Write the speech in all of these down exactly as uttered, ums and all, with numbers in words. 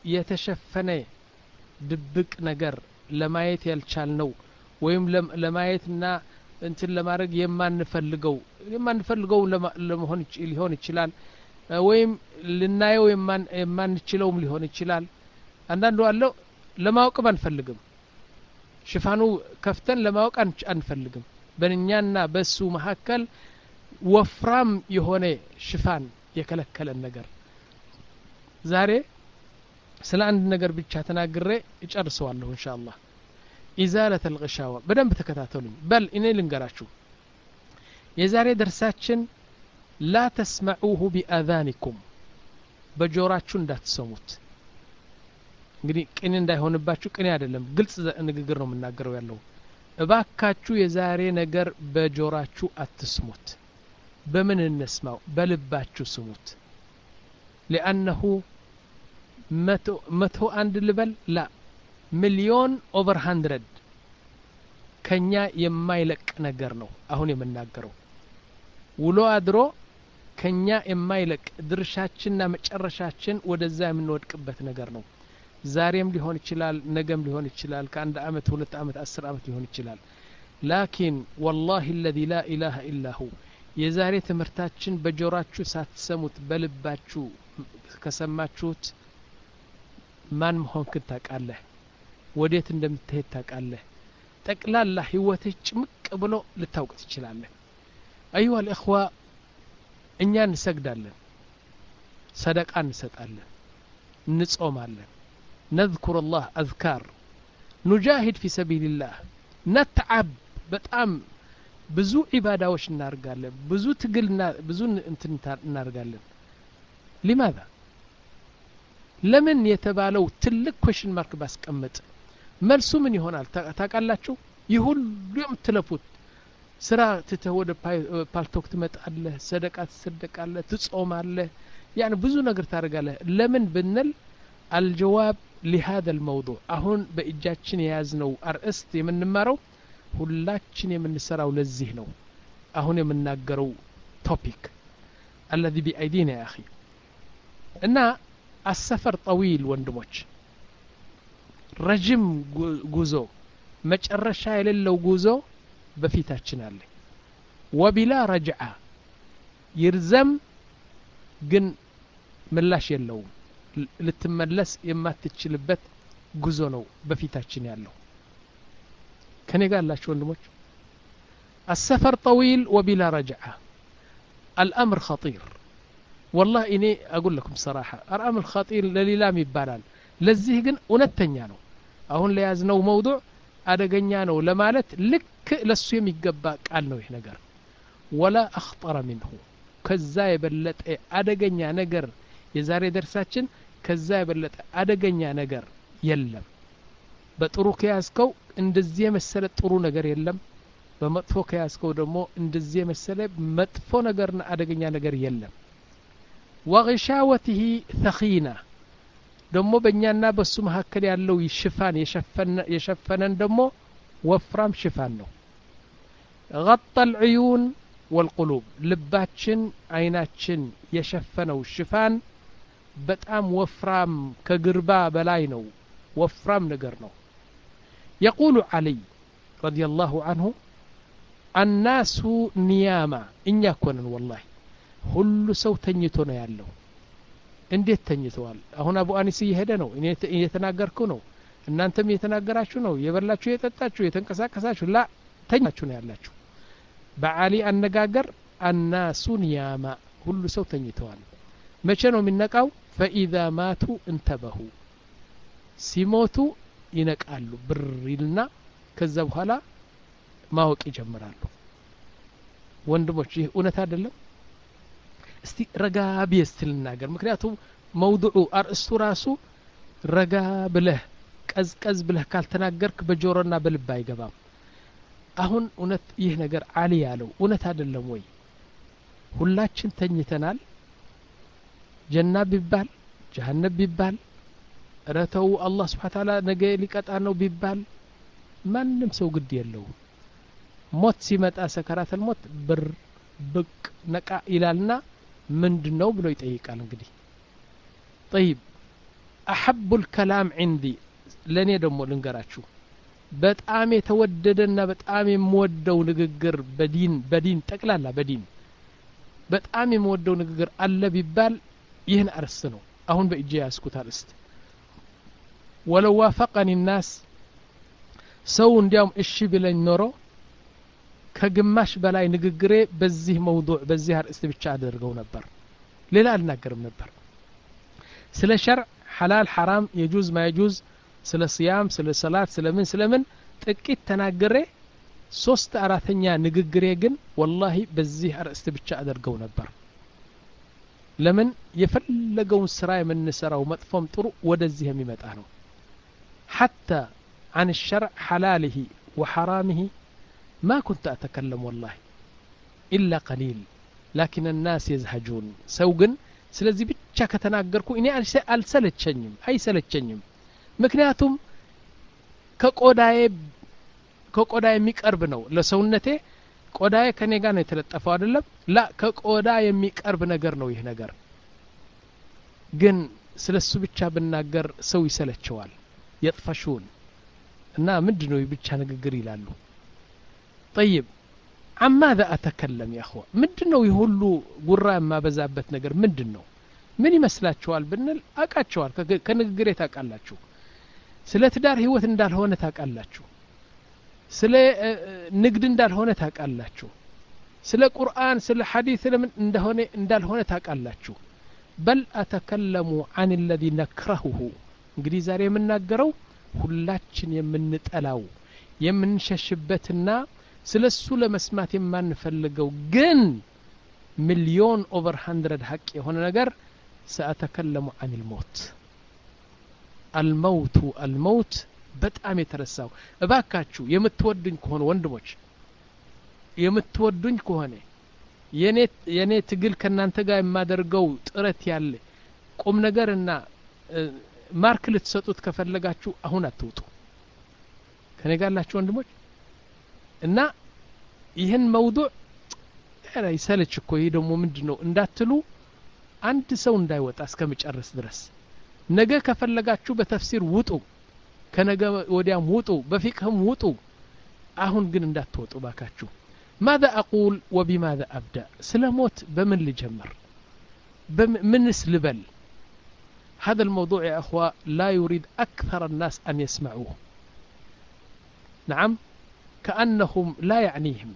የተሸፈነ ድብቅ ነገር ለማየት ያልቻልነው ወይም ለማየትና እንትን ለማድረግ የማንፈልገው የማንፈልገው ለመሆን ሊሆን ይችላል ወይም ልናየው የማንችለውም ሊሆን ይችላል አንዳንዱ አለው ለማወቅ አንፈልግም ሽፋኑ ከፍተን ለማወቅ አንፈልግም በእኛና በሱ መሐከል ወፍራም የሆነ ሽፋን የከለከለን ነገር ዛሬ ስለ አንድ ነገር ብቻ ተናግሬ እጨርሰዋለሁ ኢንሻአላህ ኢዛለተ الغشاوة በደንብ ተከታተሉኝ በል እኔ ልንገራችሁ የዛሬ ደርሳችን لا تسمعوه بآذانكم በጆሮአችሁ እንዳትሰሙት እንግዲህ ቅኔ እንዳይሆንባችሁ ቅኔ አይደለም ግልጽ ንግግር ነው የምናገረው ያለው እባካችሁ የዛሬ ነገር በጆሮአችሁ አትስሙት በምን እንስማው በልባችሁ ስሙት لأنه መቶ አንድ ልበል ላ ሚሊዮን ኦቨር hundred ከኛ የማይለቅ ነገር ነው አሁን የምናገረው ውሎ አድሮ ከኛ የማይለቅ ድርሻችንና መጨረሻችን ወደዛ የምንወድቅበት ነገር ነው ዛሬም ሊሆን ይችላል ነገም ሊሆን ይችላል ከአንድ አመት ሁለት አመት አስር አመት ሊሆን ይችላል ላኪን والله الذي لا اله الا هو የዛሬ ትምህርታችን በጆሮአችሁ ሳትሰሙት በልባችሁ ከሰማችሁት ማን መሆንክ ታውቃለህ ወዴት እንደምትሄድ ታውቃለህ ጠቅላላ ህይወትህ ጭምቅ ብሎ ልታውቅ ትችላለህ ايها الاخوه እኛ እንሰግዳለን ሰደቃ እንሰጣለን እንጾማለን نذكر الله اذكار نجاهد في سبيل الله نتعب በጣም ብዙ ኢባዳዎች እናርጋለን ብዙ ትግልና ብዙ እንትን እናርጋለን لماذا ለምን የተባለው ትልቅ ኩዌሽን ማርክ ባስቀመጥ መልሱ ምን ይሆናል ታውቃላችሁ ይሁሉ የምትለፉት ስራ ተተወደ ፓልቶክ ትመጣለህ ሰደቃ ትሰደቃለህ ትጾማለህ يعني ብዙ ነገር ታርጋለህ ለምን ብንል الجواب لهذا الموضوع አሁን በእጃችን የያዝነው አርእስት የምንማረው ሁላችን የምንሰራው ለዚህ ነው አሁን የምናገረው ቶፒክ الذي بايدينا يا اخي እና السفر طويل ወንድሞች ረጅም ጉዞ መጨረሻ የሌለው ጉዞ በፊታችን አለ وبلا رجعه ይርዘም ግን ምላሽ የለውም ልትመለስ የማትችልበት ጉዞ ነው በፊታችን ያለው ከኔ ጋር ያላችሁ ወንድሞች السفر طويل وبلا رجعه الامر خطير والله اني اقول لكم صراحه الامر خطير لليلام ይባላል ለዚህ ግን እውነተኛ ነው አሁን ለያዝነው موضوع አደገኛ ነው ለማለት ልክ ለሱ የሚገባ ቃል ነው ይሄ ነገር ولا اخطر منه ከዛ የበለጠ አደገኛ ነገር የዛሬ ደርሳችን ከዛ የበለጠ አደገኛ ነገር የለም በጥሩ ከያዝከው እንደዚህ የመሰለ ጥሩ ነገር የለም በመጥፎ ከያዝከው ደግሞ እንደዚህ የመሰለ መጥፎ ነገርና አደገኛ ነገር የለም وغشاوته ثخينه ደግሞ በእኛና በሱ መሐከል ያለው ይሽፋን የሸፈነ የሸፈነን ደግሞ ወፍራም ሽፋን ነው غطى العيون والقلوب ልባችን አይናችን የሸፈነው ሽፋን በጣም ወፍራም ከግርባ በላይ ነው ወፍራም ነገር ነው يقول علي رضي الله عنه الناس نياما እኛ ኮነን والله ሁሉ ሰው ተኝቶ ነው ያለው እንዴት ተኝተዋል አሁን አቡ አኒስ እየሄደ ነው እኔ እየተናገርኩ ነው እናንተም እየተናገራችሁ ነው የበላችሁ የጠጣችሁ የተንቀሳቀሳችሁ ላ ተኛችሁ ነው ያላችሁ በአሊ አነጋገር الناس نياما ሁሉ ሰው ተኝተዋል መቼ ነው የሚነቃው فاذا ماتوا انتبهوا ሲሞቱ ይነቃሉ ብርልና ከዛ በኋላ ማወቅ ይጀምራሉ ወንድሞች ይህ እውነት አይደለም እስቲ ረጋ ቢስተልናገር ምክንያቱም موضوع አርእስቱ ራሱ ረጋ ብለህ ቀዝቀዝ ብለህ ካልተናገርክ በጆሮና በልብ አይገባም አሁን እውነት ይህ ነገር አሊ ያለው እውነት አይደለም ወይ ሁላችን ተኝተናል ጀና ቢባል ጀሃነም ቢባል ረተው አላህ Subhanahu Wa Ta'ala ነገ ሊቀጣ ነው ቢባል ማንንም ሰው ግድ የለው ሞት ሲመጣ ሰከራተል ሞት ብር ብቅ ነቃ ይላልና ምንድነው ብሎ ይጠይቃል እንግዲህ طيب أحب الكلام عندي لني دمو لنقراتشو በጣም የተወደደና በጣም የምወደው ንግግር በዲን በዲን ጠቅላላ በዲን በጣም የምወደው ንግግር አለ ቢባል ይህን አርስ ነው አሁን በእጄ ያስኩት አርስት ወለው ዋፈቀኒ الناس ሰው እንዲያውም እሺ ቢለኝ ኖሮ ከግማሽ በላይ ንግግሬ በዚህ موضوع በዚህ አርስ ብቻ አደርገው ነበር ሌላ አልናገርም ነበር ስለ ሸርዕ ሐላል ሐራም يجوز ما يجوز ስለ ሲያም ስለ ሰላት ስለ ምን ስለ ምን ጥቂት ተናገረ ሶስት አራተኛ ንግግሬ ግን والله በዚህ አርዕስት ብቻ አደርገው ነበር ለምን የፈለገውን ስራ የምንሰራው መጥፎም ጥሩ ወደዚህ የሚመጣ ነው حتى عن الشرع حلاله وحرامه ما كنت أتكلم والله إلا قليل لكن الناس يزهجون سوقن ስለዚህ ብቻ ከተናገርኩ እኔ አልሰለቸኝም አይሰለቸኝም ምክንያቱም ከቆዳዬ ከቆዳዬ የሚቀርብ ነው ለሰውነቴ ቆዳዬ ከኔ ጋር ነው የተለጠፈው አይደለም ላ ከቆዳ የሚቀርብ ነገር ነው ይህ ነገር ግን ስለሱ ብቻ ብናገር ሰው ይሰለቸዋል يطفشون እና ምንድነው ይብቻ ንግግር ይላሉ طيب عماذا اتكلم يا اخوه ምንድነው ይሁሉ ጉራ የማበዛበት ነገር ምንድነው ምን ይመስላችኋል ብንል አቃቸዋል ከንግግሬ ታቃላችሁ ስለ ትዳር ህይወት እንዳልሆነ ታቃላችሁ ስለ ንግድ እንዳልሆነ ታቃላችሁ ስለ ቁርአን ስለ ሐዲስ ለምን እንደሆነ እንዳልሆነ ታቃላችሁ بل اتكلم عن الذي نكرهه እንግዲህ ዛሬ የምናገረው ሁላችን የምንጠላው የምንሸሽበትና ስለሱ ለመስማት የማንፈልገው ግን ሚሊዮን ኦቨር مية ሐቅ የሆነ ነገር سأتكلم عن الموت الموت الموت በጣም የተረሳው እባካችሁ የምትወዱኝ ከሆነ ወንድሞች የምትወዱኝ ከሆነ የኔ የኔ ትግል ከናንተ ጋር የማደርገው ጥረት ያለ ቁም ነገርና ማርክ ልትሰጡት ከፈለጋችሁ አሁን አትውጡ ከኔ ጋር ያላችሁ ወንድሞች እና ይህን موضوع አረ ይሰለች እኮ ይሄ ደግሞ ምንድነው እንዳትሉ አንድ ሰው እንዳይወጣ እስከመጨረስ ድረስ ነገ ከፈለጋችሁ በተፍሲር ውጡ ከነገ ወዲያም ውጡ በፊቅህም ውጡ አሁን ግን እንዳትወጡ ባካችሁ ماذا اقول وبماذا ابدا سلاموت بمن لجمر بمنس لبل هذا الموضوع يا اخوه لا يريد اكثر الناس ان يسمعوه نعم كانهم لا يعنيهم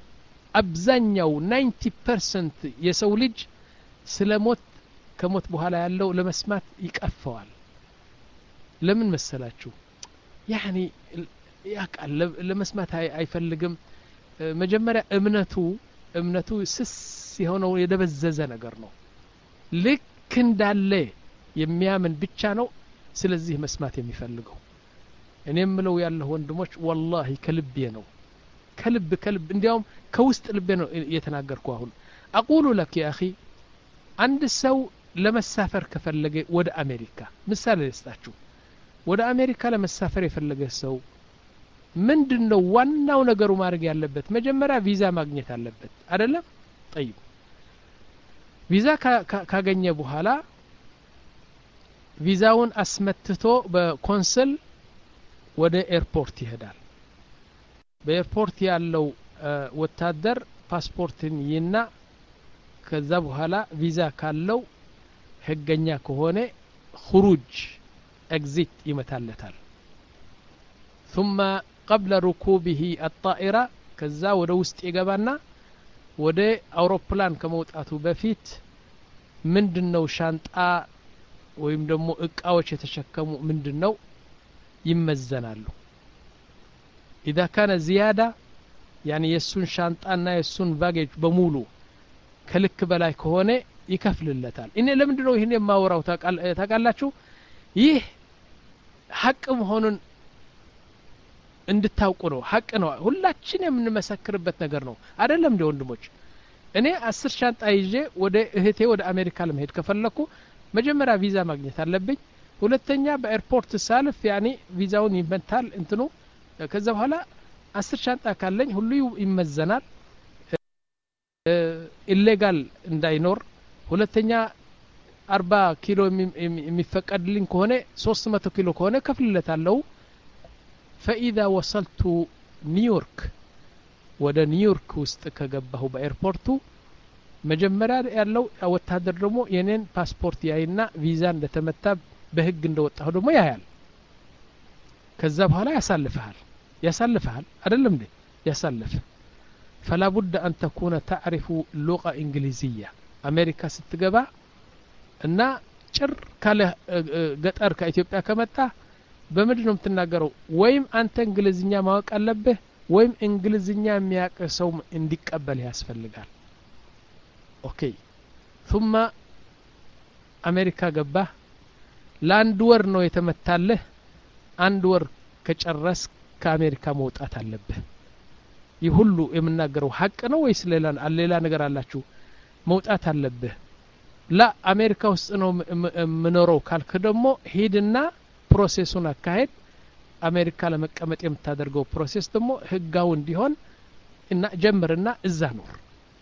አብዛኛው ninety percent የሰው ልጅ ስለሞት ከሞት በኋላ ያለው ለመስማት ይቀፈዋል ለምን መሰላችሁ يعني ያቃል ለመስማት አይፈልግም መጀመሪያ እምነቱ እምነቱ ስስ የሆነው የደበዘዘ ነገር ነው ልክ እንዳለ የሚያምን ብቻ ነው ስለዚህ መስማት የሚፈልገው እኔም ምለው ያለው ወንድሞች والله ከልቤ ነው ከልብ ከልብ እንዲያውም ከውስጥ ልቤ ነው የተናገርኩ አሁን اقول لك يا اخي አንድ ሰው ለመሳፈር ከፈለገ ወደ አሜሪካ ምሳሌ ልስጣችሁ ወደ አሜሪካ ለመሳፈር የፈለገ ሰው ምንድነው ዋናው ነገሩ ማድረግ ያለበት መጀመሪያ ቪዛ ማግኘት አለበት አይደለም طيب ቪዛ ካገኘ በኋላ ቪዛውን አስመትቶ በኮንስል ወደ ኤርፖርት ይሄዳል በኤርፖርት ያለው ወታደር ፓስፖርትን ይና ከዛ በኋላ ቪዛ ካለው ህገኛ ከሆነ خروج exit ይመታለታል ثم قبل ركوبه الطائرة ከዛ ወደ ውስጥ ይገባና ወደ አውሮፕላን ከመውጣቱ በፊት ምንድነው ሻንጣ ወይም ደግሞ እቃዎች የተሸከሙ ምንድነው ይመዘናሉ اذا كان زياده يعني የሱን ሻንጣና የሱን ባጌጅ በሙሉ ከልክ በላይ ከሆነ ይከፍልለታል እኔ ለምንድነው ይሄን የማወራው ታቃላችሁ ይህ ሐቅ መሆኑን እንድታውቁ ነው ሐቅ ነው ሁላችን የምንመሰክርበት ነገር ነው አይደለም እንደ ወንድሞች እኔ አስር ሻንጣ ይዤ ወደ እህቴ ወደ አሜሪካ ለመሄድ ከፈለኩ መጀመሪያ ቪዛ ማግኘት አለብኝ ሁለተኛ በኤርፖርት ሳልፍ ያኔ ቪዛውን ይመታል እንትኑ ከዛ በኋላ አስር ሻንጣ ካለኝ ሁሉ ይመዘናል ኢሌጋል እንዳይኖር ሁለተኛ أربعة كيلو የሚፈቀድልኝ ከሆነ ሶስት መቶ ኪሎ ከሆነ ከፍልለታለሁ فإذا وصلت نيويورك ወደ ኒውዮርክ ውስጥ ከገባሁ በኤርፖርቱ መጀመሪያ ያለው ወታደር ደግሞ የኔን ፓስፖርት ያይና ቪዛ እንደተመታ በህግ እንደወጣሁ ደግሞ ያያል ከዛ በኋላ ያሳልፈሃል ያሳልፈሃል አይደለም እንዴ ያሳልፍ فلا بد أن تكون تعرف لغة إنجليزية أمريكا ስትገባ እና ጭር ካለ ገጠር ከኢትዮጵያ ከመጣ በምንድን ነው የምትናገረው ወይም አንተ እንግሊዝኛ ማወቅ አለብህ ወይም እንግሊዝኛ የሚያውቅ ሰው እንዲቀበል ያስፈልጋል ኦኬ ثم አሜሪካ ገባ ለአንድ ወር ነው የተመታለህ አንድ ወር ከጨረስ ከአሜሪካ መውጣት አለብህ ይህ ሁሉ የምናገረው ሐቅ ነው ወይስ ሌላ ሌላ ነገር አላችሁ መውጣት አለብህ ላ አሜሪካ ውስጥ ነው ምኖረው ካልክ ደግሞ ሄድና ፕሮሰሱን አካሄድ አሜሪካ ለመቀመጥ የምታደርገው ፕሮሰስ ደግሞ ህጋው እንዲሆን እና ጀምርና እዛ ኑር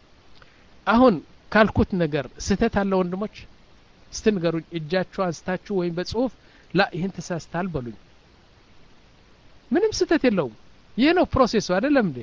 አሁን ካልኩት ነገር ስተት አለ ወንድሞች ስትንገሩኝ እጃችሁ አንስታችሁ ወይም በጽሁፍ ላ ይሄን ተሳስተሃል በሉኝ ምንም ስተት የለውም ይሄ ነው ፕሮሰሱ አይደለም እንዴ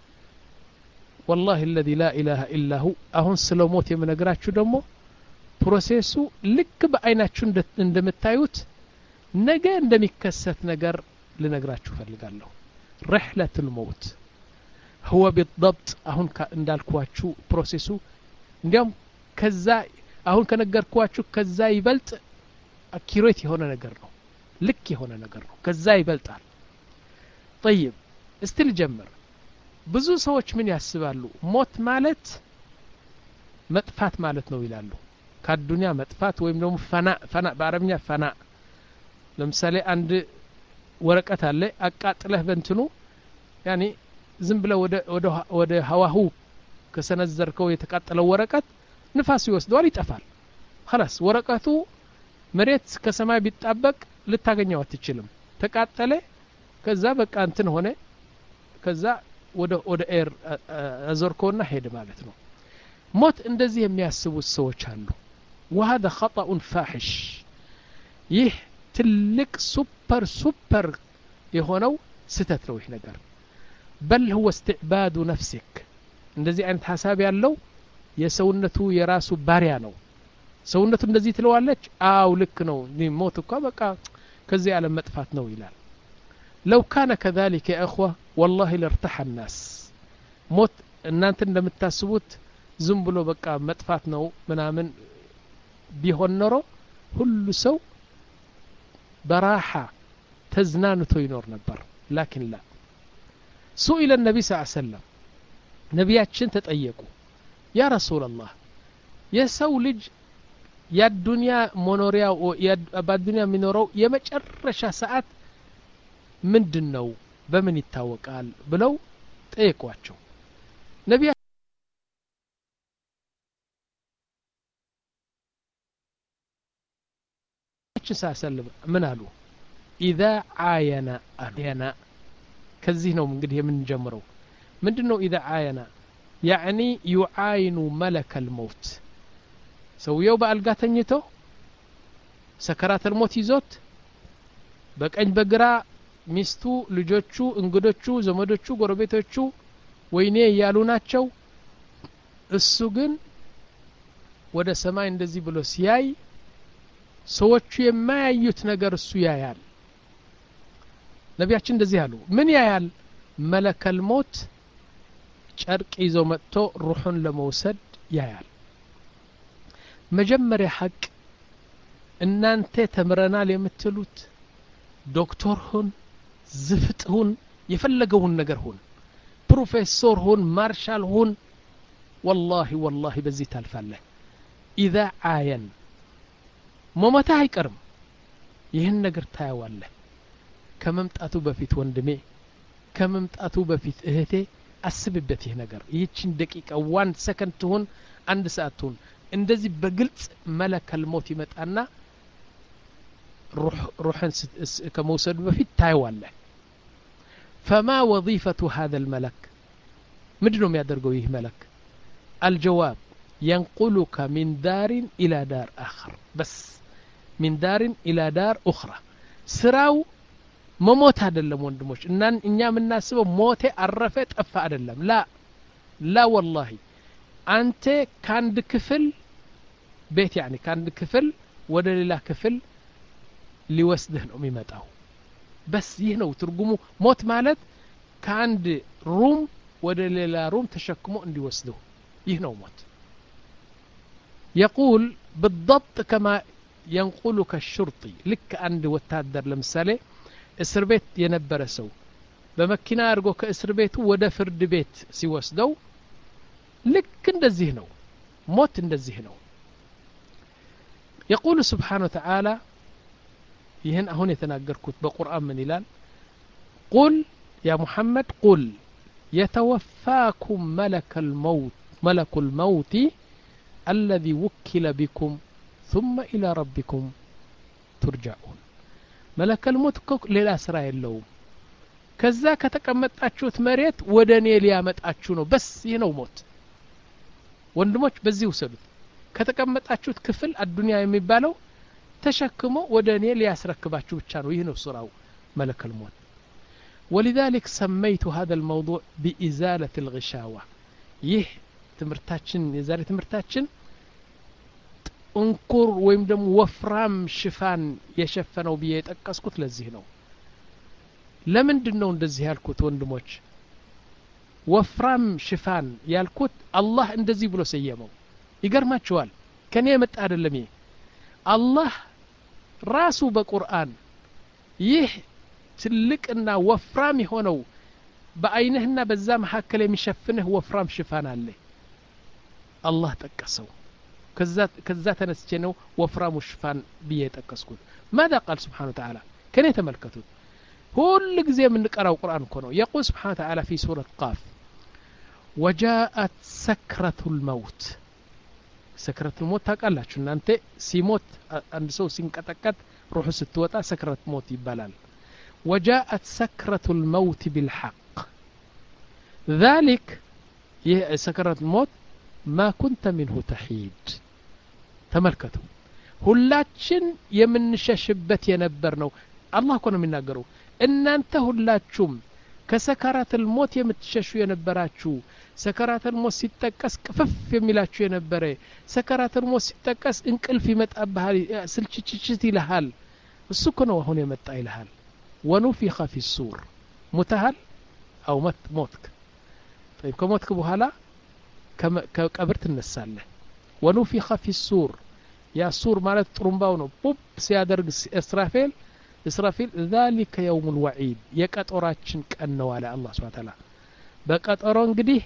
والله الذي لا اله الا هو አሁን ስለሞት የምነግራችሁ ደግሞ ፕሮሰሱ ልክ በአይናችሁ እንደምታዩት ነገ እንደሚከሰት ነገር ልነግራችሁ ፈልጋለሁ رحلة الموت هو بالضبط አሁን እንዳልኳችሁ ፕሮሰሱ እንዲያም ከዛ አሁን ከነገርኳችሁ ከዛ ይበልጥ አኪሬት የሆነ ነገር ነው ልክ የሆነ ነገር ነው ከዛ ይበልጣል طيب እስቲ ልጀምር ብዙ ሰዎች ምን ያስባሉ ሞት ማለት መጥፋት ማለት ነው ይላሉ ከዱንያ መጥፋት ወይም ደግሞ ፈና ፈና በአረብኛ ፈና ለምሳሌ አንድ ወረቀት አለ አቃጥለህ በእንትኑ ያኒ ዝም ብለ ወደ ወደ ወደ ሀዋሁ ከሰነዘርከው የተቃጠለው ወረቀት ንፋስ ይወስደዋል ይጠፋል خلاص ወረቀቱ መሬት ከሰማይ ቢጣበቅ ልታገኘው አትችልም ተቃጠለ ከዛ በቃ እንትን ሆነ ከዛ ወደ ወደ ኤር አዞርኮና ሄደ ማለት ነው ሞት እንደዚህ የሚያስቡት ሰዎች አሉ وهذا خطأ فاحش ይህ ትልቅ ሱፐር ሱፐር የሆነው ስተት ነው ይህ ነገር بل هو استعباد نفسك እንደዚህ አይነት ሐሳብ ያለው የሰውነቱ የራሱ ባሪያ ነው ሰውነቱ እንደዚህ ትለዋለች አው ልክ ነው ሞት እኮ በቃ ከዚህ ዓለም መጥፋት ነው ይላል لو كان كذلك يا اخوه والله لارتاح الناس موت እናንተ እንደምታስቡት ዝም ብሎ በቃ መጥፋት ነው ምናምን ቢሆን ኖሮ ሁሉ ሰው በራሓ ተዝናንቶ ይኖር ነበር لكن لا سئل النبي صلى الله عليه وسلم ነቢያችን ተጠየቁ يا رسول الله የሰው ልጅ የዱንያ መኖሪያው በዱንያ የሚኖረው የመጨረሻ ሰዓት ምንድነው በምን ይታወቃል ብለው ጠየቋቸው ነቢያችን ሰለላሁ ምን አሉ اذا عاين عاين ከዚህ ነው እንግዲህ የምንጀምረው ምንድነው اذا عاين يعني يعاين ملك الموت ሰውየው በአልጋ ተኝቶ ሰከራት الموت ይዞት በቀኝ በግራ ሚስቱ ልጆቹ እንግዶቹ ዘመዶቹ ጎረቤቶቹ ወይኔ ያሉ ናቸው እሱ ግን ወደ ሰማይ እንደዚህ ብሎ ሲያይ ሰዎቹ የማያዩት ነገር እሱ ያያል ነቢያችን እንደዚህ አሉ ምን ያያል መለከል ሞት ጨርቅ ይዞ መጥቶ ሩሑን ለመውሰድ ያያል መጀመሪያ ሐቅ እናንተ ተምረናል የምትሉት ዶክተር ሁን ዝፍጥ ሁን የፈለገውን ነገር ሁን ፕሮፌሰር ሁን ማርሻል ሁን والله والله በዚህ ታልፋለህ اذا عاين ሞመታ አይቀርም ይህን ነገር ታያዋለህ ከመምጣቱ በፊት ወንድሜ ከመምጣቱ በፊት እህቴ አስብበት ይህ ነገር ይህችን ደቂቃ አንድ ሰከንድ ትሁን አንድ ሰዓት ትሁን እንደዚህ በግልጽ መለከል ሞት ይመጣና روح روحን ከመውሰዱ በፊት ታይዋለህ فما وظيفة هذا الملك ምንድነው የሚያደርገው ይህ መለክ الجواب ينقلك من دار إلى دار آخر بس من دار إلى دار أخرى سراو مموت هذا اللي موندموش إنن إنيا من الناس موت عرفت أفا أدلم لا لا والله أنت كان كفل بيت يعني كان كفل ولا لله كفل لوسده أميمته بس يهنو ترجمه موت مالت كان روم ولا لله روم تشكمه عندي وسده يهنو موت يقول بالضبط كما ينقلك الشرطي لك عند وتادر لمثاله እስር ቤት የነበረ ሰው በመኪና አርጎ ከእስር ቤቱ ወደ ፍርድ ቤት ሲወስደው ልክ እንደዚህ ነው ሞት እንደዚህ ነው يقول سبحانه وتعالى ይህን አሁን የተናገርኩት በቁርአን ምን ይላል قل يا محمد قل يتوفاكم ملك الموت ملك الموت الذي وكل بكم ثم إلى ربكم ترجعون ملك الموت ሌላ ስራ የለውም ከዛ ከተቀመጣችሁት መሬት ወደኔ ሊያመጣችሁ ነው በስ ይህ ነው ሞት ወንድሞች በዚህ ወሰዱት ከተቀመጣችሁት ክፍል አዱንያ የሚባለው ተሸክሞ ወደኔ ሊያስረክባችሁ ብቻ ነው ይህ ነው ስራው ملك الموت ولذلك سميت هذا الموضوع بإزالة الغشاوة ይህ ትምርታችን የዛሬ ትምርታችን እንቁር ወይም ደግሞ ወፍራም ሽፋን የሸፈነው ብዬ ተጠቀስኩት ለዚህ ነው ለምንድነው እንደዚህ ያልኩት ወንድሞች ወፍራም ሽፋን ያልኩት አላህ እንደዚህ ብሎ ሰየመው ይገርማችኋል ከኔ የመጣ አይደለም ይሄ አላህ ራሱ በቁርአን ይህ ትልቅና ወፍራም የሆነው በአይንህና በዛ መሐከለ የሚሸፍንህ ወፍራም ሽፋን አለ አላህ ጠቀሰው كذا كذا تنسجنو وفرام الشفان بيتقسكوت ماذا قال سبحانه وتعالى كن يتملكتوا كل ጊዜ من نقراو قرآن كنو يقول سبحانه وتعالى في سورة قاف وجاءت سكرة الموت سكرة الموت ታውቃላችሁ እናንተ ሲሞት አንድ ሰው ሲንቀጠቀጥ روح ስትወጣ سكرة موت ይባላል وجاءت سكرة الموت بالحق ذلك سكرة الموت ما كنت منه تحيد ተመልከቱ ሁላችን የምንሸሽበት የነበር ነው አላህ እኮ ነው የሚናገረው እናንተ ሁላችሁም ከሰከራት الموت የምትሸሹ የነበራችሁ ሰከራት الموت ሲጠቀስ ቅፍፍ የሚላችሁ የነበረ ሰከራት الموت ሲጠቀስ እንቅልፍ ይመጣብሃል ስልችችችት ይልሃል እሱ እኮ ነው አሁን የመጣ ይልሃል ونفخ في الصور متهل او مت موتك طيب ከሞትክ በኋላ ከቀብር ትነሳለህ ونفخ في الصور يا صور ማለት ጥሩምባው ነው ፖፕ ሲያደርግ እስራፊል እስራፊል ذلك يوم الوعيد የቀጠራችን ቀን ነው አለ አላህ Subhanahu Wa Ta'ala በቀጠሮ እንግዲህ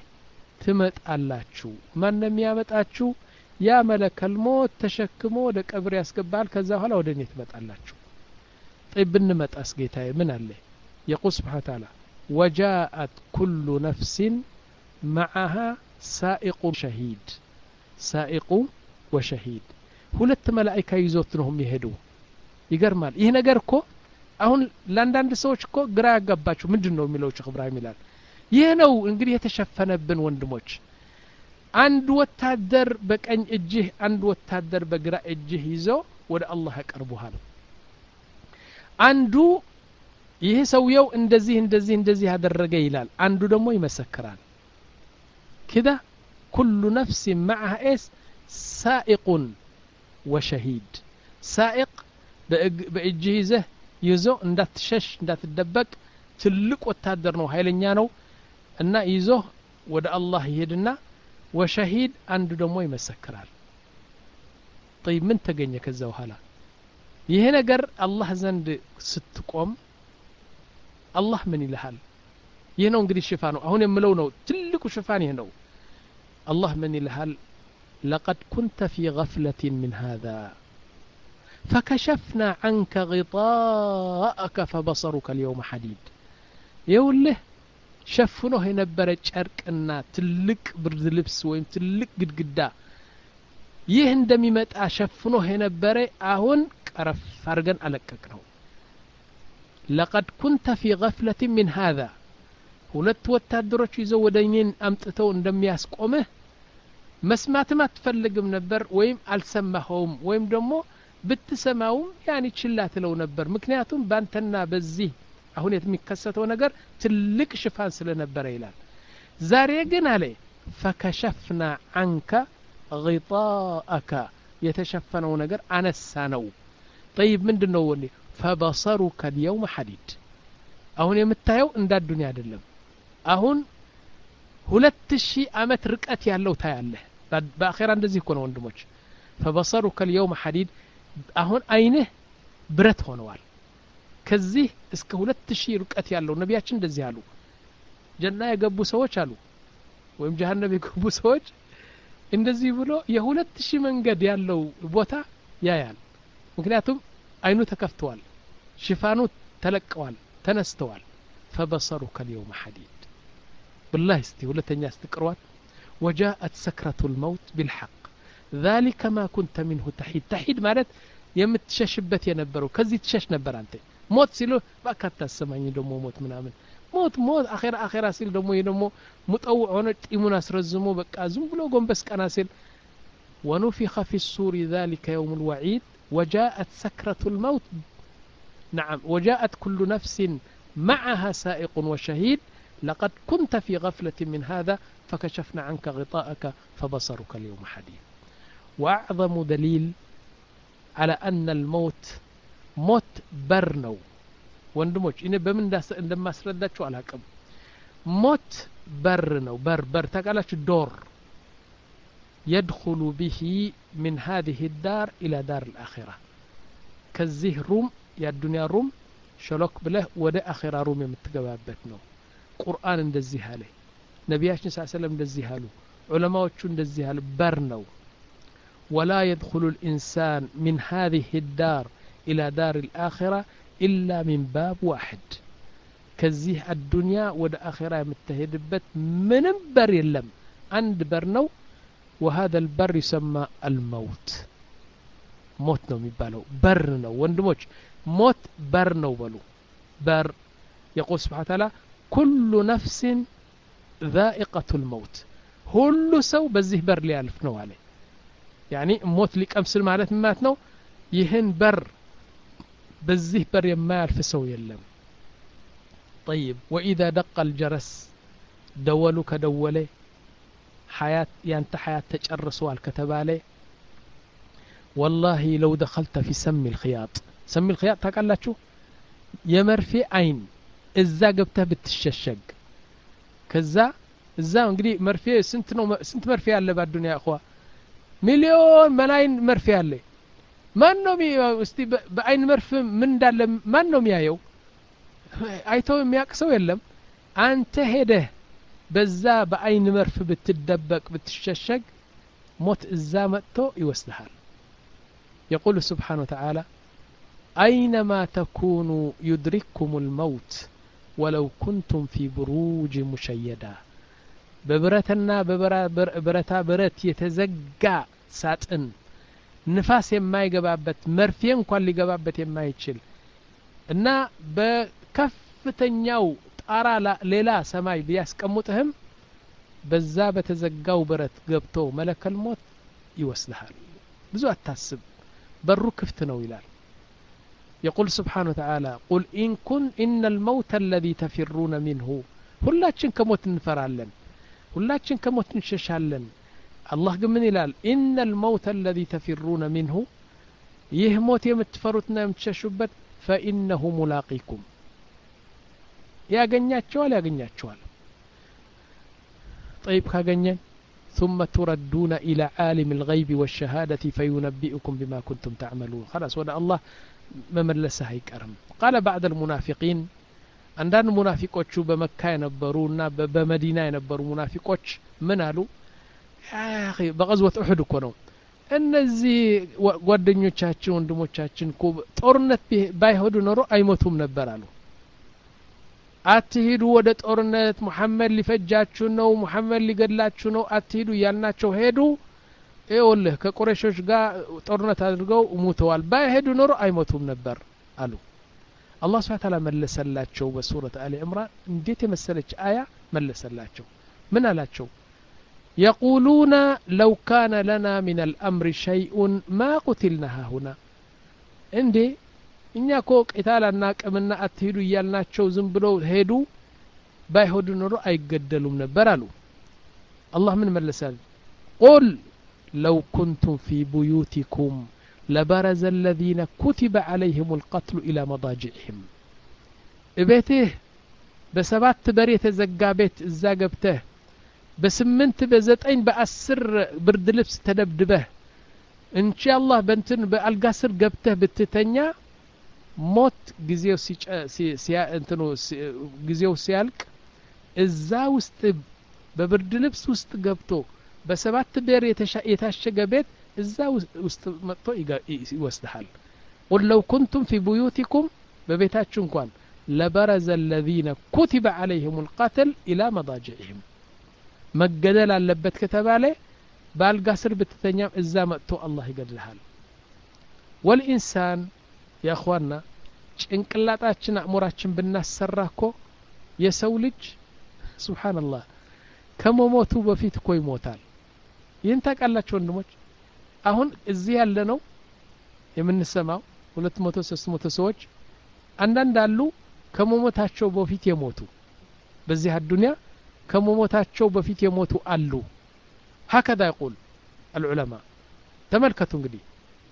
ትመጣላችሁ ማንም ያመጣችሁ ያ መለከል ሞት ተሸክሞ ወደ ቀብር ያስገባል ከዛ በኋላ ወደኔ ትመጣላችሁ طيب እንመጣስ ጌታዬ ምን አለ يقول سبحانه وتعالى وجاءت كل نفس معها سائق شهيد سائق وشهيد ሁለት መላእክት ይዞት ነው የሚሄዱ ይገርማል ይሄ ነገር እኮ አሁን ለአንዳንድ ሰዎች እኮ ግራ ያጋባችሁ ምንድነው የሚለው ሸኽ ኢብራሂም ይላል ይሄ ነው እንግዲህ የተሸፈነብን ወንድሞች አንድ ወታደር በቀኝ እጅህ አንድ ወታደር በግራ እጅህ ይዞ ወደ አላህ ያቀርቡሃል አንዱ ይሄ ሰውየው እንደዚህ እንደዚህ እንደዚህ ያደረገ ይላል አንዱ ደግሞ ይመሰክራል كده كل نفس معها ايش سائق وشهيد سائق በእጅህ ይዞ እንዳትሸሽ እንዳትደበቅ ትልቅ ወታደር ነው ኃይለኛ ነው እና ይዞ ወደ አላህ ይሄድና ወሸሂድ አንዱ ደግሞ ይመሰክራል طيب ምን ተገኘ ከዛ በኋላ ይሄ ነገር አላህ ዘንድ ስትቆም አላህ ምን ይልሃል ይሄ ነው እንግዲህ ሽፋኑ አሁን የምለው ነው ትልቁ ሽፋን ይሄ ነው الله من الهل لقد كنت في غفلة من هذا فكشفنا عنك غطاءك فبصرك اليوم حديد يقول شفنه ينبرج ጨርቅና ትልቅ ብርድ ልብስ ወይም ትልቅ ግድግዳ ይህ እንደሚመጣ ሸፍኖህ የነበረ አሁን ቀረፍ አርገን አለቀቅነው لقد كنت في غفلة من هذا ሁለት ወታደሮች ይዘው ወደኝን አምጥተው እንደሚያስቆምህ መስማትም አትፈልግም ነበር ወይም አልሰማኸውም ወይም ደግሞ ብትሰማውም ያኒ ችላ ትለው ነበር ምክንያቱም ባንተና በዚህ አሁን የሚከሰተው ነገር ትልቅ ሽፋን ስለነበረ ይላል ዛሬ ግን አለ فكشفنا عنك غطاءك የተሸፈነው ነገር አነሳ ነው طيب ምንድነው ወኔ فبصرك اليوم حديد አሁን የምታየው እንደ ዱንያ አይደለም አሁን ሁለት ሺህ አመት ርቀት ያለው ታያለህ በአኺራ እንደዚህ እኮ ነው ወንድሞች فبصرك اليوم حديد አሁን አይንህ ብረት ሆነዋል ከዚህ እስከ ሁለት ሺህ ርቀት ያለው ነቢያችን እንደዚህ አሉ ጀና የገቡ ሰዎች አሉ ወይም ጀሃነም የገቡ ሰዎች እንደዚህ ብሎ የሁለት ሺህ መንገድ ያለው ቦታ ያያል ምክንያቱም አይኑ ተከፍተዋል ሽፋኑ ተለቀዋል ተነስተዋል فبصرك اليوم حديد بالله استي ሁለተኛ استقروات وجاءت سكرة الموت بالحق ذلك ما كنت منه تحيد تحيد ማለት የምትሸሽበት የነበረው ከዚህ ትሸሽ ነበር አንተ ሞት ሲሉ በአካታ ሰማኝ ደሞ ሞት ምናምን ሞት ሞት አኺራ አኺራ ሲል ደሞ ይደሞ ሙጠው ሆነ ጢሙን አስረዝሞ በቃ ዝም ብሎ ጎንበስ ቀና ሲል ونفخ في الصور ذلك يوم الوعيد وجاءت سكرة الموت نعم وجاءت كل نفس معها سائق وشهيد لقد كنت في غفلة من هذا فكشفنا عنك غطاءك فبصرك اليوم حديد وأعظم دليل على أن الموت موت برنو ወንድሞች እኔ በምን እንደማስረዳችሁ አላቀም ሞት በር ነው በር በር ታቃላችሁ ዶር يدخل به من هذه الدار إلى دار الآخرة كزيه روم يا الدنيا روم شلوك بله ودا آخرة روم يمتقبابت نو قرآن اندزيه عليه نبياشن صلى الله عليه وسلم اندزيه عليه علماء اندزيه عليه بر نو ولا يدخل الإنسان من هذه الدار إلى دار الآخرة إلا من باب واحد كزيه الدنيا ود آخرة متهدبت من بر يلم عند برنو وهذا البر يسمى الموت موت نو ميبالو برنو وندموش موت برنو بلو بر يقول سبحانه وتعالى كل نفس ذائقة الموت كل سو بزيه بر لي ألف نو عليه يعني موت لك أمثل معنات ماتنو يهن بر بزيه بر يما الفسو يلم طيب وإذا دق الجرس دولو كدولي حياة يانت حياة تجرسوا الكتبالي والله لو دخلت في سم الخياط سم الخياط تقلتشو يمرفي عين إزا قبته بتششق كذا إزا انقري مرفي سنت نو سنت مرفي على بعد الدنيا أخوة مليون ملايين مرفي على ما انهم استي بعين مرف من دال ما انهم يايو ايتو የሚያቅሰው የለም አንተ ሄደህ በዛ በአይን መርፍ ብትደበቅ ብትሸሸግ ሞት እዛ መጥቶ ይወስድሃል يقول سبحانه وتعالى أينما تكونوا يدرككم الموت ولو كنتم في بروج مشيدة ببرتنا ببرتا برت يتزقى ساتن نفاس يما يقبابت مرفين እንኳን ሊገባበት የማይችል እና በከፍተኛው ጣራ ሌላ ሰማይ ቢያስቀምጥህም በዛ በተዘጋው ብረት ገብቶ መለከል ሞት ይወስድሃል ብዙ አታስብ በሩ ክፍት ነው ይላል يقول سبحانه وتعالى قل إن كن إن الموت الذي تفرون منه ሁላችን ከሞት እንፈራለን ሁላችን ከሞት እንሸሻለን الله قمن ይላል إن الموت الذي تفرون منه ይህ ሞት የምትፈሩትና የምትሸሹበት فإنه ملاقيكم ያገኛቸዋል ያገኛቸዋል طيب ካገኘን ثم تردون إلى عالم الغيب والشهادة فينبئكم بما كنتم تعملون خلاص ودا الله مملسه አይቀርም قال بعد المنافقين አንዳንድ ሙናፊቆቹ በመካ የነበሩና በመዲና የነበሩ ሙናፊቆች ምን አሉ يا أخي بغزوة أحد እኮ ነው እነዚህ ጓደኞቻችን ወንድሞቻችን ጦርነት ባይሆዱ ኖሮ አይሞቱም ነበር አሉ አትሂዱ ወደ ጦርነት ሙሐመድ ሊፈጃችሁ ነው ሙሐመድ ሊገድላችሁ ነው አትሂዱ ያልናቸው ሄዱ ይኸውልህ ከቁረይሾች ጋር ጦርነት አድርገው ሞተዋል ባይሄዱ ኖሮ አይሞቱም ነበር አሉ الله سبحانه وتعالى መለሰላቸው በሱረት አሊ ኢምራን እንዴት የመሰለች አያ መለሰላቸው ምን አላቸው يقولون لو كان لنا من الأمر شيء ما قتلنا هنا عندي እኛ እኮ ቂታል አናቅምና አትሄዱ እያልናቸው ዝም ብለው ሄዱ ባይሆዱ ኖሮ አይገደሉም ነበር አሉ አላህ ምን መለሳል ቁል لو كنتم في بيوتكم لبرز الذين كتب عليهم القتل إلى مضاجعهم እቤትህ በሰባት በር የተዘጋ ቤት እዛ ገብተህ በስምንት በዘጠኝ በአስር ብርድ ልብስ ተደብድበህ ኢንሻአላህ በእንትን በአልጋ ስር ገብተህ ብትተኛ ሞት ጊዜው ሲያ እንትኑ ጊዜው ሲያልቅ እዛ ውስጥ በብርድ ልብስ ውስጥ ገብቶ በሰባት በር የታሸገ ቤት እዛ ውስጥ መጥቶ ይወስድሃል قل لو كنتم في بيوتكم በቤታችሁ እንኳን لبرز الذين كتب عليهم القتل إلى مضاجعهم መገደል አለበት ከተባለ ባልጋ ስር ብትተኛም እዛ መጥቶ አላህ ይገድልሃል والإنسان يا اخوانا ጭንቅላታችን አእምሮአችን ብናሰራኮ የሰው ልጅ ሱብሃንአላህ ከመሞቱ በፊት እኮ ይሞታል ይህን ታውቃላችሁ ወንድሞች አሁን እዚህ ያለ ነው የምንሰማው ሁለት መቶ ሶስት መቶ ሰዎች አንዳንድ አሉ ከመሞታቸው በፊት የሞቱ በዚህ አዱንያ ከመሞታቸው በፊት የሞቱ አሉ هكذا يقول العلماء ተመልከቱ እንግዲህ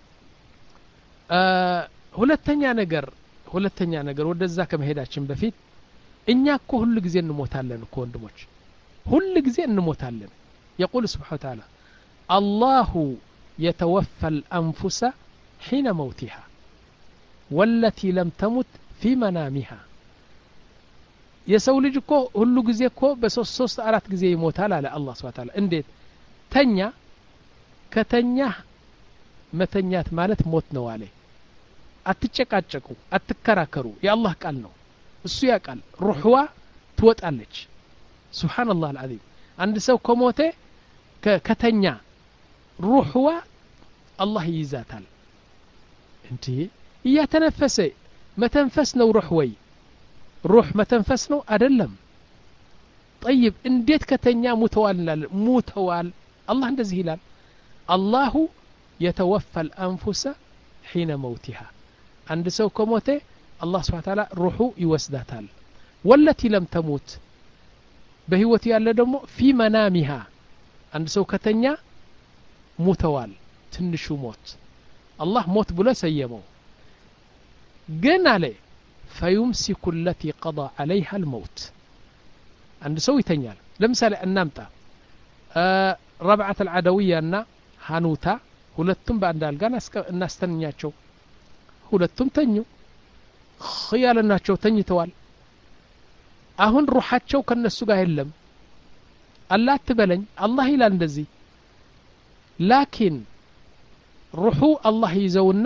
ሁለተኛ ነገር ሁለተኛ ነገር ወደዛ ከመሄዳችን በፊት እኛ እኮ ሁሉ ጊዜ እንሞታለን እኮ ወንድሞች ሁሉ ጊዜ እንሞታለን يقول سبحانه وتعالى الله يتوفى الأنفس حين موتها والتي لم تمت في منامها የሰው ልጅ እኮ ሁሉ ጊዜ እኮ በሶስት ሶስት አራት ጊዜ ይሞታል አለ አላህ Subhanahu Wa Ta'ala እንዴት ተኛ ከተኛ መተኛት ማለት ሞት ነው አለ አትጨቃጨቁ አትከራከሩ የአላህ ቃል ነው እሱ ያቃል ሩህዋ ትወጣለች ሱብሃንአላህ አልዓዚም አንድ ሰው ከሞተ ከተኛ ሩህዋ አላህ ይይዛታል እንዴ እያተነፈሰ መተንፈስ ነው ሩህ ወይ ሩህ መተንፈስ ነው አይደለም طيب እንዴት ከተኛ ሙተዋል ሙተዋል አላህ እንደዚህ ይላል አላሁ يتوفى الأنفس حين موتها عند سو كموته الله سبحانه وتعالى روحه يوسداتال والتي لم تموت بهوتي ያለ ደግሞ في منامها عند سو ከተኛ ሙተዋል ትንሹ ሞት الله موت ብሎ ሰየመው ግን አለ فيمسك التي قضى عليها الموت عند سو ይተኛል ለምሳሌ እናምጣ ربعة العدوية እና ሃኑታ ሁለቱም በአንድ አልጋ እናስተኛቸው ሁለቱም ተኙ ኺያልናቸው ተኝተዋል አሁን ሩሃቸው ከነሱ ጋር የለም አላህ ትበለኝ አላህ ይላል እንደዚህ ላኪን ሩሁ አላህ ይዘውና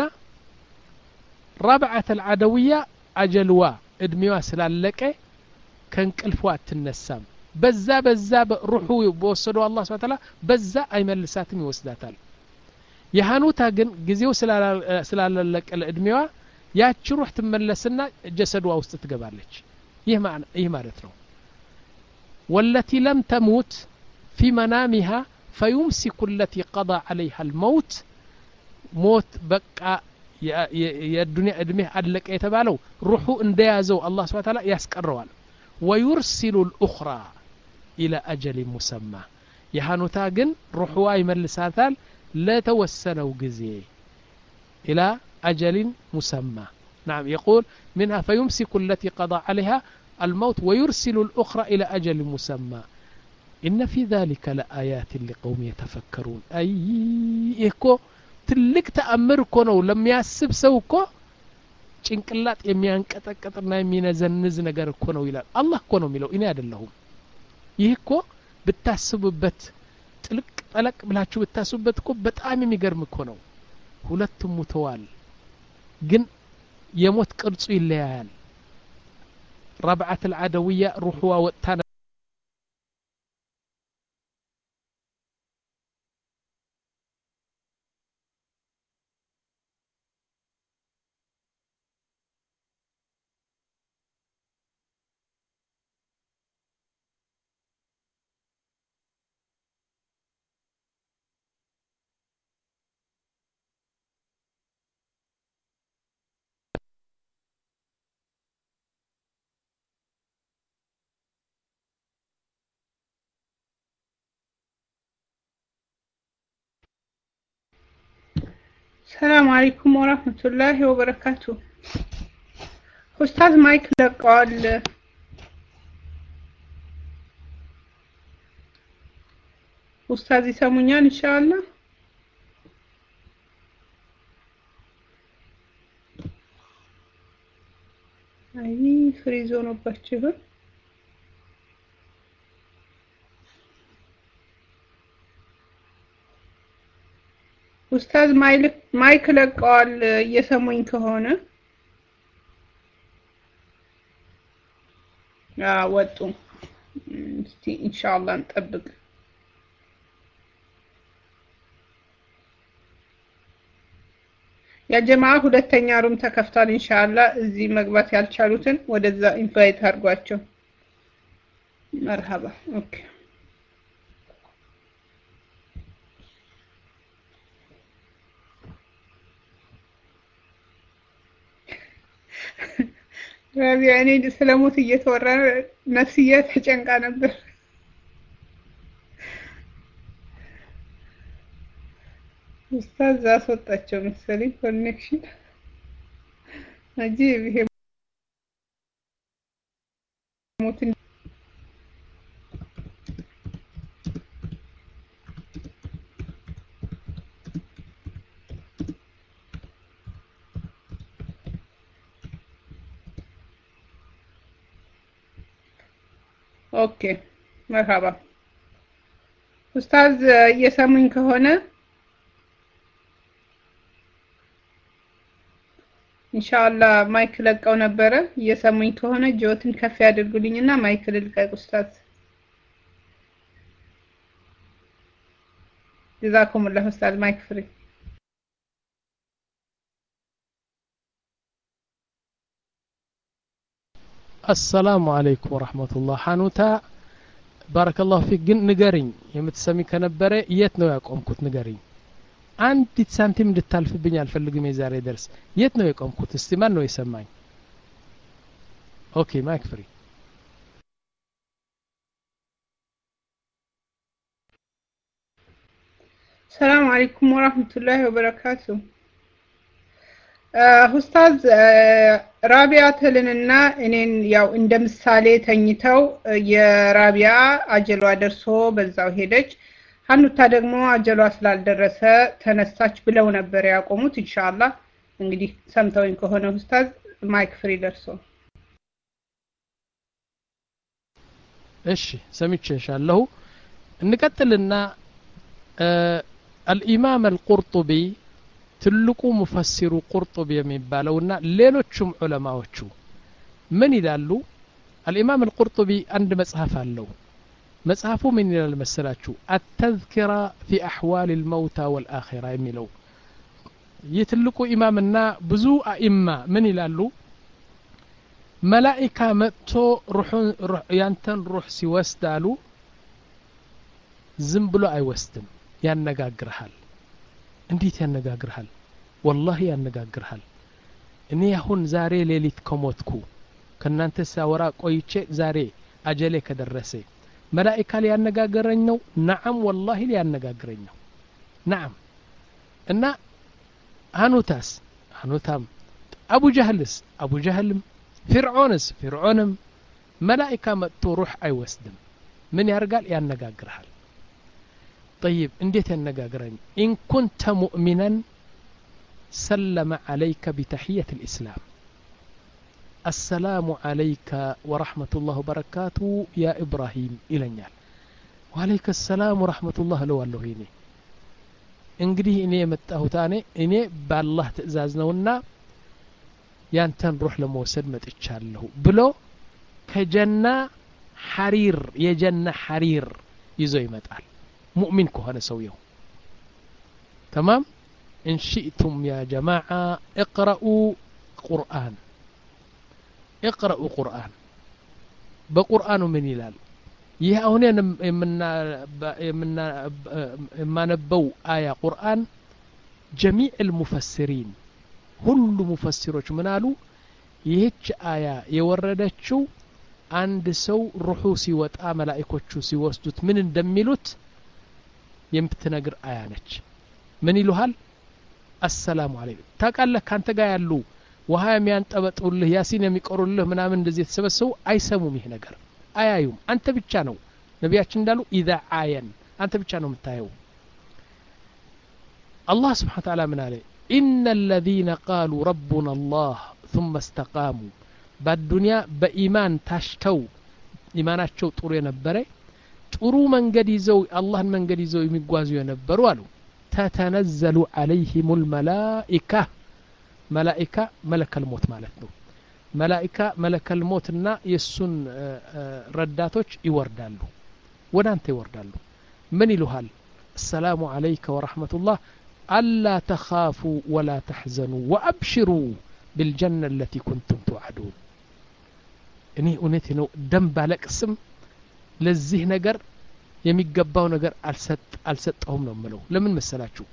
ربعة العدوية أجلوا እድሜዋ ስላለቀ ከንቅልፏ አትነሳም በዛ በዛ ሩሁ በወሰደው አላህ Subhanahu Wa Ta'ala በዛ አይመልሳትም ይወስዳታል የሃኑታ ግን ጊዜው ስላለቀ ለእድሜዋ ያቺ ሩህ ትመለስና ጀሰዷ ውስጥ ትገባለች ይህ ማለት ይህ ማለት ነው والتي لم تموت في منامها فيمسك التي قضى عليها الموت موت بقى የዱንያ እድሜ አለቀ የተባለው ሩሁ እንደያዘው አላህ Subhanahu Wa Ta'ala ያስቀረዋል ويرسل الأخرى إلى أجل مسمى የሃኑታ ግን ሩህዋ ይመልሳታል ለተወሰነው ጊዜ إلى أجل مسمى نعم يقول منها فيمسك التي قضى عليها الموت ويرسل الأخرى إلى أجل مسمى إن في ذلك لآيات لقوم يتفكرون أي إيكو تلك تأمر كونو لم ياسب سوكو ጭንቅላት የሚያንቀጠቀጥና የሚነዘንዝ ነገር እኮ ነው ይላል አላህ እኮ ነው የሚለው እኔ አይደለሁም ይህ እኮ ብታስቡበት ጥልቅ ጠለቅ ብላችሁ ብታስቡበት እኮ በጣም የሚገርም እኮ ነው ሁለቱም ሙተዋል ግን የሞት ቅርጹ ይለያያል ربعة العدوية روحها وقتها السلام عليكم ورحمة الله وبركاته. أستاذ مايك لقال أستاذ يسمونيان إن شاء الله. أي فريزون وبتشوف أستاذ مايك مايك لقال يسمون كهونه آه وطو إن شاء الله نطبق يا جماعة ሁለተኛ ሩም ተከፍቷል ኢንሻአላህ እዚህ መግባት ያልቻሉትን ወደዛ ኢንቫይት አድርጓቸው مرحبا ኦኬ رابي يعني سلاموت እየተወራ ነፍስያ ተጨንቃ ነበር ኡስታዝ አስወጣቸው መሰለኝ ኮኔክሽን አጂብ ይሄ ሞትን ኦኬ مرحبا ኡስታዝ እየሰሙኝ ከሆነ ኢንሻአላህ ማይክ ለቀው ነበረ እየሰሙኝ ከሆነ ጆትን ከፍ ያድርጉልኝና ማይክ ልልቀቅ ኡስታዝ جزاكم الله ኡስታዝ ማይክ ፍሪ السلام عليكم ورحمة الله حانوتا بارك الله فيك جن نجارين يمتسمي كنبرة يت نو يقوم كنت نجارين አንዲት ሳንቲም እንድታልፍብኝ አልፈልግም የዛሬ ደርስ የት ነው የቆምኩት እስቲ ማን ነው የሰማኝ ኦኬ ማይክ ፍሪ السلام عليكم ورحمة الله وبركاته ኡስታዝ ራቢያ ተልንና እኔን ያው እንደምሳሌ ተኝተው የራቢያ አጀሏ ደርሶ በዛው ሄደች ሀኑታ ደግሞ አጀሏ ስላልደረሰ ተነሳች ብለው ነበር ያቆሙት ኢንሻአላህ እንግዲህ ሰምተውኝ ከሆነ ኡስታዝ ማይክ ፍሪ ደርሶ እሺ ሰምቼሻለሁ እንቀጥልና الامام القرطبي ትልቁ ሙፈሲሩ ቁርጡቢ የሚባለውና ሌሎችም ዑለማዎቹ ምን ይላሉ الامام القرطبي አንድ መጽሐፍ አለው መጽሐፉ ምን ይላል መሰላችሁ التذكرة في احوال الموتى والاخره የሚለው የትልቁ ኢማምና ብዙ አኢማ ምን ይላሉ መላእክት መጥቶ ሩህን ያንተን ሩህ ሲወስዳሉ ዝም ብሎ አይወስድም ያነጋግርሃል እንዴት ያነጋግርሃል والله ያነጋግርሃል እኔ አሁን ዛሬ ሌሊት ከሞትኩ ከናንተ ሳወራ ቆይቼ ዛሬ አጀሌ ከደረሰ መላእክት ሊያነጋግረኝ ነው نعم والله ሊያነጋግረኝ ነው نعم እና ሀኑታስ ሀኑታም አቡ ጀህልስ አቡ ጀህልም ፍርዖንስ ፍርዖንም መላእክት መጥቶ ሩህ አይወስድም ምን ያርጋል ያነጋግርሃል طيب እንዴት ያነጋግረኝ إن كنت مؤمنا سلم عليك بتحية الإسلام السلام عليك ورحمة الله وبركاته يا إبراهيم إلنيال وعليك السلام ورحمة الله لو الله هيني እንግዲህ እኔ የመጣሁት አኔ እኔ በአላህ ትእዛዝ ነውና ያንተን ሩህ ለመውሰድ መጥቻለሁ ብሎ ከጀና ሐሪር የጀና ሐሪር ይዞ ይመጣል مؤمن كهنا سويه تمام إن شئتم يا جماعة اقرأوا قرآن اقرأوا قرآن بقرآن من يلال يهوني من من ما نبو آية قرآن جميع المفسرين كل مفسروች ምን አሉ ይህች አያ የወረደችው አንድ ሰው ሩሑ ሲወጣ መላእክቶቹ ሲወስዱት ምን እንደሚሉት የምትነግር አያ ነች ምን ይሉሃል السلام عليكم ታቃለህ ካንተ ጋር ያሉ ውሃ የሚያንጠበጥቡልህ ያሲን የሚቆሩልህ ምናምን እንደዚህ ተሰበሰቡ አይሰሙም ይሄ ነገር አያዩም አንተ ብቻ ነው ነቢያችን እንዳሉ اذا عاين አንተ ብቻ ነው የምታየው الله سبحانه وتعالى من عليه إن الذين قالوا ربنا الله ثم استقاموا بالدنيا بإيمان تشتو إيماناتشو ጥሩ የነበረ ጥሩ መንገድ ይዘው አላህን መንገድ ይዘው የሚጓዙ የነበሩ አሉ تتنزل عليهم الملائكة ملائكة ملك الموت ማለት ነው ملائكة ملك الموتና የሱን ረዳቶች ይወርዳሉ ወደ አንተ ይወርዳሉ ምን ይሉሃል السلام عليك ورحمة الله ألا تخافوا ولا تحزنوا وأبشروا بالجنة التي كنتم توعدون እኔ እውነቴ ነው ደም ባለቅስም ለዚህ ነገር የሚገባው ነገር አልሰጥ አልሰጠውም ነው ምለው ለምን መሰላችሁ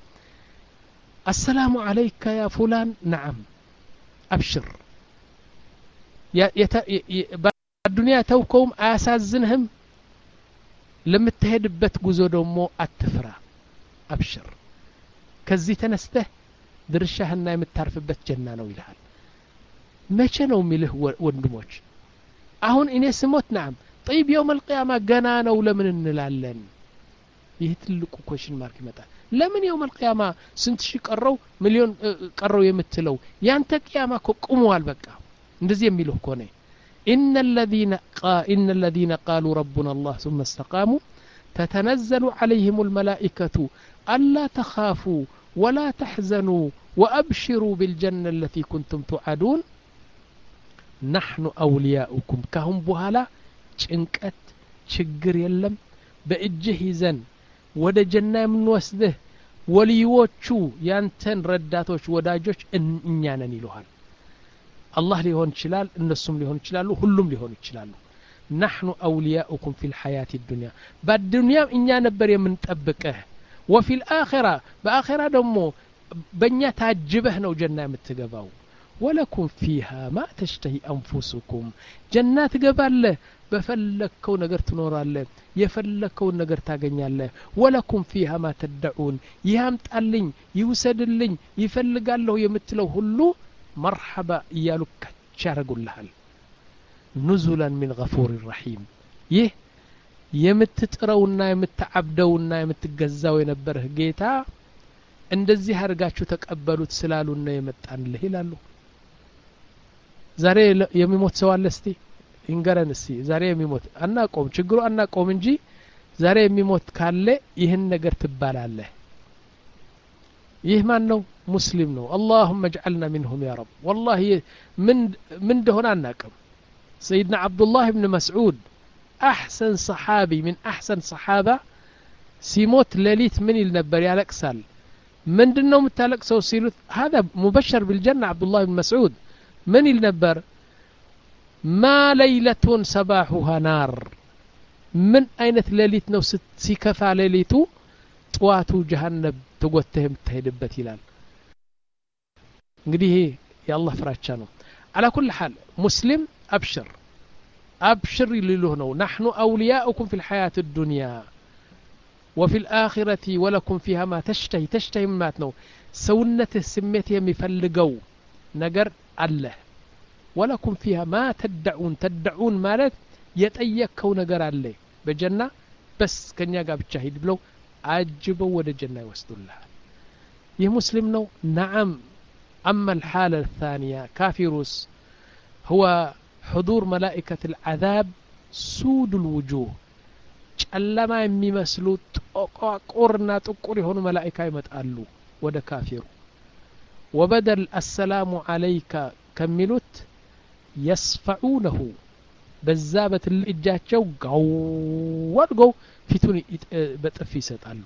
السلام عليك يا فلان نعم أبشر يا በዱንያ ተውከውም አያሳዝንህም ለምትሄድበት ጉዞ ደግሞ አትፍራ أبشر ከዚህ ተነስተህ ድርሻህና የምታርፍበት ጀና ነው ይልሃል መቼ ነው የሚልህ ወንድሞች አሁን እኔ ስሞት نعم طيب يوم القيامة ገና ነው ለምን እንላለን ይህ ትልቁ ኮሽን ማርክ ይመጣል ለምን يوم القيامة ስንት ሺህ ቀረው ሚሊዮን ቀረው የምትለው ያንተ ቂያማ ቆሟል በቃ እንደዚህ የሚለው ኮኔ إن الذين قا إن الذين قالوا ربنا الله ثم استقاموا تتنزل عليهم الملائكة ألا تخافوا ولا تحزنوا وأبشروا بالجنة التي كنتم توعدون نحن أولياؤكم كهم بهلا ጭንቀት ችግር የለም በእጅህ ይዘን ወደ ጀና የምንወስድህ ወልዮቹ ያንተን ረዳቶች ወዳጆች እኛ ነን ይሉሃል አላህ ሊሆን ይችላል እነሱም ሊሆን ይችላሉ ሁሉም ሊሆን ይችላሉ نحن أولياؤكم في الحياة الدنيا بالدنيا እኛ ነበር የምንጠብቅህ وفي الآخرة بآخرة دمو بنيا تعجبه نو جنة متقباو ولكم فيها ما تشتهي أنفسكم جنات قبال بفلكو نقر تنور الله يفلكو نقر تاقني الله ولكم فيها ما تدعون يهامت اللين يوسد اللين يفلق الله يمتلو هلو مرحبا إيالو كتشارقوا لها نزلا من غفور الرحيم يه የምትጥረውና የምትዓብደውና የምትገዛው የነበርህ ጌታ እንደዚህ አርጋችሁ ተቀበሉት ስላሉና የመጣንልህ ይላሉ ዛሬ የሚሞት ሰው አለ እስቲ እንገረን እስቲ ዛሬ የሚሞት አናቆም ችግሩ አናቆም እንጂ ዛሬ የሚሞት ካለ ይህን ነገር ትባላለህ ይህ ማን ነው ሙስሊም ነው اللهم اجعلنا منهم يا رب والله من من دهنا አናቀም سيدنا عبد الله بن مسعود أحسن صحابي من أحسن صحابة سيموت ليليت من النبر يالكسال من دنهم التالك سو سيلوث هذا مبشر بالجنة عبد الله بن مسعود من النبر ما ليلة صباحها نار من أين ليليت نو سيكفى ليليتو طواتو جهنم تقوتهم تهدبت هلال انقديه يا الله فراتشانو على كل حال مسلم أبشر أبشر للهنو نحن أولياؤكم في الحياة الدنيا وفي الآخرة ولكم فيها ما تشتهي تشتهي ماتنو سونته سميته مفلقو نقر الله ولكم فيها ما تدعون تدعون مالت يتأيكوا نقر الله بجنة بس كان يقاب الشهيد بلو عجبوا ود الجنة يوسدوا لها يمسلم نو نعم أما الحالة الثانية كافروس هو حضور ملائكة العذاب سود الوجوه ጨለማ የሚመስሉ ጥቁርና ጥቁር የሆኑ መላእክት ይመጣሉ ወደ ካፊሩ وبدل السلام عليك كملت يصفعونه በዛበት ልጃቸው ጋው ወድገው ፊቱን በጥፊ ይሰጣሉ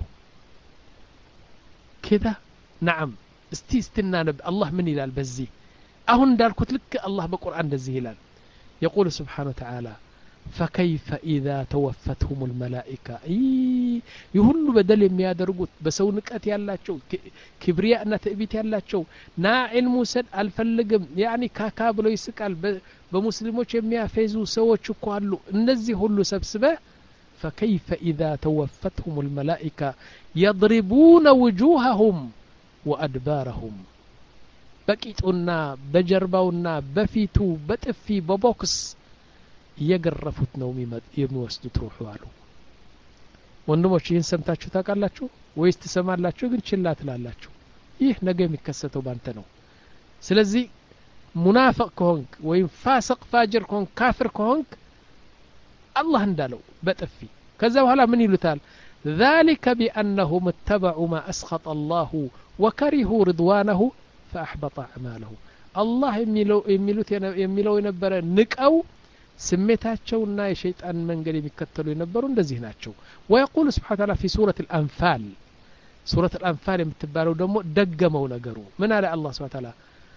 كده نعم እስቲ استنانب الله من ይላል በዚህ አሁን እንዳልኩት ልክ አላህ በቁርአን እንደዚህ ይላል يقول سبحانه وتعالى فكيف إذا توفتهم الملائكة يهلو بدل የሚያደርጉት በሰው ንቀት ያላቸው ክብሪያና ትዕቢት ያላቸው ና ዒልሙ ሰድ አልፈልግም يعني ካካ ብሎ ይስቃል በሙስሊሞች የሚያፈዙ ሰዎች እኮ አሉ እነዚህ ሁሉ ሰብስበ فكيف إذا توفتهم الملائكة يضربون وجوههم وأدبارهم بكيتونا بجرباونا بفيتو بتفي ببوكس يقرفوت ነው የሚወስዱት ሩሑ አሉ ወንድሞች ይህን ሰምታችሁ ታውቃላችሁ ወይስ ትሰማላችሁ ግን ችላ ትላላችሁ ይህ ነገ የሚከሰተው ባንተ ነው ስለዚህ ሙናፊቅ ከሆንክ ወይም ፋሲቅ ፋጅር ከሆንክ ካፍር ከሆንክ አላህ እንዳለው በጥፊ ከዛ በኋላ ምን ይሉታል ذلك بأنهم اتبعوا ما أسخط الله وكرهوا رضوانه فأحبط أعماله الله يميلو يميلوت يميلو የነበረ ንቀው ስሜታቸውና የሸይጣን መንገድ የሚከተሉ የነበሩ እንደዚህ ናቸው ويقول سبحانه وتعالى في سورة الأنفال سورة الأنفال የምትባለው ደግሞ ደገመው ነገሩ ምን አለ الله سبحانه وتعالى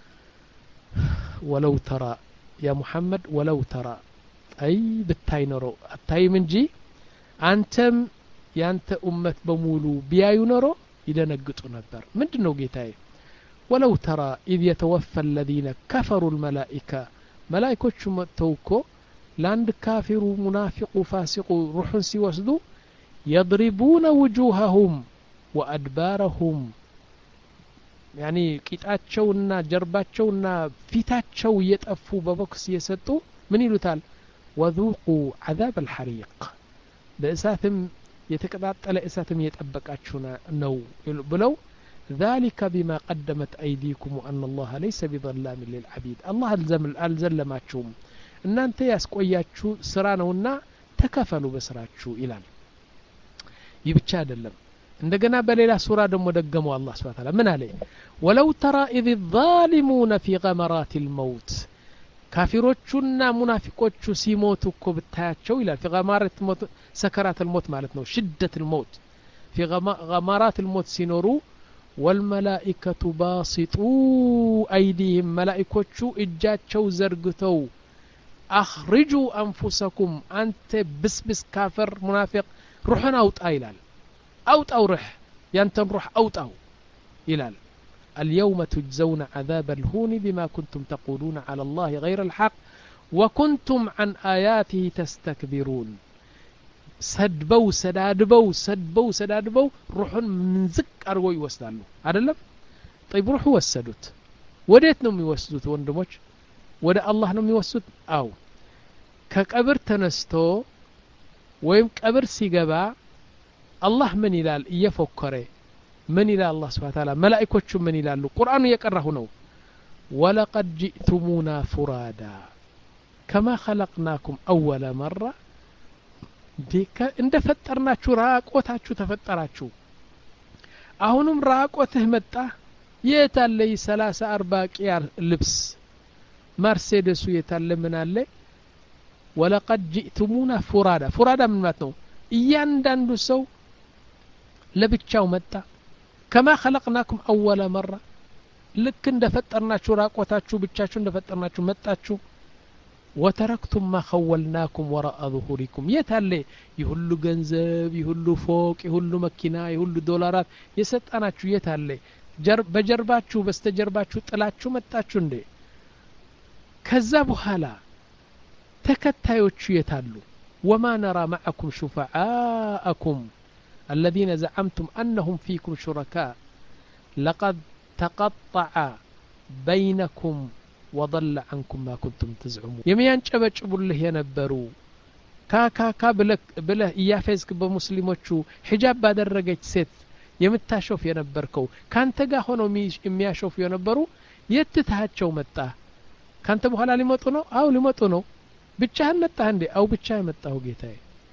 ولو ترى يا محمد ولو ترى أي ብታይ ኖሮ አታይም እንጂ አንተም ያንተ ኡመት በሙሉ ቢያዩ ኖሮ ይደነግጡ ነበር ምንድነው ጌታዬ ولو ترى إذ يتوفى الذين كفروا الملائكة ملائكة متوكو لاند كافر منافق فاسق روح سيوسدو يضربون وجوههم وأدبارهم يعني كيتاتشونا جرباتشونا فيتاتشو يتأفوا ببوكس يسطو من يلوتال وذوقوا عذاب الحريق بإساتم يتقطع إساتم يتأبكاتشونا نو بلو ذلك بما قدمت أيديكم وأن الله ليس بظلام للعبيد الله الزم الزلماتشوم ان انت ያስቆያችሁ ስራ ነውና ተከፈሉ በስራችሁ ይላል ይብቻ አይደለም እንደገና በሌላ ሱራ ደግሞ ደገመው አላህ Subhanahu Wa Ta'ala ምን አለ ولو ترى إذ الظالمون في غمرات الموت ካፊሮቹና ሙናፊቆቹ ሲሞቱ እኮ ብታያቸው ይላል في غمرات الموت سكرات الموت ማለት ነው شدة الموت في غمرات الموت ሲኖሩ والملائكة باسطوا أيديهم ملائكوቹ እጃቸው ዘርግተው أخرجوا أنفسكم أنت بس بس كافر منافق روحنا أوطا يلال أوطا روح ينتن روح أوطا يلال اليوم تجزون عذاب الهون بما كنتم تقولون على الله غير الحق وكنتم عن آياته تستكبرون سدبو سدادبو سدبو سدادبو روح من زك أرغو يوسدالو عدلم طيب روح وسدوت وديت نوم يوسدوت وندموش ወደ አላህ ነው የሚወስዱት አው ከቀብር ተነስቶ ወይም ቀብር ሲገባ አላህ ምን ይላል እየፎከረ ምን ይላል አላህ Subhanahu Wa Ta'ala መላእክቶቹ ምን ይላሉ ቁርአኑ እየቀራሁ ነው ولقد جئتمونا فرادا كما خلقناكم اول مره ዲከ እንደፈጠርናችሁ ራቆታችሁ ተፈጠራችሁ አሁንም ራቆትህ መጣ የታለይ ሰላሳ አርባ ቂያር ልብስ مرسيدس يتعلمن عليه ولقد جئتمونا فرادا فرادا من ماتنو እያንዳንዱ ሰው ለብቻው መጣ كما خلقناكم اول مره ልክ እንደፈጠርናችሁ ራቆታችሁ ብቻችሁ እንደፈጠርናችሁ መጣችሁ وتركتم ما خولناكم وراء ظهوركم የታለ ይሁሉ ገንዘብ ይሁሉ ፎቅ ይሁሉ መኪና ይሁሉ ዶላራት የሰጣናችሁ የታለ በጀርባችሁ በስተጀርባችሁ ጥላችሁ መጣችሁ እንዴ ከዛ በኋላ ተከታዮቹ የታሉ وما نرى معكم شفعاءكم الذين زعمتم أنهم فيكم شركاء لقد تقطع بينكم وضل عنكم ما كنتم تزعمون የሚያንጨበጭቡልህ የነበሩ ካካካ ብለህ ብለህ ያፈዝክ በሙስሊሞቹ ሒጃብ ባደረገች ሴት የምታሾፍ የነበርከው ካንተ ጋር ሆኖ የሚያሾፍ የነበሩ የትታቸው መጣ ካንተ በኋላ ሊመጡ ነው አው ሊመጡ ነው ብቻህን መጣህ እንዴ አው ብቻህ መጣው ጌታዬ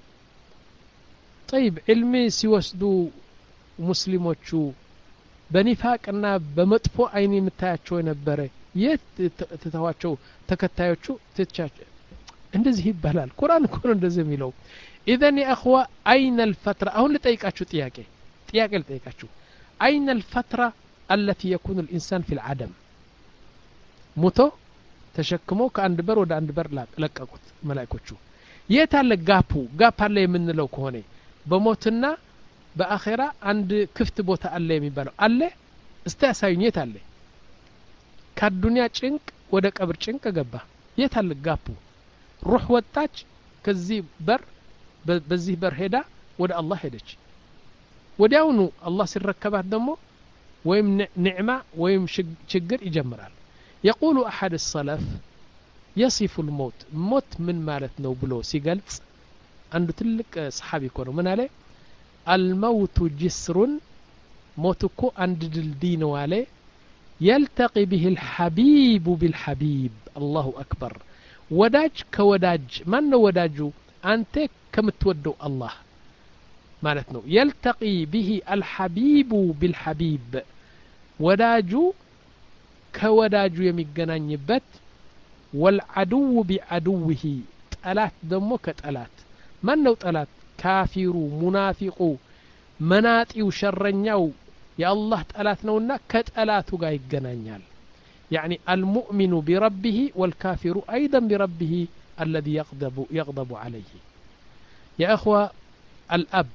طيب علمي ሲወስዱ ሙስሊሞቹ በኒፋቅና በመጥፎ አይን የምታያቸው የነበረ የትተዋቸው ተከታዮቹ ትቻቸው እንደዚህ ይባላል ቁርአን እኮ ነው እንደዚህ የሚለው اذا يا اخوه اين الفتره አሁን ልጠይቃችሁ ጥያቄ ጥያቄ ልጠይቃችሁ اين الفتره التي يكون الانسان في العدم ሞቶ ተሸክሞ ከአንድ በር ወደ አንድ በር ለቀቁት መላእክቶቹ የታለ ጋፑ ጋፕ አለ የምንለው ከሆነ በሞትና በአኺራ አንድ ክፍት ቦታ አለ የሚባለው አለ እስቲ ያሳዩኝ የታለ ከዱንያ ጭንቅ ወደ ቀብር ጭንቅ ገባ የታለ ጋፑ ሩህ ወጣች ከዚህ በር በዚህ በር ሄዳ ወደ አላህ ሄደች ወዲያውኑ አላህ ሲረከባት ደግሞ ወይም نعمة ወይም ችግር ይጀምራል يقول أحد السلف يصف الموت موت من ማለት ነው ብሎ ሲገልጽ አንዱ ትልቅ ሰሐቢ ኮነ ምን አለ الموت جسر موتكو عند ድልድይ ነው አለ يلتقي به الحبيب بالحبيب الله أكبر ወዳጅ ከወዳጅ ማን ነው ወዳጁ አንተ ከምትወደው አላህ ማለት ነው يلتقي به الحبيب بالحبيب ወዳጁ ከወዳጁ የሚገናኝበት والعدو بعدوه ጠላት ደግሞ ከጠላት ማን ነው ጠላት ካፊሩ ሙናፊቁ መናጢው ሸረኛው የአላህ ጠላት ነውና ከጠላቱ ጋር ይገናኛል يعني المؤمن بربه والكافر أيضا بربه الذي يغضب يغضب عليه يا أخوة الأب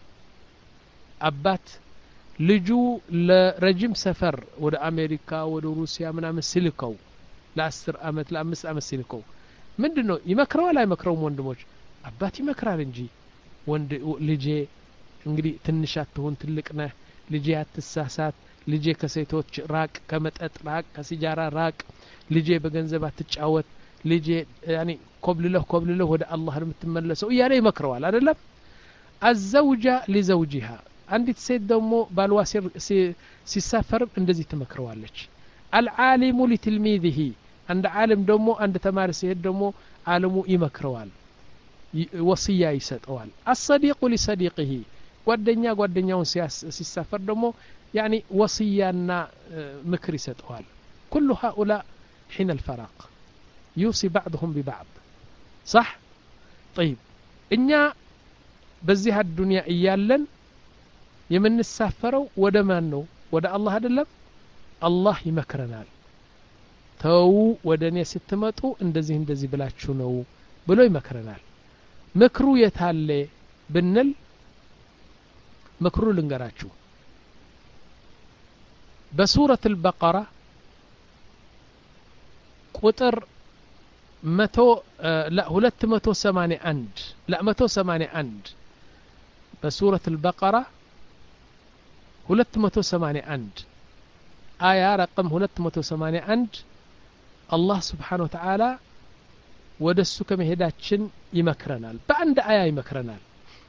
أبات لجو لرجم سفر ود أمريكا ود روسيا من أمس سيليكو لأسر أمت لأمس أمس سيليكو من دنو يمكروا ولا يمكروا وندموج أبات يمكروا لنجي وند لجي እንግዲህ ትንሻት ሆን ትልቅና ልጄ አትሳሳት ልጄ ከሴቶች ራቅ ከመጠጥ ራቅ ከሲጃራ ራቅ ልጄ በገንዘብ አትጫወት ልጄ يعني ኮብልለህ ኮብልለህ ወደ አላህ የምትመለሰው እያለ ይመክረዋል አይደለም الزوجة لزوجها አንዲት ሴት ደግሞ ባልዋ ሲሳፈር እንደዚህ ትመክረዋለች العالم لتلميذه عند عالم ደግሞ አንድ ተማሪ ሲሄድ ደግሞ ዓለሙ ይመክረዋል ወሲያ ይሰጠዋል الصديق لصديقه ጓደኛ ጓደኛውን ሲሳፈር ደግሞ يعني وصيانا مكر يسطوال كل هؤلاء حين الفراق يوصي بعضهم ببعض صح طيب إننا بزيها الدنيا إيالن يمن السافروا ودا مانو ودا الله هذا الله يمكرنا تو ودنيا ستمتو اندزي اندزي بلاتشو نو بلو يمكرنا مكرو يتالي بنل مكرو لنقراتشو بسورة البقرة قطر متو آه لا هلت متو سماني أند لا متو سماني أند بسورة البقرة هلت متو سماني أند آية رقم هلت متو سماني أند الله سبحانه وتعالى ودسو كمهداتشن يمكرنال بأند آية يمكرنال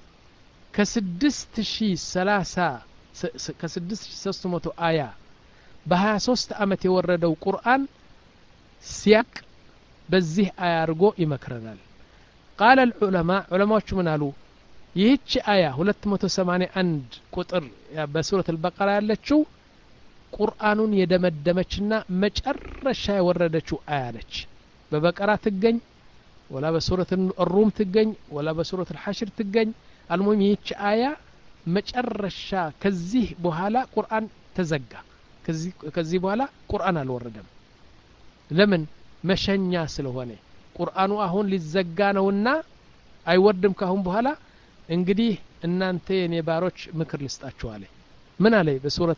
كسدست شي سلاسة كسدست شي سستمتو آية بها سوست أمت يوردو قرآن سياق بزيه آية رقو يمكرنال قال العلماء علماء شو منالو يهيتش آية هلت متو سماني أند قطر بسورة البقرة يالتشو قرآن يدمدمتشنا مجرشا يوردتشو آية لتش ببقرة تقن ولا بسورة الروم تقن ولا بسورة الحشر تقن المهم يهيتش آية مجرشا كزيه بوهالا قرآن تزقى كزي بوهالا قرآن الوردم لمن مشنيا سلوهني قرآن أهون للزقانونا أي وردم كهم بوهالا انقديه ان انتين يباروش مكر لستاتشوالي من عليه بسورة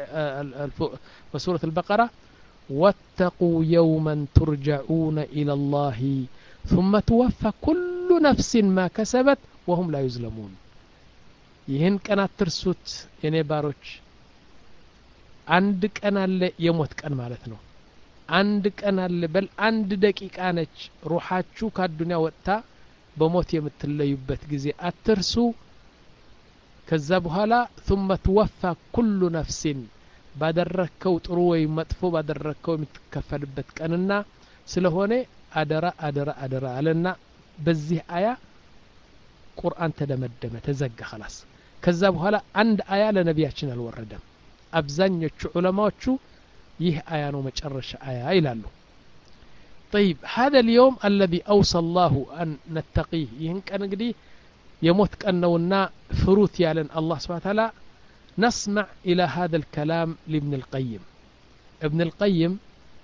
بسورة البقرة واتقوا يوما ترجعون إلى الله ثم توفى كل نفس ما كسبت وهم لا يظلمون ይህን ቀን አትርሱት የኔ ባሮች አንድ ቀን አለ የሞት ቀን ማለት ነው አንድ ቀን አለ በል አንድ ደቂቃ ነች ሩሃችሁ ከዱንያ ወጣ በሞት የምትለዩበት ጊዜ አትርሱ ከዛ በኋላ ثم توفى كل نفس ባደረከው ጥሩ ወይ መጥፎ ባደረከው የምትከፈልበት ቀንና ስለሆነ አደራ አደራ አደራ አለና በዚህ አያ ቁርአን ተደመደመ ተዘጋ خلاص ከዛ በኋላ አንድ አያ ለነቢያችን አልወረደም አብዛኞቹ ዑለማዎቹ ይህ አያ ነው መጨረሻ አያ ይላሉ طيب هذا اليوم الذي اوصى الله ان نتقيه ይህን ቀን እንግዲህ የሞት ቀን ነውና ፍሩት ያለን አላህ Subhanahu Wa Ta'ala نسمع الى هذا الكلام لابن القيم ابن القيم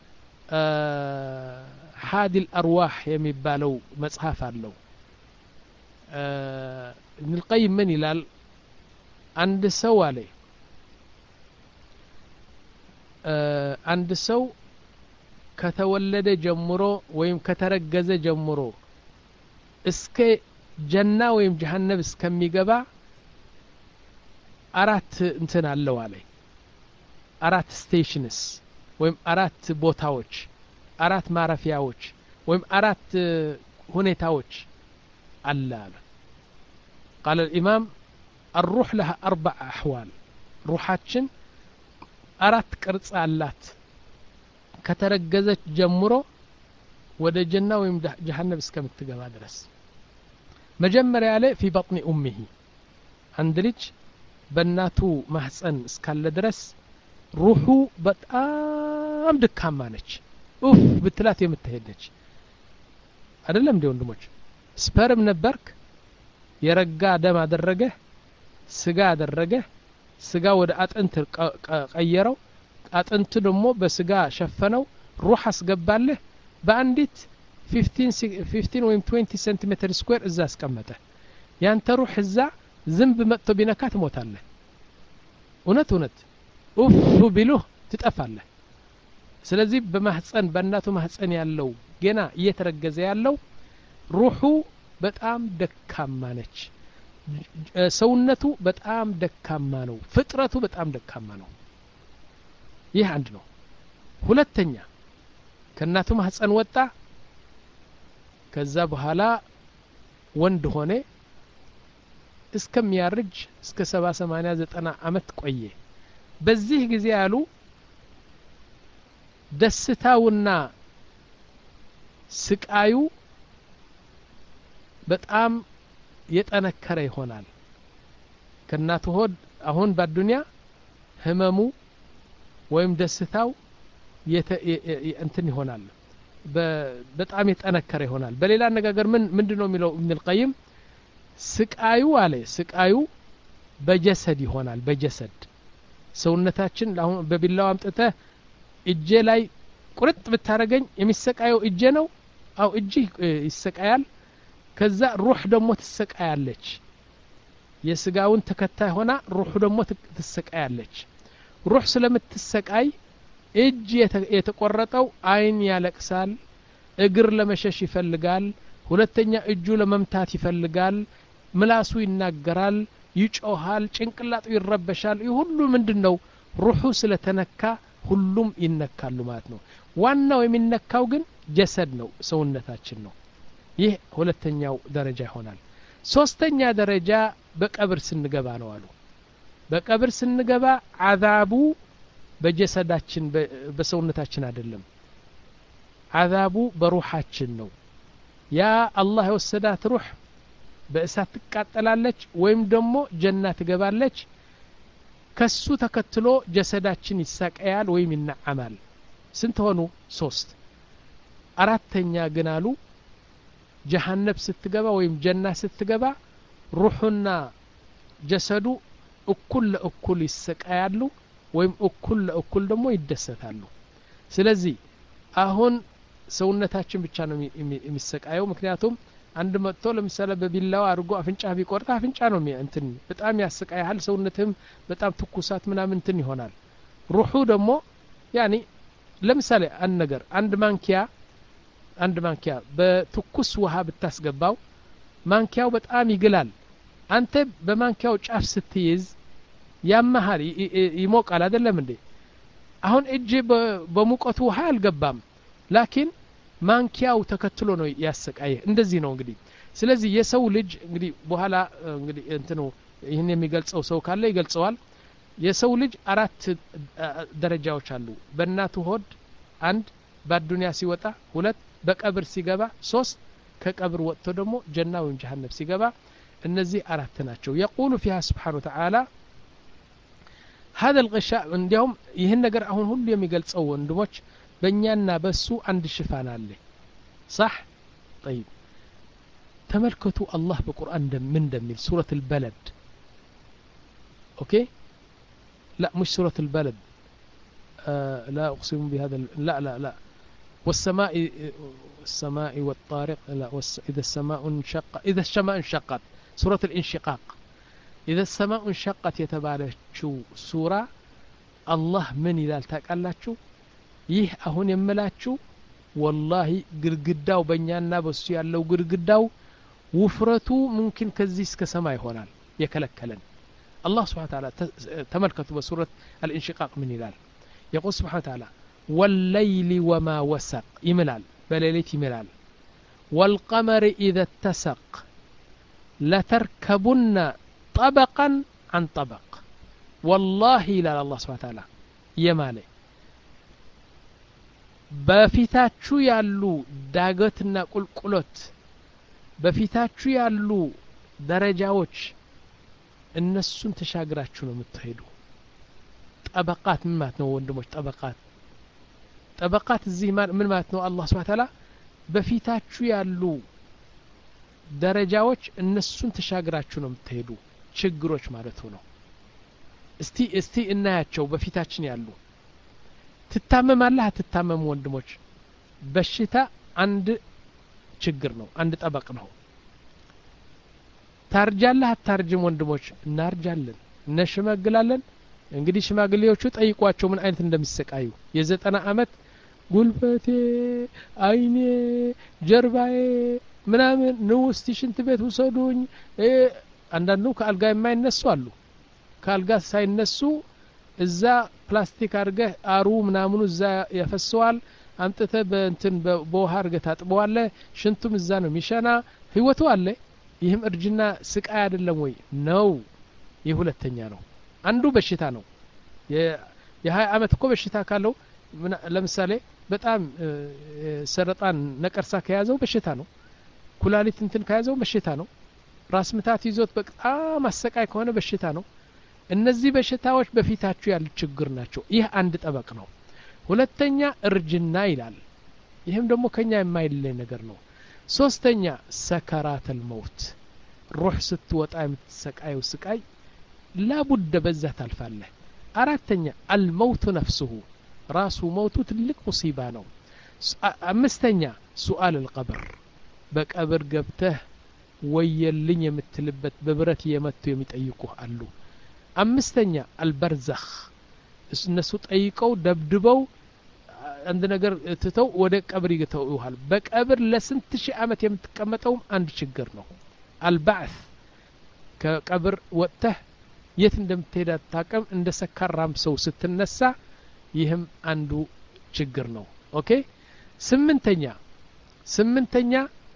آه حادي الارواح የሚባለው መጽሐፍ አለው آه ابن القيم من ይላል አንድ ሰው አለ آه አንድ ሰው ከተወለደ ጀምሮ ወይም ከተረገዘ ጀምሮ እስከ ጀና ወይም ጀሃነም እስከሚገባ አራት እንትን አለው አለ አራት ስቴሽንስ ወይም አራት ቦታዎች አራት ማረፊያዎች ወይም አራት ሁኔታዎች አለ አለ قال الإمام الروح لها أربع أحوال روحاتشن أرات ቅርጽ አላት ከተረገዘች ጀምሮ ወደ ጀና ወይም ጀሃነም እስከምትገባ ድረስ መጀመሪያ ላይ في بطن أمه አንድ ልጅ በእናቱ ማህፀን እስካለ ድረስ ሩሑ በጣም ደካማ ነች ኡፍ ብትላት የምትሄደች አይደለም እንዴ ወንድሞች ስፐርም ነበርክ የረጋ ደም አደረገ ስጋ አደረገ ስጋ ወደ አጥንት ቀየረው አጥንት ደግሞ በስጋ ሸፈነው ሩህ አስገባለህ በአንዲት fifteen ወይም twenty ሴንቲሜትር ስኩዌር እዛ አስቀመጠ ያንተ ሩህ እዛ ዝንብ መጥቶ ቢነካት ሞታለህ እውነት እውነት ኡፍ ቢሉህ ትጠፋለህ ስለዚህ በማህፀን በእናቱ ማህፀን ያለው ገና እየተረገዘ ያለው ሩሑ በጣም ደካማ ነች ሰውነቱ በጣም ደካማ ነው ፍጥረቱ በጣም ደካማ ነው ይህ አንድ ነው ሁለተኛ ከእናቱ ማህፀን ወጣ ከዛ በኋላ ወንድ ሆነ እስከሚያርጅ እስከ ሰባ ሰማንያ ዘጠና አመት ቆየ በዚህ ጊዜ ያሉ ደስታውና ስቃዩ በጣም የጠነከረ ይሆናል ከናቱ ሆድ አሁን በዱንያ ህመሙ ወይም ደስታው እንትን ይሆናል በጣም የጠነከረ ይሆናል በሌላ አነጋገር ምን ምንድነው የሚለው ኢብኑ القيم ስቃዩ አለ ስቃዩ በጀሰድ ይሆናል በጀሰድ ሰውነታችን አሁን በቢላው አምጥተ እጄ ላይ ቁርጥ ብታረገኝ የሚሰቃየው እጄ ነው አው እጅ ይሰቃያል ከዛ ሩህ ደግሞ ትሰቃያለች የስጋውን ተከታይ ሆና ሩህ ደግሞ ትሰቃያለች ሩህ ስለምትሰቃይ እጅ የተቆረጠው አይን ያለቅሳል እግር ለመሸሽ ይፈልጋል ሁለተኛ እጁ ለመምታት ይፈልጋል ምላሱ ይናገራል ይጮሃል ጭንቅላቱ ይረበሻል ይህ ሁሉ ምንድነው ሩሁ ስለተነካ ሁሉም ይነካሉ ማለት ነው ዋናው የሚነካው ግን ጀሰድ ነው ሰውነታችን ነው ይህ ሁለተኛው ደረጃ ይሆናል ሶስተኛ ደረጃ በቀብር ስንገባ ነው አሉ በቀብር ስንገባ አዛቡ በጀሰዳችን በሰውነታችን አይደለም አዛቡ በሩሃችን ነው ያ አላህ የወሰዳት ሩህ በእሳት ትቃጠላለች ወይም ደግሞ ጀና ትገባለች ከሱ ተከትሎ ጀሰዳችን ይሳቀያል ወይም ይናዓማል ስንት ሆኑ ሶስት አራተኛ ግን አሉ ጀሃነም ስትገባ ወይም ጀና ስትገባ ሩህና ጀሰዱ እኩል ለእኩል ይሰቃያሉ ወይም እኩል ለእኩል ደግሞ ይደሰታሉ ስለዚህ አሁን ሰውነታችን ብቻ ነው የሚሰቃየው ምክንያቱም አንድ መጥቶ ለምሳሌ በቢላው አድርጎ አፍንጫ ቢቆርጣ አፍንጫ ነው እንትን በጣም ያሰቃያል ሰውነትም በጣም ትኩሳት ምናምን እንትን ይሆናል ሩሁ ደግሞ ያኒ ለምሳሌ አንድ ነገር አንድ ማንኪያ አንድ ማንኪያ በትኩስ ውሃ ብታስገባው ማንኪያው በጣም ይግላል አንተ በማንኪያው ጫፍ ስትይዝ ያማሃል ይሞቃል አይደለም እንዴ አሁን እጅ በሙቀቱ ውሃ አልገባም ላኪን ማንኪያው ተከትሎ ነው ያሰቃየ እንደዚህ ነው እንግዲህ ስለዚህ የሰው ልጅ እንግዲህ በኋላ እንግዲህ እንትኑ ይሄን የሚገልጸው ሰው ካለ ይገልጸዋል የሰው ልጅ አራት ደረጃዎች አሉ በእናቱ ሆድ አንድ በዱንያ ሲወጣ ሁለት በቀብር ሲገባ ሶስት ከቀብር ወጥቶ ደግሞ ጀና ወይም ጀሃነም ሲገባ እነዚህ አራት ናቸው يقول فيها سبحانه وتعالى هذا الغشاء እንዲያውም ይሄን ነገር አሁን ሁሉ የሚገልጸው ወንድሞች በእኛና በሱ አንድ ሽፋን አለ صح طيب ተመልከቱ አላህ በቁርአን ምን እንደሚል ሱረة البلد اوكي لا مش سورة البلد آه لا اقسم بهذا لا لا لا والسماء السماء والطارق لا اذا السماء انشقت اذا السماء انشقت سورة الانشقاق اذا السماء انشقت የተባለችው ሱራ አላህ ምን ይላል ታውቃላችሁ ይህ አሁን የምላችሁ والله ግድግዳው በእኛና በሱ ያለው ግድግዳው ውፍረቱ ممكن ከዚህ እስከ ሰማይ ይሆናል የከለከለን الله سبحانه وتعالى ተመልከቱ በሱረት الانشقاق ምን ይላል يقول سبحانه وتعالى والليل وما وسق يملال بليلت يملال والقمر إذا اتسق لتركبن طبقا عن طبق والله إلى الله سبحانه وتعالى يمالي በፊታችሁ ያሉ ዳገትና ቁልቁሎት በፊታችሁ ያሉ ደረጃዎች እነሱን ተሻግራችሁ ነው የምትሄዱ ጠበቃት ምን ማለት ነው ወንድሞች ጠበቃት ጠበቃት እዚህ ምን ማለት ነው አላህ Subhanahu Ta'ala በፊታችሁ ያሉ ደረጃዎች እነሱን ተሻግራችሁ ነው የምትሄዱ ችግሮች ማለት ነው እስቲ እስቲ እናያቸው በፊታችን ያሉ ትታመማለህ አትታመም ወንድሞች በሽታ አንድ ችግር ነው አንድ ጠበቅ ነው ታርጃለህ አታርጅም ወንድሞች እናርጃለን ነሽመግላለን እንግዲህ ሽማግሌዎቹ ጠይቋቸው ምን አይነት እንደሚሰቃዩ የዘጠና አመት ጉልበቴ አይኔ ጀርባዬ ምናምን ነው እስቲ ሽንት ቤት ወሰዱኝ አንዳንዱ ከአልጋ የማይነሱ አሉ ከአልጋ ሳይነሱ እዛ ፕላስቲክ አርገህ አሩ ምናምኑ እዛ ያፈሰዋል አንተተ በእንትን በውሃ አርገህ ታጥበዋለህ ሽንቱም እዛ ነው ሚሸና ህይወቱ አለ ይህም እርጅና ስቃይ አይደለም ወይ ነው ይህ ሁለተኛ ነው አንዱ በሽታ ነው የ20 አመት እኮ በሽታ ካለው ለምሳሌ በጣም ሰረጣን ነቀርሳ ከያዘው በሽታ ነው ኩላሊት እንትን ከያዘው በሽታ ነው ራስ ምታት ይዞት በጣም አሰቃይ ከሆነ በሽታ ነው እነዚህ በሽታዎች በፊታችሁ ያሉ ችግር ናቸው ይህ አንድ ጠበቅ ነው ሁለተኛ እርጅና ይላል ይህም ደግሞ ከኛ የማይለይ ነገር ነው ሶስተኛ ሰከራተል መውት ሩህ ስትወጣ የምትሰቃየው ስቃይ ላቡድ በዛ ታልፋለህ አራተኛ አልመውት ነፍሱሁ ራሱ መውቱ ትልቅ ሙሲባ ነው አምስተኛ ሱአል القبر በቀብር ገብተህ ወየልኝ የምትልበት በብረት የመቱ የሚጠይቁህ አሉ አምስተኛ አልበርዘኽ እነሱ ጠይቀው ደብድበው አንድ ነገር ትተው ወደ ቀብር ይገተውሃል በቀብር ለስንት ሺህ አመት የምትቀመጠው አንድ ችግር ነው አልባዕት ከቀብር ወጥተህ የት እንደምትሄድ አታውቅም እንደ ሰካራም ሰው ስትነሳ ይህም አንዱ ችግር ነው ኦኬ ስምንተኛ ስምንተኛ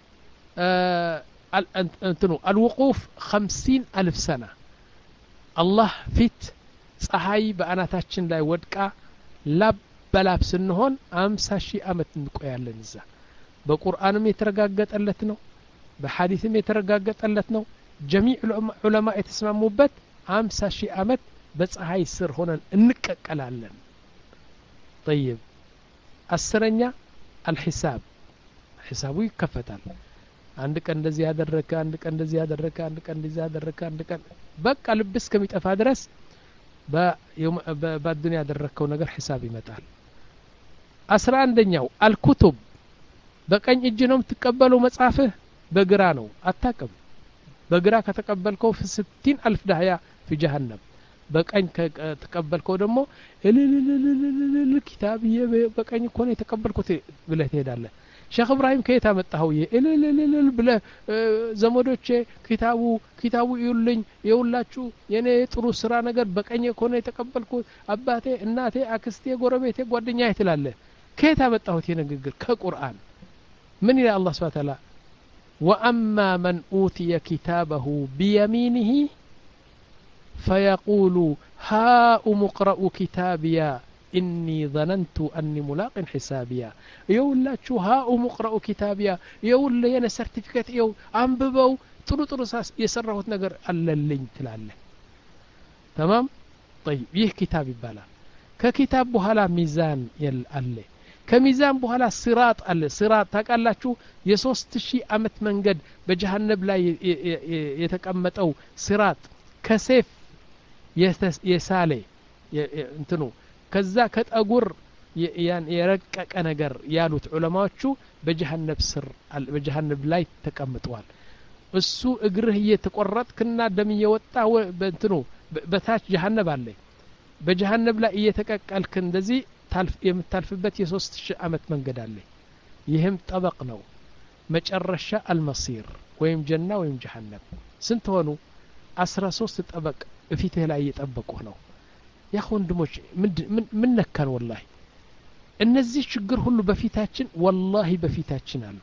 እንትኑ الوقوف خمسين ألف سنة الله ፊት ፀሐይ በአናታችን ላይ ወድቃ ላብ በላብ ስንሆን አምሳ ሺህ አመት እንቆያለን እዛ በቁርአንም የተረጋገጠለት ነው በሐዲስም የተረጋገጠለት ነው ጀሚዕ ዑለማ የተስማሙበት አምሳ ሺህ አመት በፀሐይ ስር ሆነን እንቀቀላለን طيب አስረኛ الحساب ሒሳቡ ይከፈታል አንድ ቀን እንደዚህ ያደረከ አንድ ቀን እንደዚህ ያደረከ አንድ ቀን እንደዚህ ያደረከ አንድ ቀን በቃ ልብስ ከሚጠፋ ድረስ በዱንያ ያደረከው ነገር ሒሳብ ይመጣል አስራ አንደኛው አልኩቱብ በቀኝ እጅ ነው የምትቀበለው መጽሐፍህ በግራ ነው አታቀም በግራ ከተቀበልከው ستين ألف ዳህያ في جهنم በቀኝ ከተቀበልከው ደግሞ እልልልልል ኪታብዬ በቀኝ እኮ ነው የተቀበልኩት ብለህ ትሄዳለህ ሼክ ኢብራሂም ከየት አመጣው እልልልል ብለህ ዘመዶቼ ኪታቡ ኪታቡ ይውልኝ ይውላችሁ የኔ ጥሩ ስራ ነገር በቀኝ እኮ ነው የተቀበልኩት አባቴ እናቴ አክስቴ ጎረቤቴ ጓደኛዬ ትላለህ ከየት አመጣሁት የንግግር ከቁርአን ምን ይላል አላህ Subhanahu Wa Ta'ala وأما من أوتي كتابه بيمينه فيقول هاؤم اقرءوا كتابيا إني ظننت أني ملاق حسابيا يقول هاؤم اقرءوا كتابيا يقول لي أنا سيرتيفيكت يو أنببوا ጥሩ ጥሩ የሰራሁት ነገር አለልኝ ትላለህ تمام طيب ይህ ኪታብ ይባላል ከኪታብ በኋላ ሚዛን አለ ከሚዛን በኋላ ሲራጥ አለ ሲራጥ ታውቃላችሁ የሶስት ሺህ አመት መንገድ በጀሃነም ላይ የተቀመጠው ሲራጥ ከሴፍ የሳለ እንትኑ ከዛ ከጠጉር ያን የረቀቀ ነገር ያሉት ዑለማዎቹ በጀሃነም ስር በጀሃነም ላይ ተቀምጧል እሱ እግርህ እየተቆረጥክና ደም እየወጣ በእንትኑ በታች ጀሃነም አለ በጀሃነም ላይ እየተቀቀልክ እንደዚህ ታልፍ የምታልፍበት የሶስት ሺህ አመት መንገድ አለ ይህም ጠበቅ ነው መጨረሻ አልመሲር ወይም ጀና ወይም ጀሃነም ስንት ሆኑ አስራ ሶስት ጠበቅ እፊትህ ላይ እየጠበቁህ ነው يا ወንድሞች ምን ምን ነካን والله እነዚህ ችግር ሁሉ በፊታችን والله በፊታችን አሉ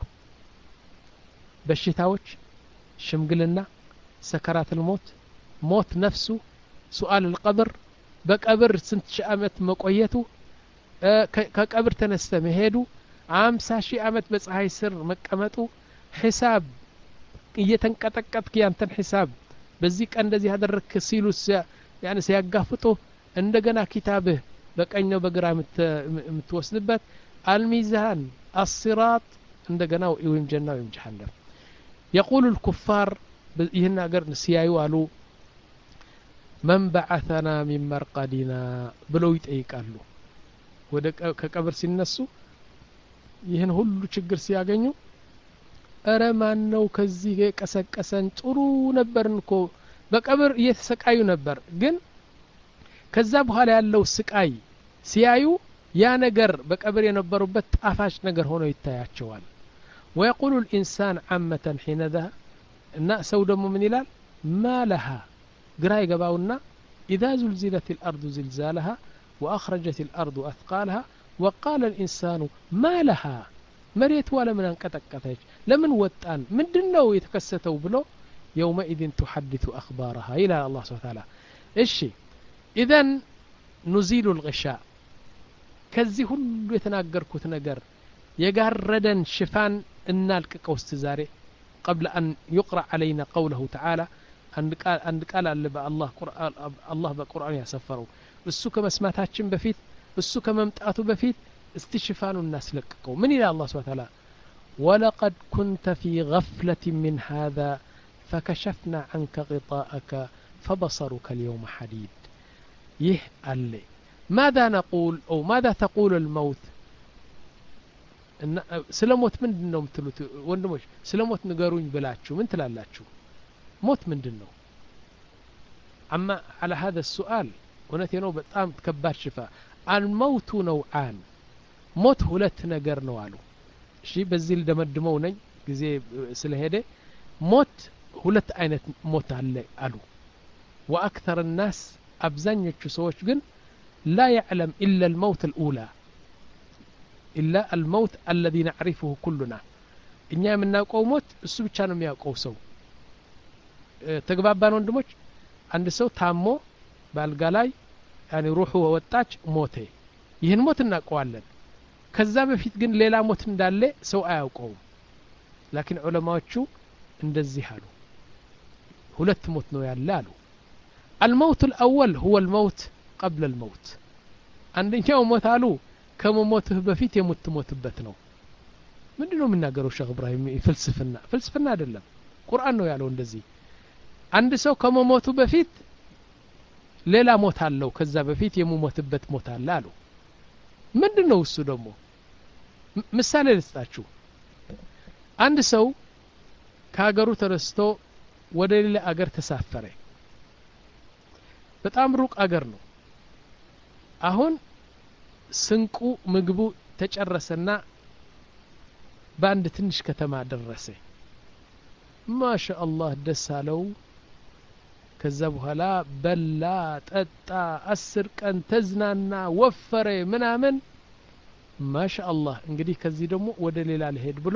በሽታዎች ሽምግልና ሰከራት الموت ሞት ነፍሱ سؤال القبر በቀብር ስንት ሺህ አመት መቆየቱ ከቀብር ተነስተ መሄዱ አምሳ ሺህ አመት በፀሐይ ስር መቀመጡ ሒሳብ እየተንቀጠቀጥክ ያንተን ሒሳብ በዚህ ቀን እንደዚህ ያደረክ ሲሉስ يعني ሲያጋፍጡ እንደገና ኪታብህ በቀኝው በግራ የምትወስድበት الميزان الصراط እንደገና ወይም ጀና ወይም ጀሃነም يقول الكفار ይህን ነገር ሲያዩ አሉ من بعثنا من مرقدنا ብለው ይጠይቃሉ ወደ ከቀብር ሲነሱ ይህን ሁሉ ችግር ሲያገኙ አረ ማን ነው ከዚህ የቀሰቀሰን ጥሩ ነበርንኮ በቀብር እየተሰቃዩ ነበር ግን ከዛ በኋላ ያለው ስቃይ ሲያዩ ያ ነገር በቀብር የነበሩበት ጣፋጭ ነገር ሆኖ ይታያቸዋል ويقول الإنسان عامة حين ذا الناس ودم من إلال ما لها قراء قباونا إذا زلزلت الأرض زلزالها وأخرجت الأرض أثقالها وقال الإنسان ما لها مريت ولا من انقطقتش لمن وطان من دنو يتكستوا بلو يومئذ تحدث أخبارها إلى الله سبحانه وتعالى إيشي إذن نزيل الغشاء كذي ሁሉ የተናገርኩት ነገር የጋረደን ሽፋን እናልቀቀው استزاري قبل أن يقرأ علينا قوله تعالى عند قال الله قرآن الله بقرآن يسفروا እሱ ከመስማታችን በፊት እሱ ከመምጣቱ በፊት استشفان الناس لققوا من إلى الله سبحانه وتعالى ولقد كنت في غفلة من هذا فكشفنا عنك غطاءك فبصرك اليوم حديد يه اللي ماذا نقول أو ماذا تقول الموت سلموت من دنو متلوت وندموش سلموت نقارون بلاتشو من تلالاتشو موت من دنو أما على هذا السؤال ونتي نو بطعم تكبار شفاء الموت نوعان موت ሁለት ነገር ነው አሉ እሺ በዚህ ልደመድመው ነኝ ጊዜ ስለሄደ ሞት ሁለት አይነት ሞት አለ አሉ واكثر الناس አብዛኞቹ ሰዎች ግን لا يعلم الا الموت الاولى الا الموت الذي نعرفه كلنا እኛ የምናውቀው ሞት እሱ ብቻ ነው የሚያውቀው ሰው ተግባባን ወንድሞች አንድ ሰው ታሞ ባልጋ ላይ يعني روحه ወጣች ሞተ ይህን ሞት እናውቀዋለን ከዛ በፊት ግን ሌላ ሞት እንዳለ ሰው አያውቀውም لكن ዑለማዎቹ እንደዚህ አሉ ሁለት ሞት ነው ያለ አሉ الموت الأول هو الموت قبل الموت አንደኛው ሞት አሉ ከመሞትህ በፊት የምትሞትበት ነው ምንድነው የምናገረው ሼክ ኢብራሂም ፍልስፍና ፍልስፍና አይደለም ቁርአን ነው ያለው እንደዚህ አንድ ሰው ከመሞቱ በፊት ሌላ ሞት አለው ከዛ በፊት የምሞትበት ሞት አለ አሉ ምንድነው እሱ ደግሞ ምሳሌ ልስጣችሁ አንድ ሰው ከሀገሩ ተነስቶ ወደ ሌላ አገር ተሳፈረ በጣም ሩቅ አገር ነው አሁን ስንቁ ምግቡ ተጨረሰና በአንድ ትንሽ ከተማ ደረሰ ማሻአላህ ደስ አለው ከዛ በኋላ በላ ጠጣ አስር ቀን ተዝናና ወፈረ ምናምን ማሻአላህ እንግዲህ ከዚህ ደግሞ ወደ ሌላ ልሄድ ብሎ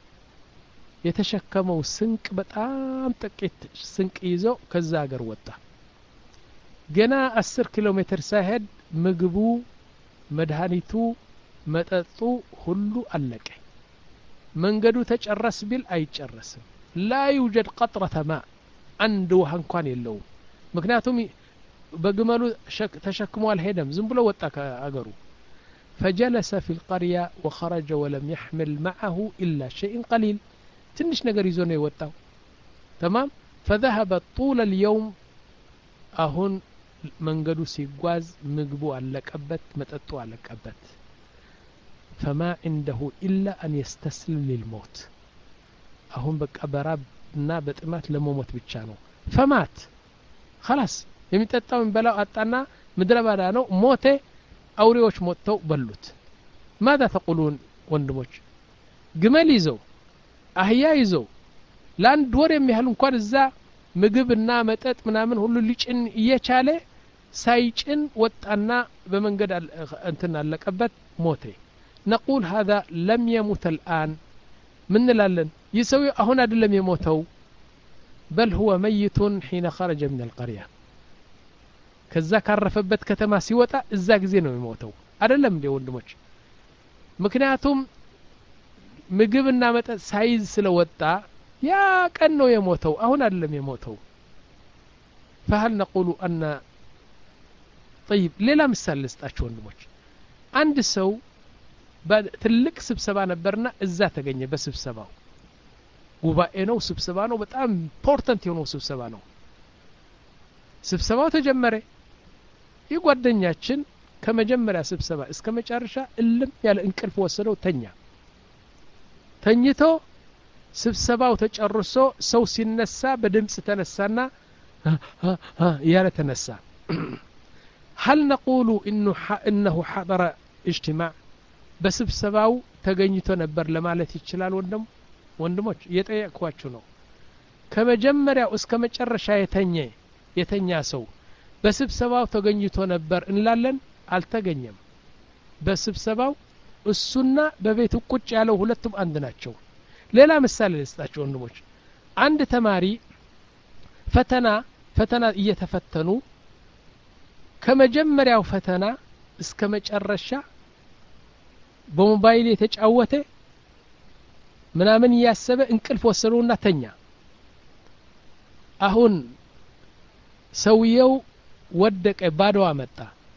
የተሸከመው ስንቅ በጣም ጥቂት ስንቅ ይዞ ከዛ ሀገር ወጣ ገና አስር ኪሎ ሜትር ሳይሄድ ምግቡ መድኃኒቱ መጠጡ ሁሉ አለቀ መንገዱ ተጨረስ ቢል አይጨረስም لا يوجد قطرة ماء አንድ ውሃ እንኳን የለውም ምክንያቱም በግመሉ ተሸክሞ አልሄደም ዝም ብሎ ወጣ ከአገሩ فجلس في القرية وخرج ولم يحمل معه إلا شيء قليل ትንሽ ነገር ይዞ ነው የወጣው تمام فذهب طول اليوم አሁን መንገዱ ሲጓዝ ምግቡ አለቀበት መጠጡ አለቀበት فما عنده إلا أن يستسلم للموت አሁን በቃ በራብና በጥማት ለመሞት ብቻ ነው فمات خلاص የሚጠጣው እንበላው አጣና ምድረ ባዳ ነው ሞተ አውሬዎች ሞተው በሉት ماذا تقولون ወንድሞች ግመል ይዘው አህያ ይዘው ላንድ ወር የሚያህል እንኳን እዛ ምግብና መጠጥ ምናምን ሁሉ ሊጭን እየቻለ ሳይጭን ወጣና በመንገድ እንትን አለቀበት ሞተ نقول هذا لم يمت الآن من لالن يسوي አሁን አይደለም የሞተው بل هو ميت حين خرج من القرية ከዛ ካረፈበት ከተማ ሲወጣ እዛ ጊዜ ነው የሞተው አይደለም እንዴ ወንድሞች ምክንያቱም ምግብና መጠጥ ሳይዝ ስለወጣ ያ ቀን ነው የሞተው አሁን አይደለም የሞተው فهل نقول أن طيب ሌላ ምሳሌ ልስጣችሁ ወንድሞች አንድ ሰው በትልቅ ስብሰባ ነበርና እዛ ተገኘ በስብሰባው ጉባኤ ነው ስብሰባ ነው በጣም ኢምፖርታንት የሆነ ስብሰባ ነው ስብሰባው ተጀመረ ይጓደኛችን ከመጀመሪያ ስብሰባ እስከ መጨረሻ እልም ያለ እንቅልፍ ወሰደው ተኛ ተኝቶ ስብሰባው ተጨርሶ ሰው ሲነሳ በድምጽ ተነሳና ያለ ተነሳ هل نقول انه انه حضر اجتماع በስብሰባው ተገኝቶ ነበር ለማለት ይችላል ወንድም ወንድሞች እየጠየቅኳችሁ ነው ከመጀመሪያው እስከ መጨረሻ የተኘ የተኛ ሰው በስብሰባው ተገኝቶ ነበር እንላለን አልተገኘም በስብሰባው እሱና በቤቱ ቁጭ ያለው ሁለቱም አንድ ናቸው ሌላ ምሳሌ ልስጣችሁ ወንድሞች አንድ ተማሪ ፈተና ፈተና እየተፈተኑ ከመጀመሪያው ፈተና እስከ መጨረሻ በሞባይል የተጫወተ ምናምን ያሰበ እንቅልፍ ወሰደውና ተኛ አሁን ሰውየው ወደቀ ባዶ አመጣ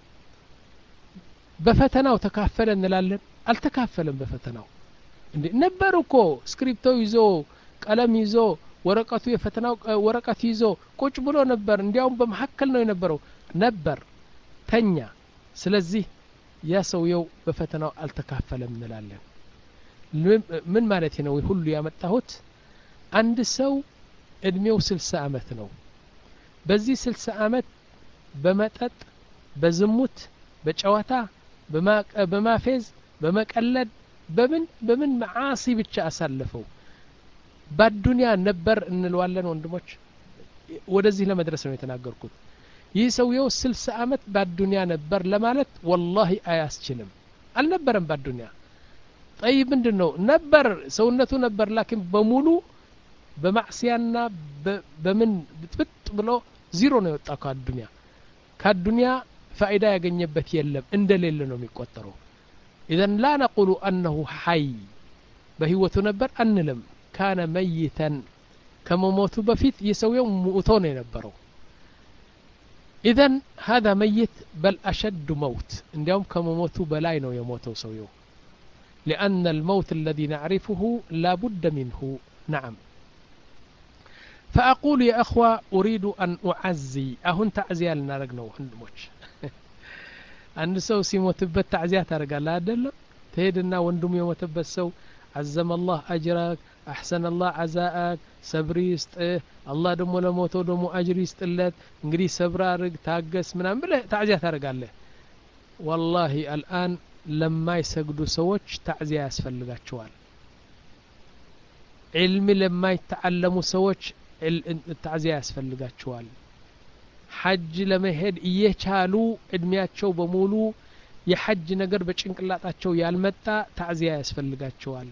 በፈተናው ተካፈለ እንላለን አልተካፈለም በፈተናው እንዴ ነበር እኮ ስክሪፕቶ ይዞ ቀለም ይዞ ወረቀቱ የፈተናው ወረቀት ይዞ ቁጭ ብሎ ነበር እንዲያውም በመሐከል ነው የነበረው ነበር ተኛ ስለዚህ ያ ሰውየው በፈተናው አልተካፈለም እንላለን ምን ማለት ነው ሁሉ ያመጣሁት አንድ ሰው እድሜው ስልሳ አመት ነው በዚህ ስልሳ አመት በመጠጥ በዝሙት በጨዋታ በማፌዝ በመቀለድ በምን በምን መዓሲ ብቻ አሳለፈው በዱንያ ነበር እንለዋለን ወንድሞች ወደዚህ ለመድረስ ነው የተናገርኩት ይህ ሰውየው ስልሳ አመት በዱንያ ነበር ለማለት والله አያስችልም አልነበረም በዱንያ طيب ምንድነው ነበር ሰውነቱ ነበር ላኪን በሙሉ በማዕሲያና በምን ብጥብጥ ብሎ ዜሮ ነው የወጣው ከዱንያ ከዱንያ ፋይዳ ያገኘበት የለም እንደሌለ ነው የሚቆጠረው اذا لا نقول انه حي በህይወቱ ነበር አንልም كان ميتا ከመሞቱ በፊት የሰውየው ሞቶ ነው የነበረው اذا هذا ميت بل اشد موت እንዲያውም ከመሞቱ በላይ ነው የሞተው ሰውየው لان الموت الذي نعرفه لا بد منه نعم فاقول يا اخوه اريد ان اعزي اهون تعزيه لنارق ነው ወንድሞች አንድ ሰው ሲሞትበት تعزيه ታረጋለህ አይደለም ትሄድና ወንድሙ የሞተበት ሰው عزم الله اجرك احسن الله عزاءك صبري است الله ደሞ ለሞተው ደሞ አጅር ይስጥለት እንግዲህ ሰብራ አርግ ታገስ ምናምን ብለህ تعزيه ታረጋለህ والله الان لما يسجዱ ሰዎች تعزيه ያስፈልጋቸዋል علم لما يتعلሙ ሰዎች تعزيه ያስፈልጋቸዋል ሐጅ ለመሄድ እየቻሉ እድሜያቸው በሙሉ የሐጅ ነገር በጭንቅላታቸው ያልመጣ تعزيه ያስፈልጋቸዋል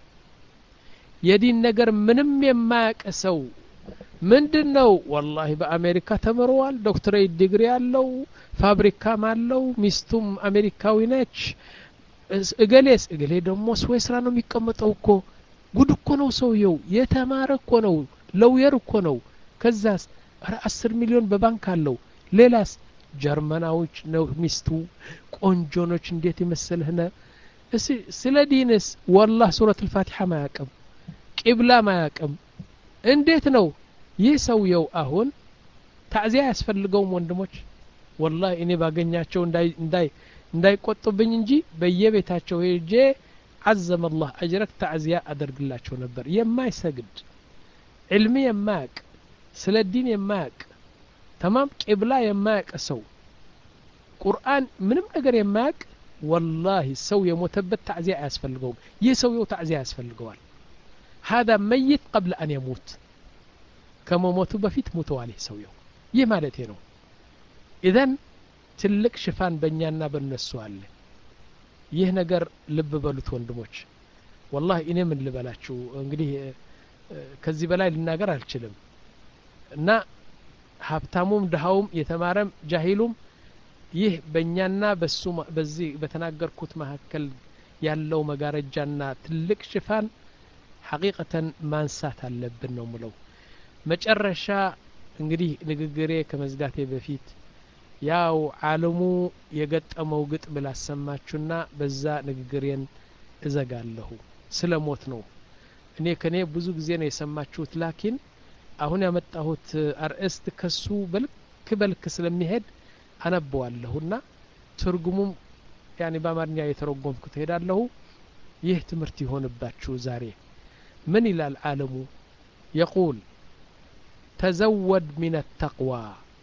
የዲን ነገር ምንም የማያቀሰው ምንድነው والله በአሜሪካ ተመረዋል ዶክተሬት ዲግሪ ያለው ፋብሪካም አለው ሚስቱም አሜሪካዊ ነች እገሌስ እገሌ ደግሞ ስዊስራ ነው የሚቀመጠው እኮ ጉድ እኮ ነው ሰውየው የተማረ እኮ ነው ለውየር እኮ ነው ከዛስ አስር ሚሊዮን በባንክ አለው ሌላስ ጀርመናዎች ነው ሚስቱ ቆንጆኖች እንዴት ይመስልህና እሺ ስለ ዲንስ والله ሱረቱ الፋቲሃ ማያቀም ቂብላ ማያቀም እንዴት ነው ይህ ሰውየው አሁን تعزيه ያስፈልገውም ወንድሞች والله እኔ ባገኛቸው እንዳይ እንዳይ እንዳይቆጥብኝ እንጂ በየቤታቸው ሄጄ عزم الله اجرك تعزيه አደርግላቸው ነበር የማይሰግድ علم የማያቅ ስለ ዲን የማያቅ تمام ቂብላ የማያቅ ሰው ቁርአን ምንም ነገር የማያቅ والله ሰው የሞተበት تعزيه ያስፈልገውም ይህ ሰውየው تعزيه ያስፈልገዋል هذا ميت قبل أن يموت كما موت بفيت موت عليه سويه ይህ ማለት ነው إذن ትልቅ ሽፋን በእኛና በእነሱ አለ ይህ ነገር ልብ በሉት ወንድሞች والله እኔ ምን ልበላችሁ እንግዲህ ከዚህ በላይ ልናገር አልችልም እና ሀብታሙም ደሃውም የተማረም ጃሂሉም ይህ በእኛና በሱ በዚህ በተናገርኩት መካከል ያለው መጋረጃና ትልቅ ሽፋን ሐቂቀተን ማንሳት አለብን ነው ምለው መጨረሻ እንግዲህ ንግግሬ ከመዝጋቴ በፊት ያው ዓለሙ የገጠመው ግጥም ላሰማችሁና በዛ ንግግሬን እዘጋለሁ ስለሞት ነው እኔ ከኔ ብዙ ጊዜ ነው የሰማችሁት ላኪን አሁን ያመጣሁት አርእስት ከሱ በልክ በልክ ስለሚሄድ አነበዋለሁና ትርጉሙም ያኒ በአማርኛ የተረጎምኩት ሄዳለሁ ይህ ትምህርት ይሆንባችሁ ዛሬ ምን ይላል ዓለሙ يقول تزود من التقوى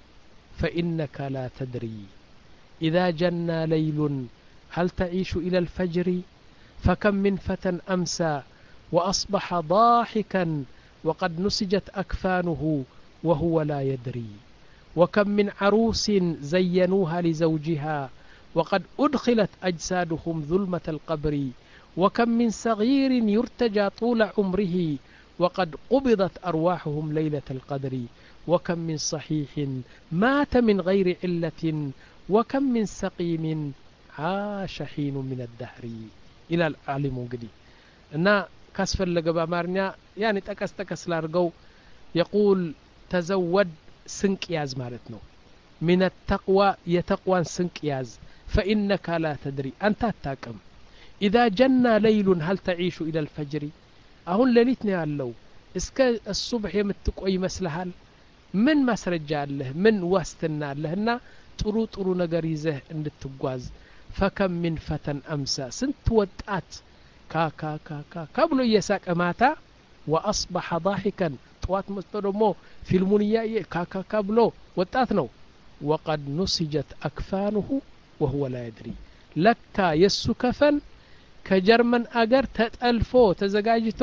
فإنك لا تدري إذا جنى ليل هل تعيش إلى الفجر فكم من فتى أمسى وأصبح ضاحكا وقد نسجت أكفانه وهو لا يدري وكم من عروس زينوها لزوجها وقد أدخلت أجسادهم ظلمة القبر وكم من صغير يرتجى طول عمره وقد قبضت أرواحهم ليلة القدر وكم من صحيح مات من غير علة وكم من سقيم عاش حين من الدهر إلى العالم قدي إن كسفل لقبا مارنيا يعني تكس تكس لارقو يقول تزود سنك ياز مالتنو من التقوى يتقوى سنك ياز فإنك لا تدري أنت تاكم إذا جنى ليل هل تعيش إلى الفجر أهون ليلتني علو اسك الصبح يمتقوي مسلحال من مسرجة له من واستنا لهنا ጥሩ ጥሩ ነገር ይዘህ እንድትጓዝ فكم من فتى أمسى سنت ወጣት ካ ካ ካ ካ ካብሎ እየሳቀ ማታ وأصبح ضاحكا طوات مستدمو ፊልሙን ያየ ካ ካ ካ ብሎ ወጣት ነው وقد نسجت أكفانه وهو لا يدري لك يسو كفن ከጀርመን አገር ተጠልፎ ተዘጋጅቶ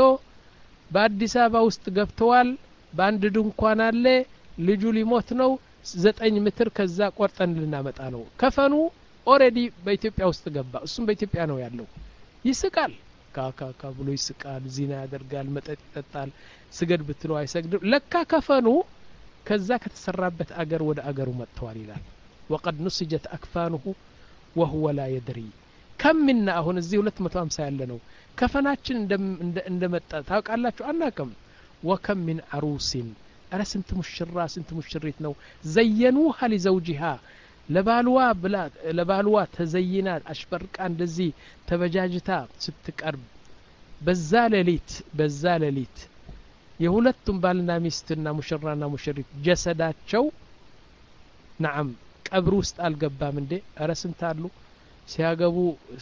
በአዲስ አበባ ውስጥ ገብተዋል በአንድ ድንኳን አለ ልጁ ሊሞት ነው ዘጠኝ ሜትር ከዛ ቆርጠን ልናመጣ ነው ከፈኑ ኦሬዲ በኢትዮጵያ ውስጥ ገባ እሱም በኢትዮጵያ ነው ያለው ይስቃል ካካካ ብሎ ይስቃል ዚና ያደርጋል መጠጥ ይጠጣል ስገድ ብትለው አይሰግድም ለካ ከፈኑ ከዛ ከተሰራበት አገር ወደ አገሩ መጥተዋል ይላል وقد نسجت أكفانه وهو لا يدري كم منا هون الزي ሁለት መቶ ሃምሳ ያለ ነው ከፈናችን እንደመጣ ታውቃላችሁ አናከም وكم من عروس أنا سنت مشرة سنت مشريت نو زينوها لزوجها لبالوا بلا لبالوا تزينات أشبرك عند زي تبجاجتا ستقرب بزالليت بزالليت يهولتم بالنا ميستنا مشرانا مشريت جسداتشو نعم قبر ውስጥ አልገባም እንዴ أنا سنت አሉ ሲያገቡ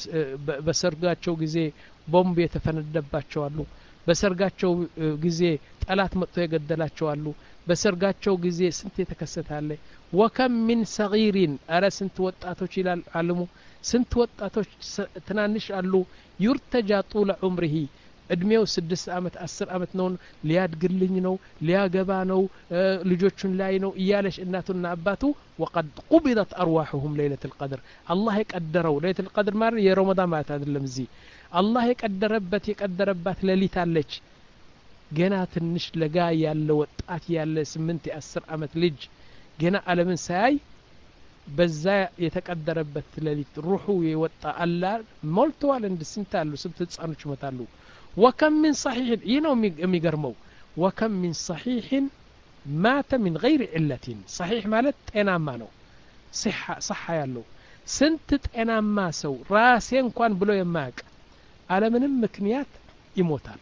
በሰርጋቸው ጊዜ ቦምብ የተፈነደባቸው አሉ በሰርጋቸው ጊዜ ጠላት መጥቶ የገደላቸው አሉ በሰርጋቸው ጊዜ ስንት የተከሰታለ وكم من صغير أرى سنت ወጣቶች ይላል ዓለሙ ስንት ወጣቶች ትናንሽ አሉ يرتجى طول عمره እድሜው ስድስት አመት አስር አመት ነው ሊያድግልኝ ነው ሊያገባ ነው ልጆቹን ላይ ነው እያለሽ እናቱና አባቱ وقد قبضت أرواحهم ليلة القدر الله يقدروا ليلة القدر ما የረመዳን ማለት አይደለም እዚ الله يقدرበት የቀደረባት ሌሊት አለች ገና ትንሽ ለጋ ያለ ወጣት ያለ ስምንት አስር አመት ልጅ ገና ዓለምን ሳይ በዛ የተቀደረበት ሌሊት ሩሑ ይወጣ አላ ሞልቷል እንደ ስንታሉ ስንት ህፃኖች መታሉ وكم من صحيح ينو ميغرمو وكم من صحيح مات من غير علة صحيح مالت ጤናማ ነው صحة صحة ያለው ስንት ጤናማ ሰው ራሴ እንኳን ብሎ የማያቅ ዓለምንም ምክንያት ይሞታል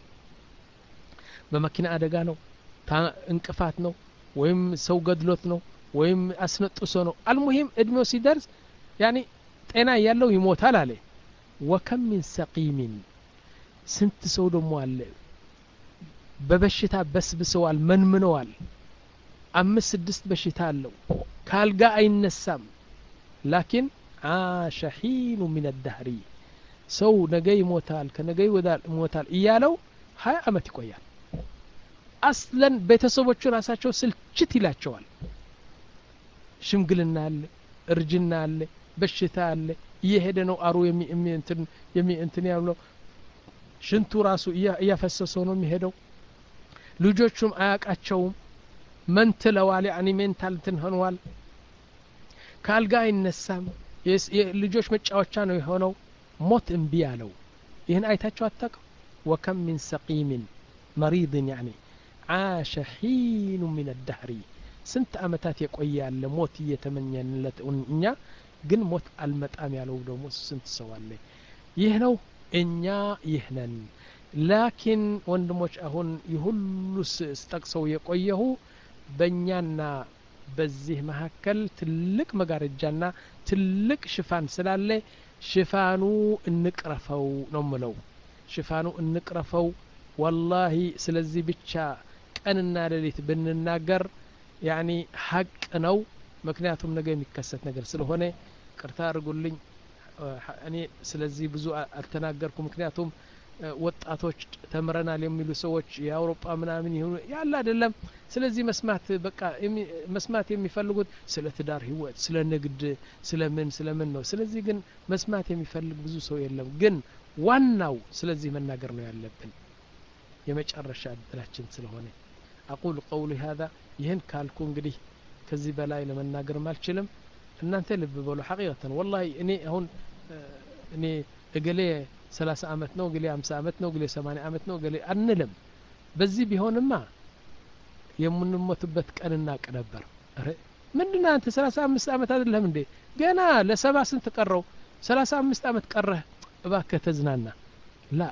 በመኪና አደጋ ነው እንቅፋት ነው ወይም ሰው ገድሎት ነው ወይም አስነጥሶ ነው አልሙሂም እድሜው ሲደርስ ያኒ ጤና ያለው ይሞታል አለ وكم من سقيم ስንት ሰው ደሞ አለ በበሽታ በስብሰዋል መንምነዋል አምስት ስድስት በሽታ አለው ካልጋ አይነሳም ላኪን عاش حين من الدهر ሰው ነገ ይሞታል ከነገ ይወዳል ይሞታል እያለው ሃያ አመት ይቆያል አስለን ቤተሰቦቹ ራሳቸው ስልችት ይላቸዋል ሽምግልና አለ እርጅና አለ በሽታ አለ እየሄደ ነው አሩ የሚ እንትን የሚ እንትን ያለው ሽንቱ ራሱ እያፈሰሰው ነው የሚሄደው ልጆቹም አያቃቸውም መንትለዋል ያኒ ሜንታል እንትን ሆነዋል ካልጋ አይነሳም ልጆች መጫወቻ ነው የሆነው ሞት እምቢ ያለው ይሄን አይታችሁ አታውቁ وكم من سقيم مريض يعني عاش حين من الدهر ስንት አመታት የቆየ ያለ ሞት እየተመኘንለት እኛ ግን ሞት አልመጣም ያለው ደግሞ ስንት ሰው አለ ይህ ነው እኛ ይህነን ላኪን ወንድሞች አሁን ይሁሉ ስጠቅሰው የቆየው በእኛና በዚህ መሐከል ትልቅ መጋረጃና ትልቅ ሽፋን ስላለ ሽፋኑ እንቅረፈው ነው ምለው ሽፋኑ እንቅረፈው والله ስለዚህ ብቻ ቀንና ሌሊት ብንናገር ያኒ ሐቅ ነው ምክንያቱም ነገ የሚከሰት ነገር ስለሆነ ቅርታ አድርጉልኝ እኔ ስለዚህ ብዙ አልተናገርኩም ምክንያቱም ወጣቶች ተምረናል የሚሉ ሰዎች የአውሮፓ ምናምን ይሁን ያለ አይደለም ስለዚህ መስማት በቃ መስማት የሚፈልጉት ስለ ትዳር ህይወት ስለ ንግድ ስለ ምን ስለ ምን ነው ስለዚህ ግን መስማት የሚፈልግ ብዙ ሰው የለም ግን ዋናው ስለዚህ መናገር ነው ያለብን የመጨረሻ እድላችን ስለሆነ اقول قولي هذا ይህን ካልኩ እንግዲህ ከዚህ በላይ ለመናገር ማልችልም እናንተ ልብ በሉ حقيقة والله እኔ አሁን እኔ እገሌ ሰላሳ አመት ነው እገሌ ሃምሳ አመት ነው እገሌ ሰማንያ አመት ነው እገሌ አንልም በዚህ ቢሆንማ የምንሞትበት ቀንና ቀነበር አረ ምንድነው አንተ ሰላሳ አምስት አመት አይደለም እንዴ ገና ለሰባ ስንት ቀረው ሰላሳ አምስት አመት ቀረህ እባክህ ተዝናና ላ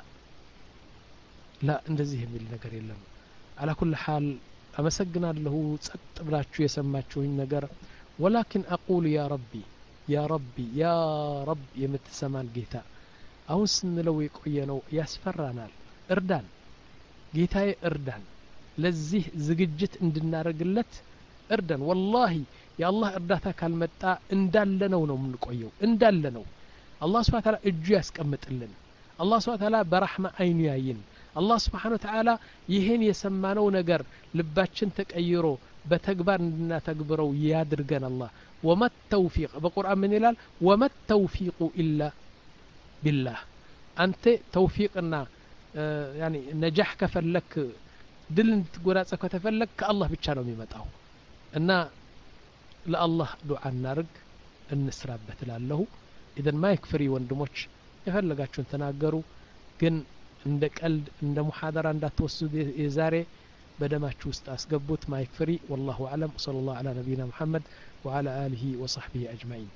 ላ እንደዚህ የሚል ነገር የለም على كل حال أمسجنا له تبلاችሁ የሰማችሁኝ ነገር ولكن أقول يا ربي يا ربي يا رب የምትሰማን ጌታ አሁን ስንለው የቆየነው ያስፈራናል እርዳን ጌታዬ እርዳን ለዚህ ዝግጅት እንድናረግለት እርዳን والله የአላህ እርዳታ ካልመጣ እንዳለ ነው ነው የምንቆየው እንዳለ ነው አላህ Subhanahu Wa Ta'ala እጁ ያስቀምጥልን አላህ Subhanahu Wa Ta'ala በረህማ አይኑ ያይን አላህ Subhanahu Wa Ta'ala ይሄን የሰማነው ነገር ልባችን ተቀይሮ በተግባር እንድናተግብረው ያድርገን አላህ وما التوفيق በቁርአን ምን ይላል وما التوفيق إلا بالله أنت توفيقنا يعني نجاح كفلك دل تقولاتك كتفلك كالله ብቻ ነው የሚመጣው እና ለአላህ ዱዓ እናርግ እንስራበት ላለው اذا ما يكفري ወንድሞች የፈለጋችሁን ተናገሩ ግን እንደ ቀልድ እንደ ሙሐደራ እንዳትወስዱ የዛሬ بدماችሁ ውስጥ አስገቡት ما يكفري والله اعلم صلى الله على نبينا محمد وعلى اله وصحبه اجمعين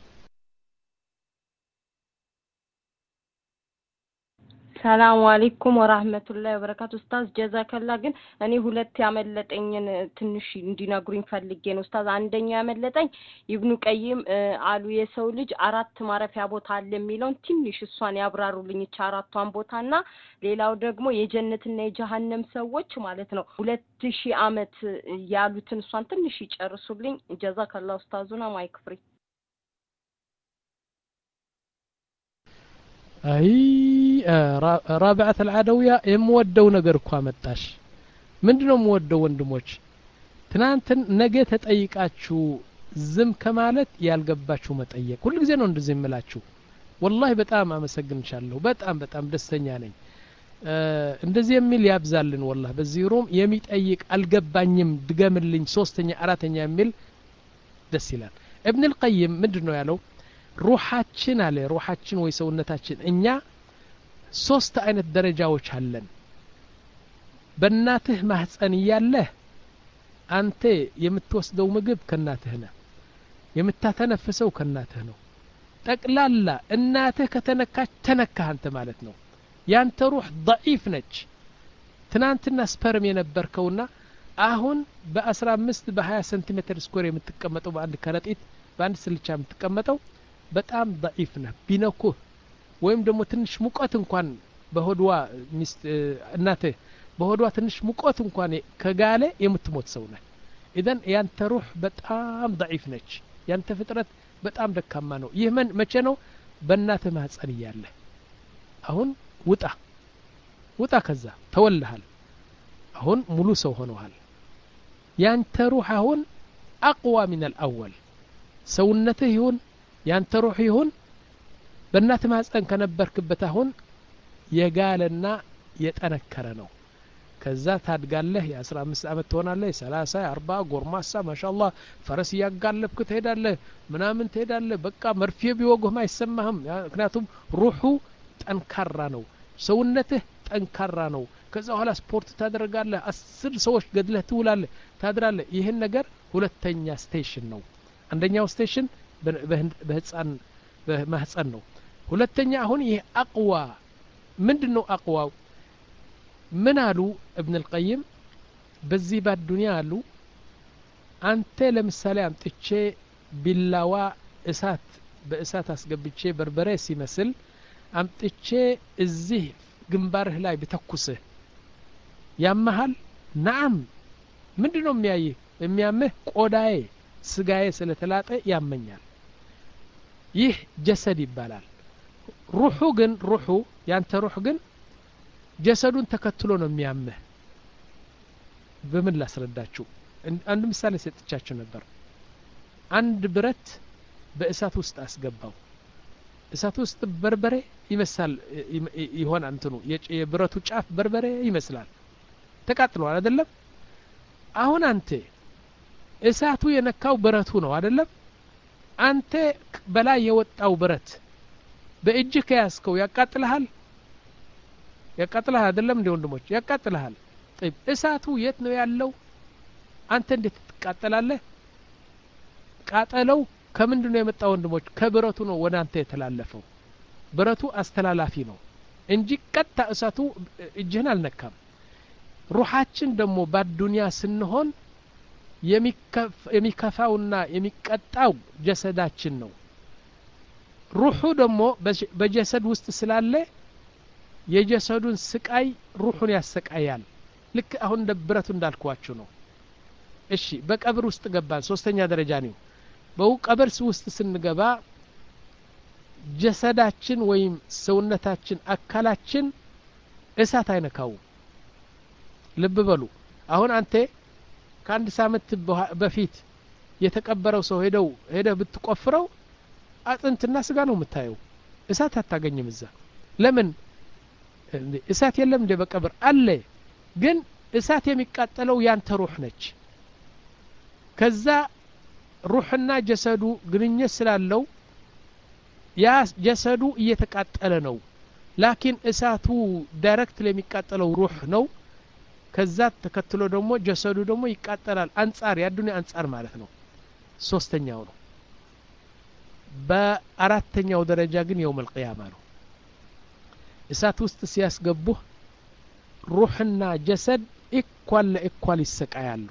ሰላም አለይኩም ወራህመቱላሂ ወበረካቱ ኡስታዝ ጀዛከላ ግን እኔ ሁለት ያመለጠኝን ትንሽ እንዲነግሩኝ ፈልጌ ነው ኡስታዝ አንደኛ ያመለጠኝ ኢብኑ ቀይም አሉ የሰው ልጅ አራት ማረፊያ ቦታ አለ የሚለውን ትንሽ እሷን ያብራሩልኝ እቻ አራቷን ቦታና ሌላው ደግሞ የጀነትና የጀሃነም ሰዎች ማለት ነው ሁለት ሺህ አመት ያሉትን እሷን ትንሽ ይጨርሱልኝ ጀዛከላ ኡስታዙና ማይክፍሪ አይ رابعه العدويه የምወደው ነገር እኮ አመጣሽ ምንድነው የምወደው ወንድሞች ትናንትን ነገ ተጠይቃችሁ ዝም ከማለት ያልገባችሁ መጠየቅ ሁሉ ጊዜ ነው እንደዚህ የምላችሁ والله በጣም አመሰግንሻለሁ በጣም በጣም ደስተኛ ነኝ እንደዚህ የሚል ያብዛልን والله በዚህ ሮም የሚጠይቅ አልገባኝም ድገምልኝ ሶስተኛ አራተኛ የሚል ደስ ይላል ابن القيم ምንድነው ያለው ሩሃችን አለ ሩሃችን ወይ ሰውነታችን እኛ ሶስት አይነት ደረጃዎች አለን በእናትህ ማህፀን ያለህ አንተ የምትወስደው ምግብ ከናትህ ነው የምታተነፍሰው ከናትህ ነው ጠቅላላ እናትህ ከተነካች ተነካህ አንተ ማለት ነው ያንተ ሩህ ضعيف ነች ትናንትና ስፐርም የነበርከውና አሁን በ15 በ20 ሴንቲሜትር ስኩዌር የምትቀመጠው በአንድ ከረጢት በአንድ ስልቻ የምትቀመጠው በጣም ضعيف ነህ ቢነኩህ ወይም ደግሞ ትንሽ ሙቀት እንኳን በሆድዋ ሚስት እናቴ በሆድዋ ትንሽ ሙቀት እንኳን ከጋለ የምትሞት ሰው ነህ اذا ያንተ ሩህ በጣም ضعيف ነች ያንተ ፍጥረት በጣም ደካማ ነው ይህ ምን መቼ ነው በእናትህ ማህፀን ያለ አሁን ውጣ ውጣ ከዛ ተወልሃል አሁን ሙሉ ሰው ሆነሃል ያንተ ሩህ አሁን اقوى من الاول ሰውነትህ ይሁን ያንተ ሩህ ይሁን በእናት ማህፀን ከነበርክበት አሁን የጋለና የጠነከረ ነው ከዛ ታድጋለህ የ15 አመት ትሆናለህ ሰላሳ አርባ ጎርማሳ ማሻአላህ ፈረስ ያጋለብክ ትሄዳለህ ምናምን ትሄዳለህ በቃ መርፌ ቢወጉህ አይሰማህም ምክንያቱም ሩሁ ጠንካራ ነው ሰውነትህ ጠንካራ ነው ከዛ በኋላ ስፖርት ታደርጋለህ አስር ሰዎች ገድለህ ትውላለህ ታድራለህ ይሄን ነገር ሁለተኛ ስቴሽን ነው አንደኛው ስቴሽን በህፃን በማህፀን ነው ሁለተኛ አሁን ይሄ አቅዋ ምንድነው አቅዋው ምን አሉ ابن القيم በዚህ በዱንያ አሉ አንተ ለምሳሌ አምጥቼ ቢላዋ እሳት በእሳት አስገብቼ በርበሬ ሲመስል አምጥቼ እዚህ ግንባርህ ላይ በተኩስህ ያመሃል ናም ምንድነው የሚያይ የሚያምህ ቆዳዬ ስጋዬ ስለተላጠ ያመኛል ይህ ጀሰድ ይባላል ሩሑ ግን ሩሑ ያንተ ሩህ ግን ጀሰዱን ተከትሎ ነው የሚያምህ በምን ላስረዳችሁ አንድ ምሳሌ ሰጥቻችሁ ነበር አንድ ብረት በእሳት ውስጥ አስገባው እሳት ውስጥ በርበሬ ይመስላል ይሆን አንተኑ የብረቱ ጫፍ በርበሬ ይመስላል ተቃጥሏል አይደለም አሁን አንተ እሳቱ የነካው ብረቱ ነው አይደለም አንተ በላይ የወጣው ብረት በእጅህ ከያዝከው ያቃጥልሃል ያቃጥልሃል አይደለም እንደ ወንድሞች ያቃጥልሃል طيب እሳቱ የት ነው ያለው አንተ እንዴት ትቃጠላለህ ቃጠለው ከምንድነው የመጣው ወንድሞች ከብረቱ ነው ወደ አንተ የተላለፈው ብረቱ አስተላላፊ ነው እንጂ ቀጣ እሳቱ እጅህን አልነካም ሩሃችን ደግሞ በዱንያ ስንሆን የሚከፋውና የሚቀጣው ጀሰዳችን ነው ሩሁ ደግሞ በጀሰድ ውስጥ ስላለ የጀሰዱን ስቃይ ሩሁን ያሰቃያል ልክ አሁን ደብረቱ እንዳልኳችሁ ነው እሺ በቀብር ውስጥ ገባን ሶስተኛ ደረጃ ነው በቀብር ውስጥ ስንገባ ጀሰዳችን ወይም ሰውነታችን አካላችን እሳት አይነካው ልብ በሉ አሁን አንተ ከአንድ ሳምንት በፊት የተቀበረው ሰው ሄደው ሄደህ ብትቆፍረው አጥንትና ስጋ ነው የምታየው እሳት አታገኝም እዛ ለምን እሳት የለም እንደ በቀብር አለ ግን እሳት የሚቃጠለው ያንተ ሩህ ነች ከዛ ሩህና ጀሰዱ ግንኙነት ስላለው ያ ጀሰዱ እየተቃጠለ ነው ላኪን እሳቱ ዳይሬክት ለሚቃጠለው ሩህ ነው ከዛ ተከትሎ ደግሞ ጀሰዱ ደግሞ ይቃጠላል አንጻር ያዱንያ አንጻር ማለት ነው ሶስተኛው ነው በአራተኛው ደረጃ ግን የውም القيامه ነው እሳት ውስጥ ሲያስገቡህ ሩህና ጀሰድ ኢኳል ለኢኳል ይሰቃያሉ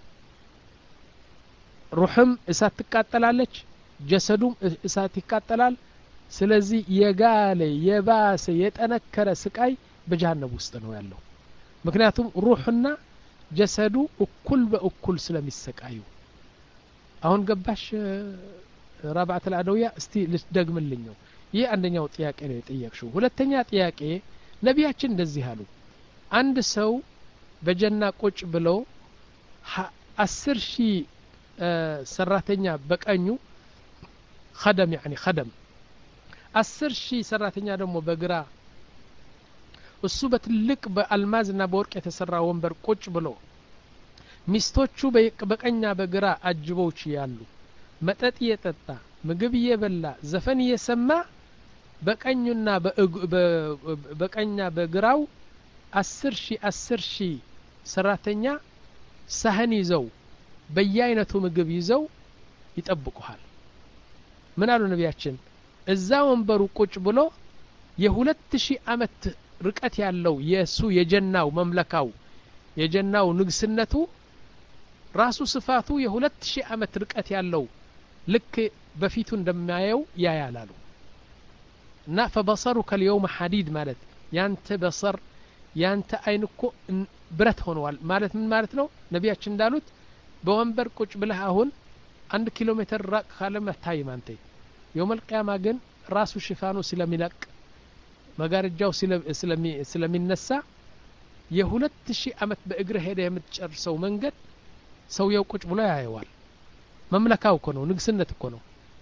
ሩህም እሳት ትቃጠላለች ጀሰዱም እሳት ይቃጠላል ስለዚህ የጋለ የባሰ የጠነከረ ስቃይ በጀሃነም ውስጥ ነው ያለው ምክንያቱም ሩህና ጀሰዱ እኩል በእኩል ስለሚሰቃዩ አሁን ገባሽ رابعه الادويه እስቲ ልትደግምልኝ ነው ይሄ አንደኛው ጥያቄ ነው የጠየቅሽው ሁለተኛ ጥያቄ ነቢያችን እንደዚህ አሉ አንድ ሰው በጀና ቁጭ ብሎ አስር ሺህ ሰራተኛ በቀኙ خدم يعني خدم አስር ሺህ ሰራተኛ ደግሞ በግራ እሱ በትልቅ በአልማዝና በወርቅ የተሰራ ወንበር ቁጭ ብሎ ሚስቶቹ በቀኛ በግራ አጅቦች ያሉ መጠጥ የጠጣ ምግብ የበላ ዘፈን የሰማ በቀኙና በቀኛ በግራው አስር ሺህ አስር ሺህ ሰራተኛ ሳህን ይዘው በየአይነቱ ምግብ ይዘው ይጠብቁሃል ምን አሉ ነቢያችን እዛ ወንበሩ ቁጭ ብሎ የሁለት ሺህ አመት ርቀት ያለው የሱ የጀናው መምለካው የጀናው ንግስነቱ ራሱ ስፋቱ የሁለት ሺህ አመት ርቀት ያለው ልክ በፊቱ እንደማያየው ያያላሉ እና فبصرك اليوم حديد ማለት ያንተ በصر ያንተ አይንኮ ብረት ሆነዋል ማለት ምን ማለት ነው ነቢያችን እንዳሉት በወንበር ቁጭ ብለህ አሁን አንድ ኪሎ ሜትር ራቅ ካለ መታይ ማንተ يوم القيامه ግን ራሱ ሽፋኑ ስለሚለቅ መጋረጃው ስለሚነሳ የሁለት ሺህ አመት በእግር ሄደ የምትጨርሰው መንገድ ሰውየው ቁጭ ብሎ ያየዋል መምለካው እኮ ነው ንግስነት እኮ ነው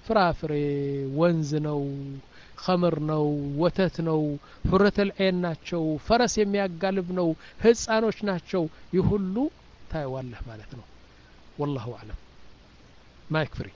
ፍራፍሬ ወንዝ ነው خمر ነው ወተት ነው ሁረት العين ናቸው ፈረስ የሚያጋልብ ነው ህፃኖች ናቸው ይሁሉ ታይዋለህ ማለት ነው والله اعلم ما يكفري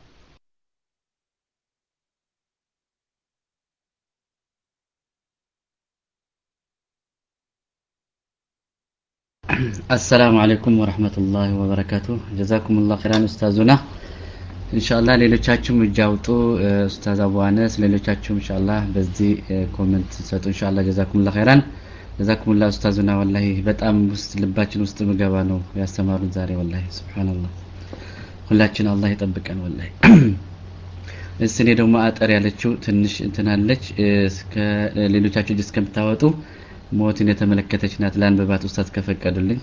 السلام عليكم ورحمة الله وبركاته جزاكم الله خيرا أستاذنا إن شاء الله ሌሎቻችሁም እጃውጡ ኡስታዝ አቡ አነስ ሌሎቻችሁም إن شاء الله በዚህ ኮሜንት ሰጡ إن شاء الله جزاكم الله خيرا جزاكم الله أستاذنا والله በጣም ውስጥ ልባችን ውስጥ ምገባ ነው ያስተማሩን ዛሬ والله سبحان الله ሁላችን አላህ ይጠብቀን والله እስኔ ደግሞ አጠር ያለችው ትንሽ እንትናለች እስከ ሌሎቻችሁ ዲስክ ከምታወጡ ሞትን የተመለከተች ናት ለአንበባት ኡስታዝ ከፈቀዱልኝ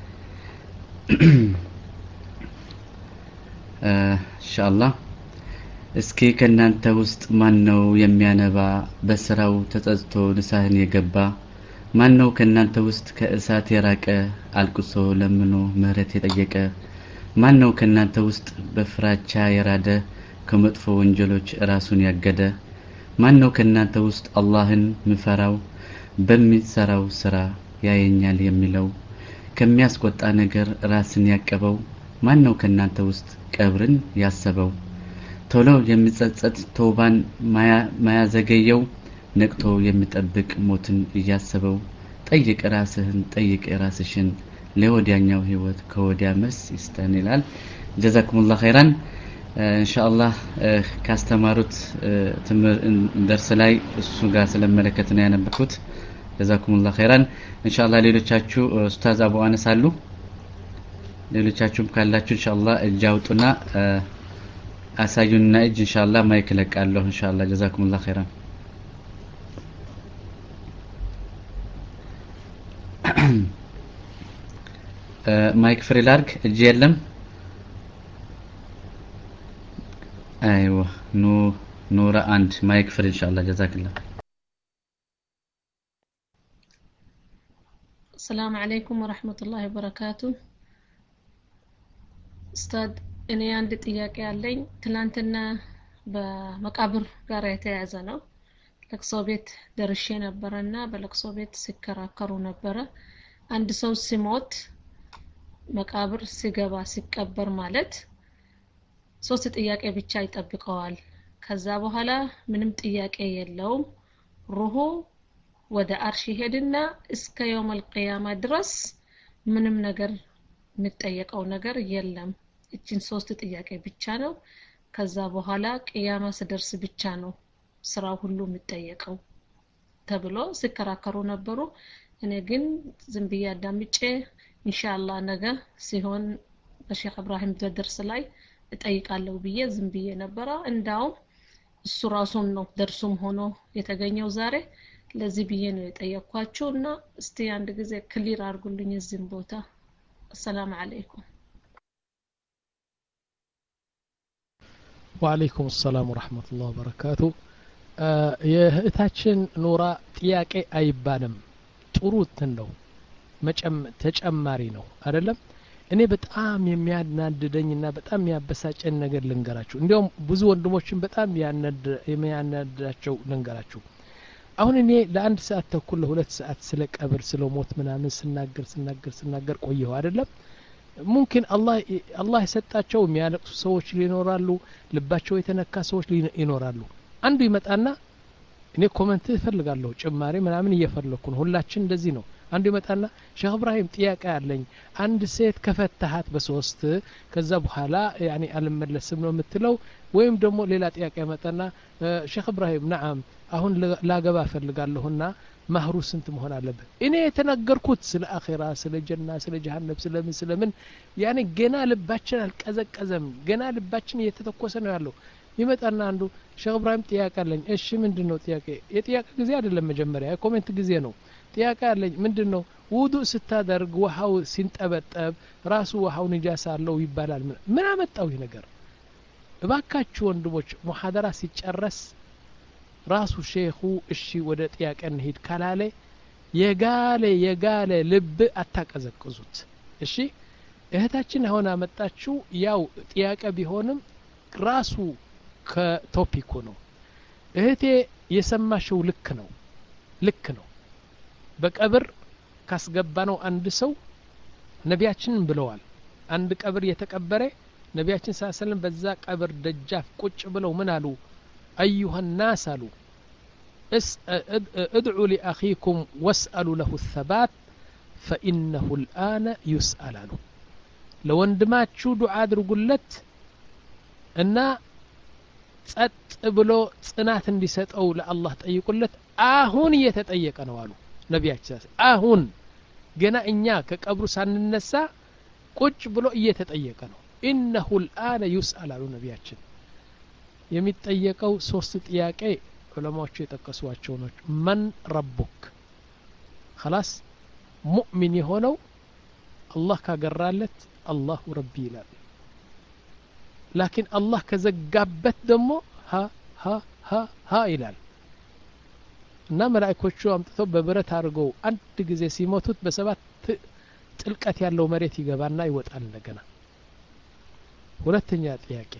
ኢንሻአላህ እስኪ ከናንተ ውስጥ ማን ነው የሚያነባ በስራው ተጸጽቶ ንሳህን የገባ ማን ነው ከናንተ ውስጥ ከእሳት የራቀ አልቅሶ ለምኖ ምህረት የጠየቀ ማን ነው ከናንተ ውስጥ በፍራቻ የራደ ከመጥፎ ወንጀሎች ራሱን ያገደ ማን ነው ከናንተ ውስጥ አላህን ምፈራው በሚሰራው ስራ ያየኛል የሚለው ከሚያስቆጣ ነገር ራስን ያቀበው ማን ነው ከናንተ ውስጥ ቀብርን ያሰበው ቶሎ የሚጸጸት ተውባን ማያዘገየው ነቅቶ የሚጠብቅ ሞትን እያሰበው ጠይቅ ራስህን ጠይቅ ራስሽን ለወዲያኛው ህይወት ከወዲያ መልስ ይስተን ይላል ጀዛኩሙላህ ኸይራን ኢንሻአላህ ካስተማሩት ደርስ ላይ እሱ ጋር ስለመለከት ነው ያነበኩት ጀዛኩሙላህ ኸይራን ኢንሻአላህ ሌሎቻችሁ ኡስታዝ አቡ አነስ አሉ ሌሎቻችሁም ካላችሁ ኢንሻአላህ እጃውጡና አሳዩና እጅ ኢንሻአላህ ማይክ ለቃለሁ ኢንሻአላህ ጀዛኩሙላህ ኸይራን ማይክ ፍሪ ላርግ እጅ የለም ايوه نو نورا اند مايك فري ان شاء الله جزاك الله السلام عليكم ورحمة الله وبركاته استاذ እኔ አንድ ጥያቄ ያለኝ ትላንትና በመቃብር ጋር የተያያዘ ነው ለቅሶ ቤት ደርሼ ነበርና በለቅሶ ቤት ሲከራከሩ ነበር አንድ ሰው ሲሞት መቃብር ሲገባ ሲቀበር ማለት ሶስት ጥያቄ ብቻ ይጠብቀዋል ከዛ በኋላ ምንም ጥያቄ የለውም ሩሁ ወደ አርሽ ሄድና እስከ يوم القيامه ድረስ ምንም ነገር የሚጠየቀው ነገር የለም እቺን ሶስት ጥያቄ ብቻ ነው ከዛ በኋላ ቅያማ ሲደርስ ብቻ ነው ስራው ሁሉ የሚጠየቀው ተብሎ ሲከራከሩ ነበሩ እኔ ግን ዝም ብዬ አዳምጬ ኢንሻአላህ ነገ ሲሆን በሼክ ኢብራሂም ደርስ ላይ እጠይቃለሁ ብዬ ዝም ብዬ ነበር እንዳው እሱ ራሱን ነው ደርሱም ሆኖ የተገኘው ዛሬ ለዚህ ብዬ ነው የጠየቅኳችሁና እስቲ አንድ ጊዜ ክሊር አድርጉልኝ እዚህም ቦታ السلام عليكم وعليكم السلام ورحمة الله وبركاته የእህታችን ኑራ ጥያቄ አይባልም ጥሩት ነው መጨም ተጨማሪ ነው አይደለም እኔ በጣም የሚያናድደኝና በጣም የሚያበሳጨኝ ነገር ልንገራችሁ እንዲያውም ብዙ ወንድሞችን በጣም ያናድ የሚያናድዳቸው ልንገራችሁ አሁን እኔ ለአንድ ሰዓት ተኩል ለሁለት ሰዓት ስለ ቀብር ስለ ሞት ምናምን ስናገር ስናገር ስናገር ቆየሁ አይደለም ممكن الله الله የሰጣቸው የሚያለቅሱ ሰዎች ሊኖራሉ ልባቸው የተነካ ሰዎች ሊኖራሉ አንዱ ይመጣና እኔ ኮሜንት እፈልጋለሁ ጭማሪ ምናምን እየፈለኩ ነው ሁላችን እንደዚህ ነው አንዱ ይመጣና ሼክ ኢብራሂም ጥያቄ አለኝ አንድ ሴት ከፈተሃት በሶስት ከዛ በኋላ ያኒ አልመለስም ነው የምትለው ወይም ደግሞ ሌላ ጥያቄ መጣና ሼክ ኢብራሂም نعم አሁን ላገባ ፈልጋለሁና ማህሩ ስንት መሆን አለበት እኔ የተናገርኩት ስለ አኺራ ስለ ጀና ስለ ጀሃነም ስለ ምን ስለ ምን ያኒ ገና ልባችን አልቀዘቀዘም ገና ልባችን እየተተኮሰ ነው ያለው ይመጣና አንዱ ሼክ ኢብራሂም ጥያቄ አለኝ እሺ ምንድነው ጥያቄ የጥያቄ ጊዜ አይደለም መጀመሪያ የኮሜንት ጊዜ ነው ጥያቄ አለኝ ምንድነው ውዱእ ስታደርግ ውሃው ሲንጠበጠብ ራሱ ውሃው ንጃሳ አለው ይባላል ምን አመጣው ይሄ ነገር እባካችሁ ወንድሞች ሙሐደራ ሲጨረስ ራሱ ሼኹ እሺ ወደ ጥያቄ እንሂድ ካላለ የጋለ የጋለ ልብ አታቀዘቅዙት እሺ እህታችን ሆነ አመጣችሁ ያው ጥያቄ ቢሆንም ራሱ ከቶፒኩ ነው እህቴ የሰማሽው ልክ ነው ልክ ነው በቀብር ካስገባነው አንድ ሰው ነቢያችን ብለዋል አንድ ቀብር የተቀበረ ነቢያችን ሰለላሁ ዐለይሂ ወሰለም በዛ ቀብር ደጃፍ ቁጭ ብለው ምን አሉ አዩሃ الناس አሉ ادعوا لاخيكم واسالوا له الثبات فانه الان يسأل አሉ ለወንድማችሁ ዱዓ አድርጉለት እና ጸጥ ብሎ ጽናት እንዲሰጠው ለአላህ ጠይቁለት አሁን እየተጠየቀ ነው አሉ ነቢያችን አሁን ገና እኛ ከቀብሩ ሳንነሳ ቁጭ ብሎ እየተጠየቀ ነው إنه الآن يسأل አሉ ነቢያችን የሚጠየቀው ሶስት ጥያቄ ዑለማዎቹ የጠቀሷቸው ናቸው ማን ረቡክ خلاص ሙእሚን የሆነው አላህ ካገራለት አላሁ ረቢ ይላል ላኪን አላህ ከዘጋበት ደግሞ ሀ ሀ ሀ ሀ ይላል እና መላእክቶቹ አምጥተው በብረት አድርገው አንድ ጊዜ ሲሞቱት በሰባት ጥልቀት ያለው መሬት ይገባና ይወጣል እንደገና ሁለተኛ ጥያቄ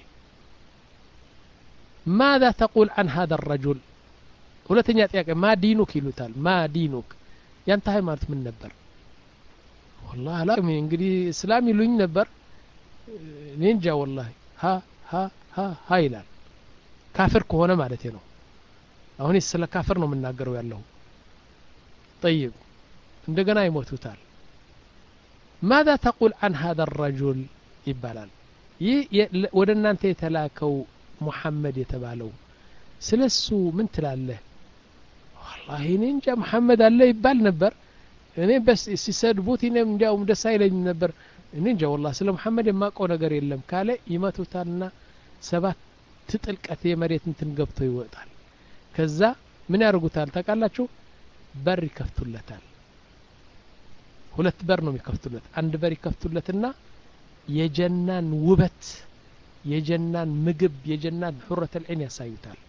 ماذا تقول عن هذا الرجل ሁለተኛ ጥያቄ ما دينك ይሉታል ما دينك ያንተ ሃይማኖት ምን ነበር والله አላውቅም እንግዲህ እስላም ይሉኝ ነበር እኔ እንጃ والله ها ها ها ها ይላል ካፍር ከሆነ ማለት ነው አሁን ስለ ካፍር ነው የምናገረው ያለው طيب እንደገና ይሞቱታል ماذا تقول عن هذا الرجل ይባላል ይህ ወደ እናንተ የተላከው ሙሐመድ የተባለው ስለሱ ምን ትላለህ والله እኔ እንጃ ሙሐመድ አለ ይባል ነበር እኔ በስ ሲሰድቡት እኔ እንዲያውም ደስ አይለኝም ነበር እኔ እንጃ والله ስለ ሙሐመድ የማውቀው ነገር የለም ካለ ይመቱታልና ሰባት ጥልቀት የመሬት እንትን ገብቶ ይወጣል ከዛ ምን ያርጉታል ታውቃላችሁ በር ይከፍቱለታል ሁለት በር ነው የሚከፍቱለት አንድ በር ይከፍቱለትና የጀናን ውበት የጀናን ምግብ የጀናን ሁረት العين ያሳዩታል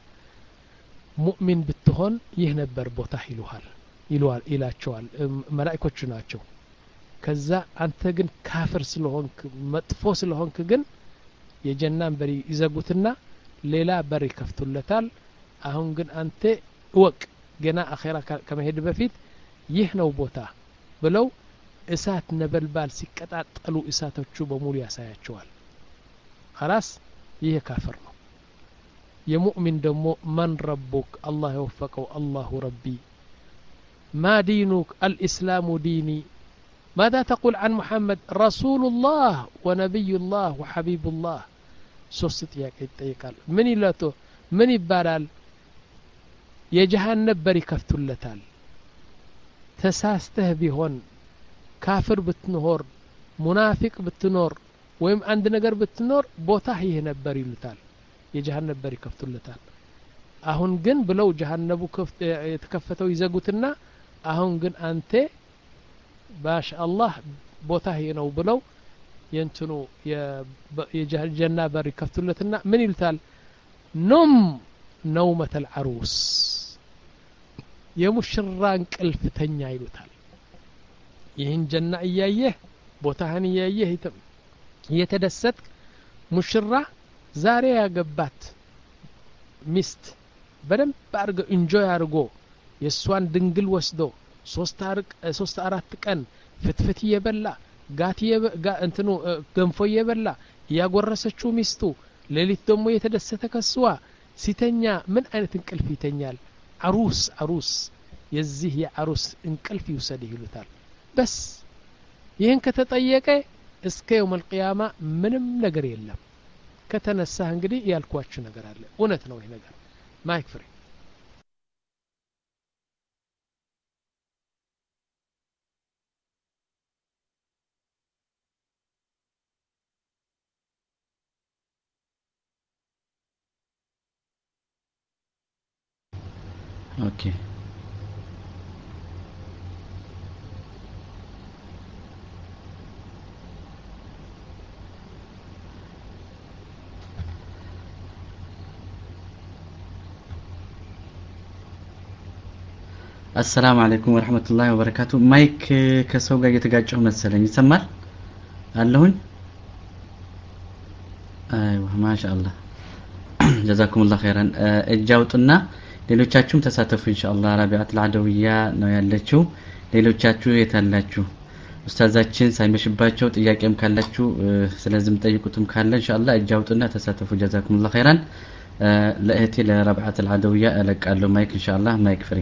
ሙእሚን ብትሆን ይህ ነበር ቦታ ይሉሃል ይሉዋል ኢላቸዋል መላእክቶቹ ናቸው ከዛ አንተ ግን ካፍር ስለሆንክ መጥፎ ስለሆንክ ግን የጀናን በር ይዘጉትና ሌላ በር ይከፍቱለታል አሁን ግን አንተ ወቅ ገና አኺራ ከመሄድ በፊት ይህ ነው ቦታ ብለው እሳት ነበልባል ሲቀጣጠሉ እሳቶቹ በሙሉ ያሳያቸዋል خلاص ይሄ ካፍር ነው የሙእሚን ደግሞ ማን ረቡክ አላህ ይወፈቀው አላሁ ረቢ ما دينك الإسلام ديني ماذا تقول عن محمد رسول الله ونبي الله وحبيب الله ሶስት ጥያቄ ይጠይቃል ምን ይላቶ ምን ይባላል የጀሃነም በር ይከፍቱለታል ተሳስተህ ቢሆን ካፍር ብትኖር ሙናፊቅ ብትኖር ወይም አንድ ነገር ብትኖር ቦታ ይሄ ነበር ይሉታል የጀሃነም በር ይከፍቱለታል አሁን ግን ብለው ጀሃነሙ የተከፈተው ይዘጉትና አሁን ግን አንተ ማሻአላህ ቦታ ይሄ ነው ብለው የንትኑ የጀሃነም በር ይከፍቱለትና ምን ይሉታል ኑም نومة العروس የሙሽራ እንቅልፍ ተኛ ይሉታል ይህን ጀና እያየህ ቦታህን እያየህ የተደሰት ሙሽራ ዛሬ ያገባት ሚስት በደንብ አርገ ኢንጆይ አርጎ የሷን ድንግል ወስዶ ሶስት አርቅ ሶስት አራት ቀን ፍትፍት እየበላ ጋት እንትኑ ገንፎ እየበላ ያጎረሰችው ሚስቱ ሌሊት ደግሞ የተደሰተ ከስዋ ሲተኛ ምን አይነት እንቅልፍ ይተኛል አሩስ አሩስ የዚህ የአሩስ እንቅልፍ ይውሰድ ይሉታል በስ ይህን ከተጠየቀ እስከ يوم القيامة ምንም ነገር የለም ከተነሳህ እንግዲህ ያልኳችሁ ነገር አለ እውነት ነው ይሄ ነገር ማይክ ፍሪ اوكي السلام عليكم ورحمة الله وبركاته مايك كسو ጋር እየተጋጨው መሰለኝ ይሰማል አለሁኝ አይዋ ማሻአላህ ጀዛኩሙላህ ኸይራን እጃውጥና ሌሎቻችሁም ተሳተፉ ኢንሻአላህ ረቢዓት አልዓደውያ ነው ያለችው ሌሎቻችሁ የታላችሁ ኡስታዛችን ሳይመሽባቸው ጥያቄም ካላችሁ ስለዚህም ጠይቁትም ካለ ኢንሻአላህ እጃውጥና ተሳተፉ ጀዛኩሙላህ ኸይራን ለእህቴ ለረቢዓት አልዓደውያ እለቃለሁ ማይክ ኢንሻአላህ ማይክ ፍሪ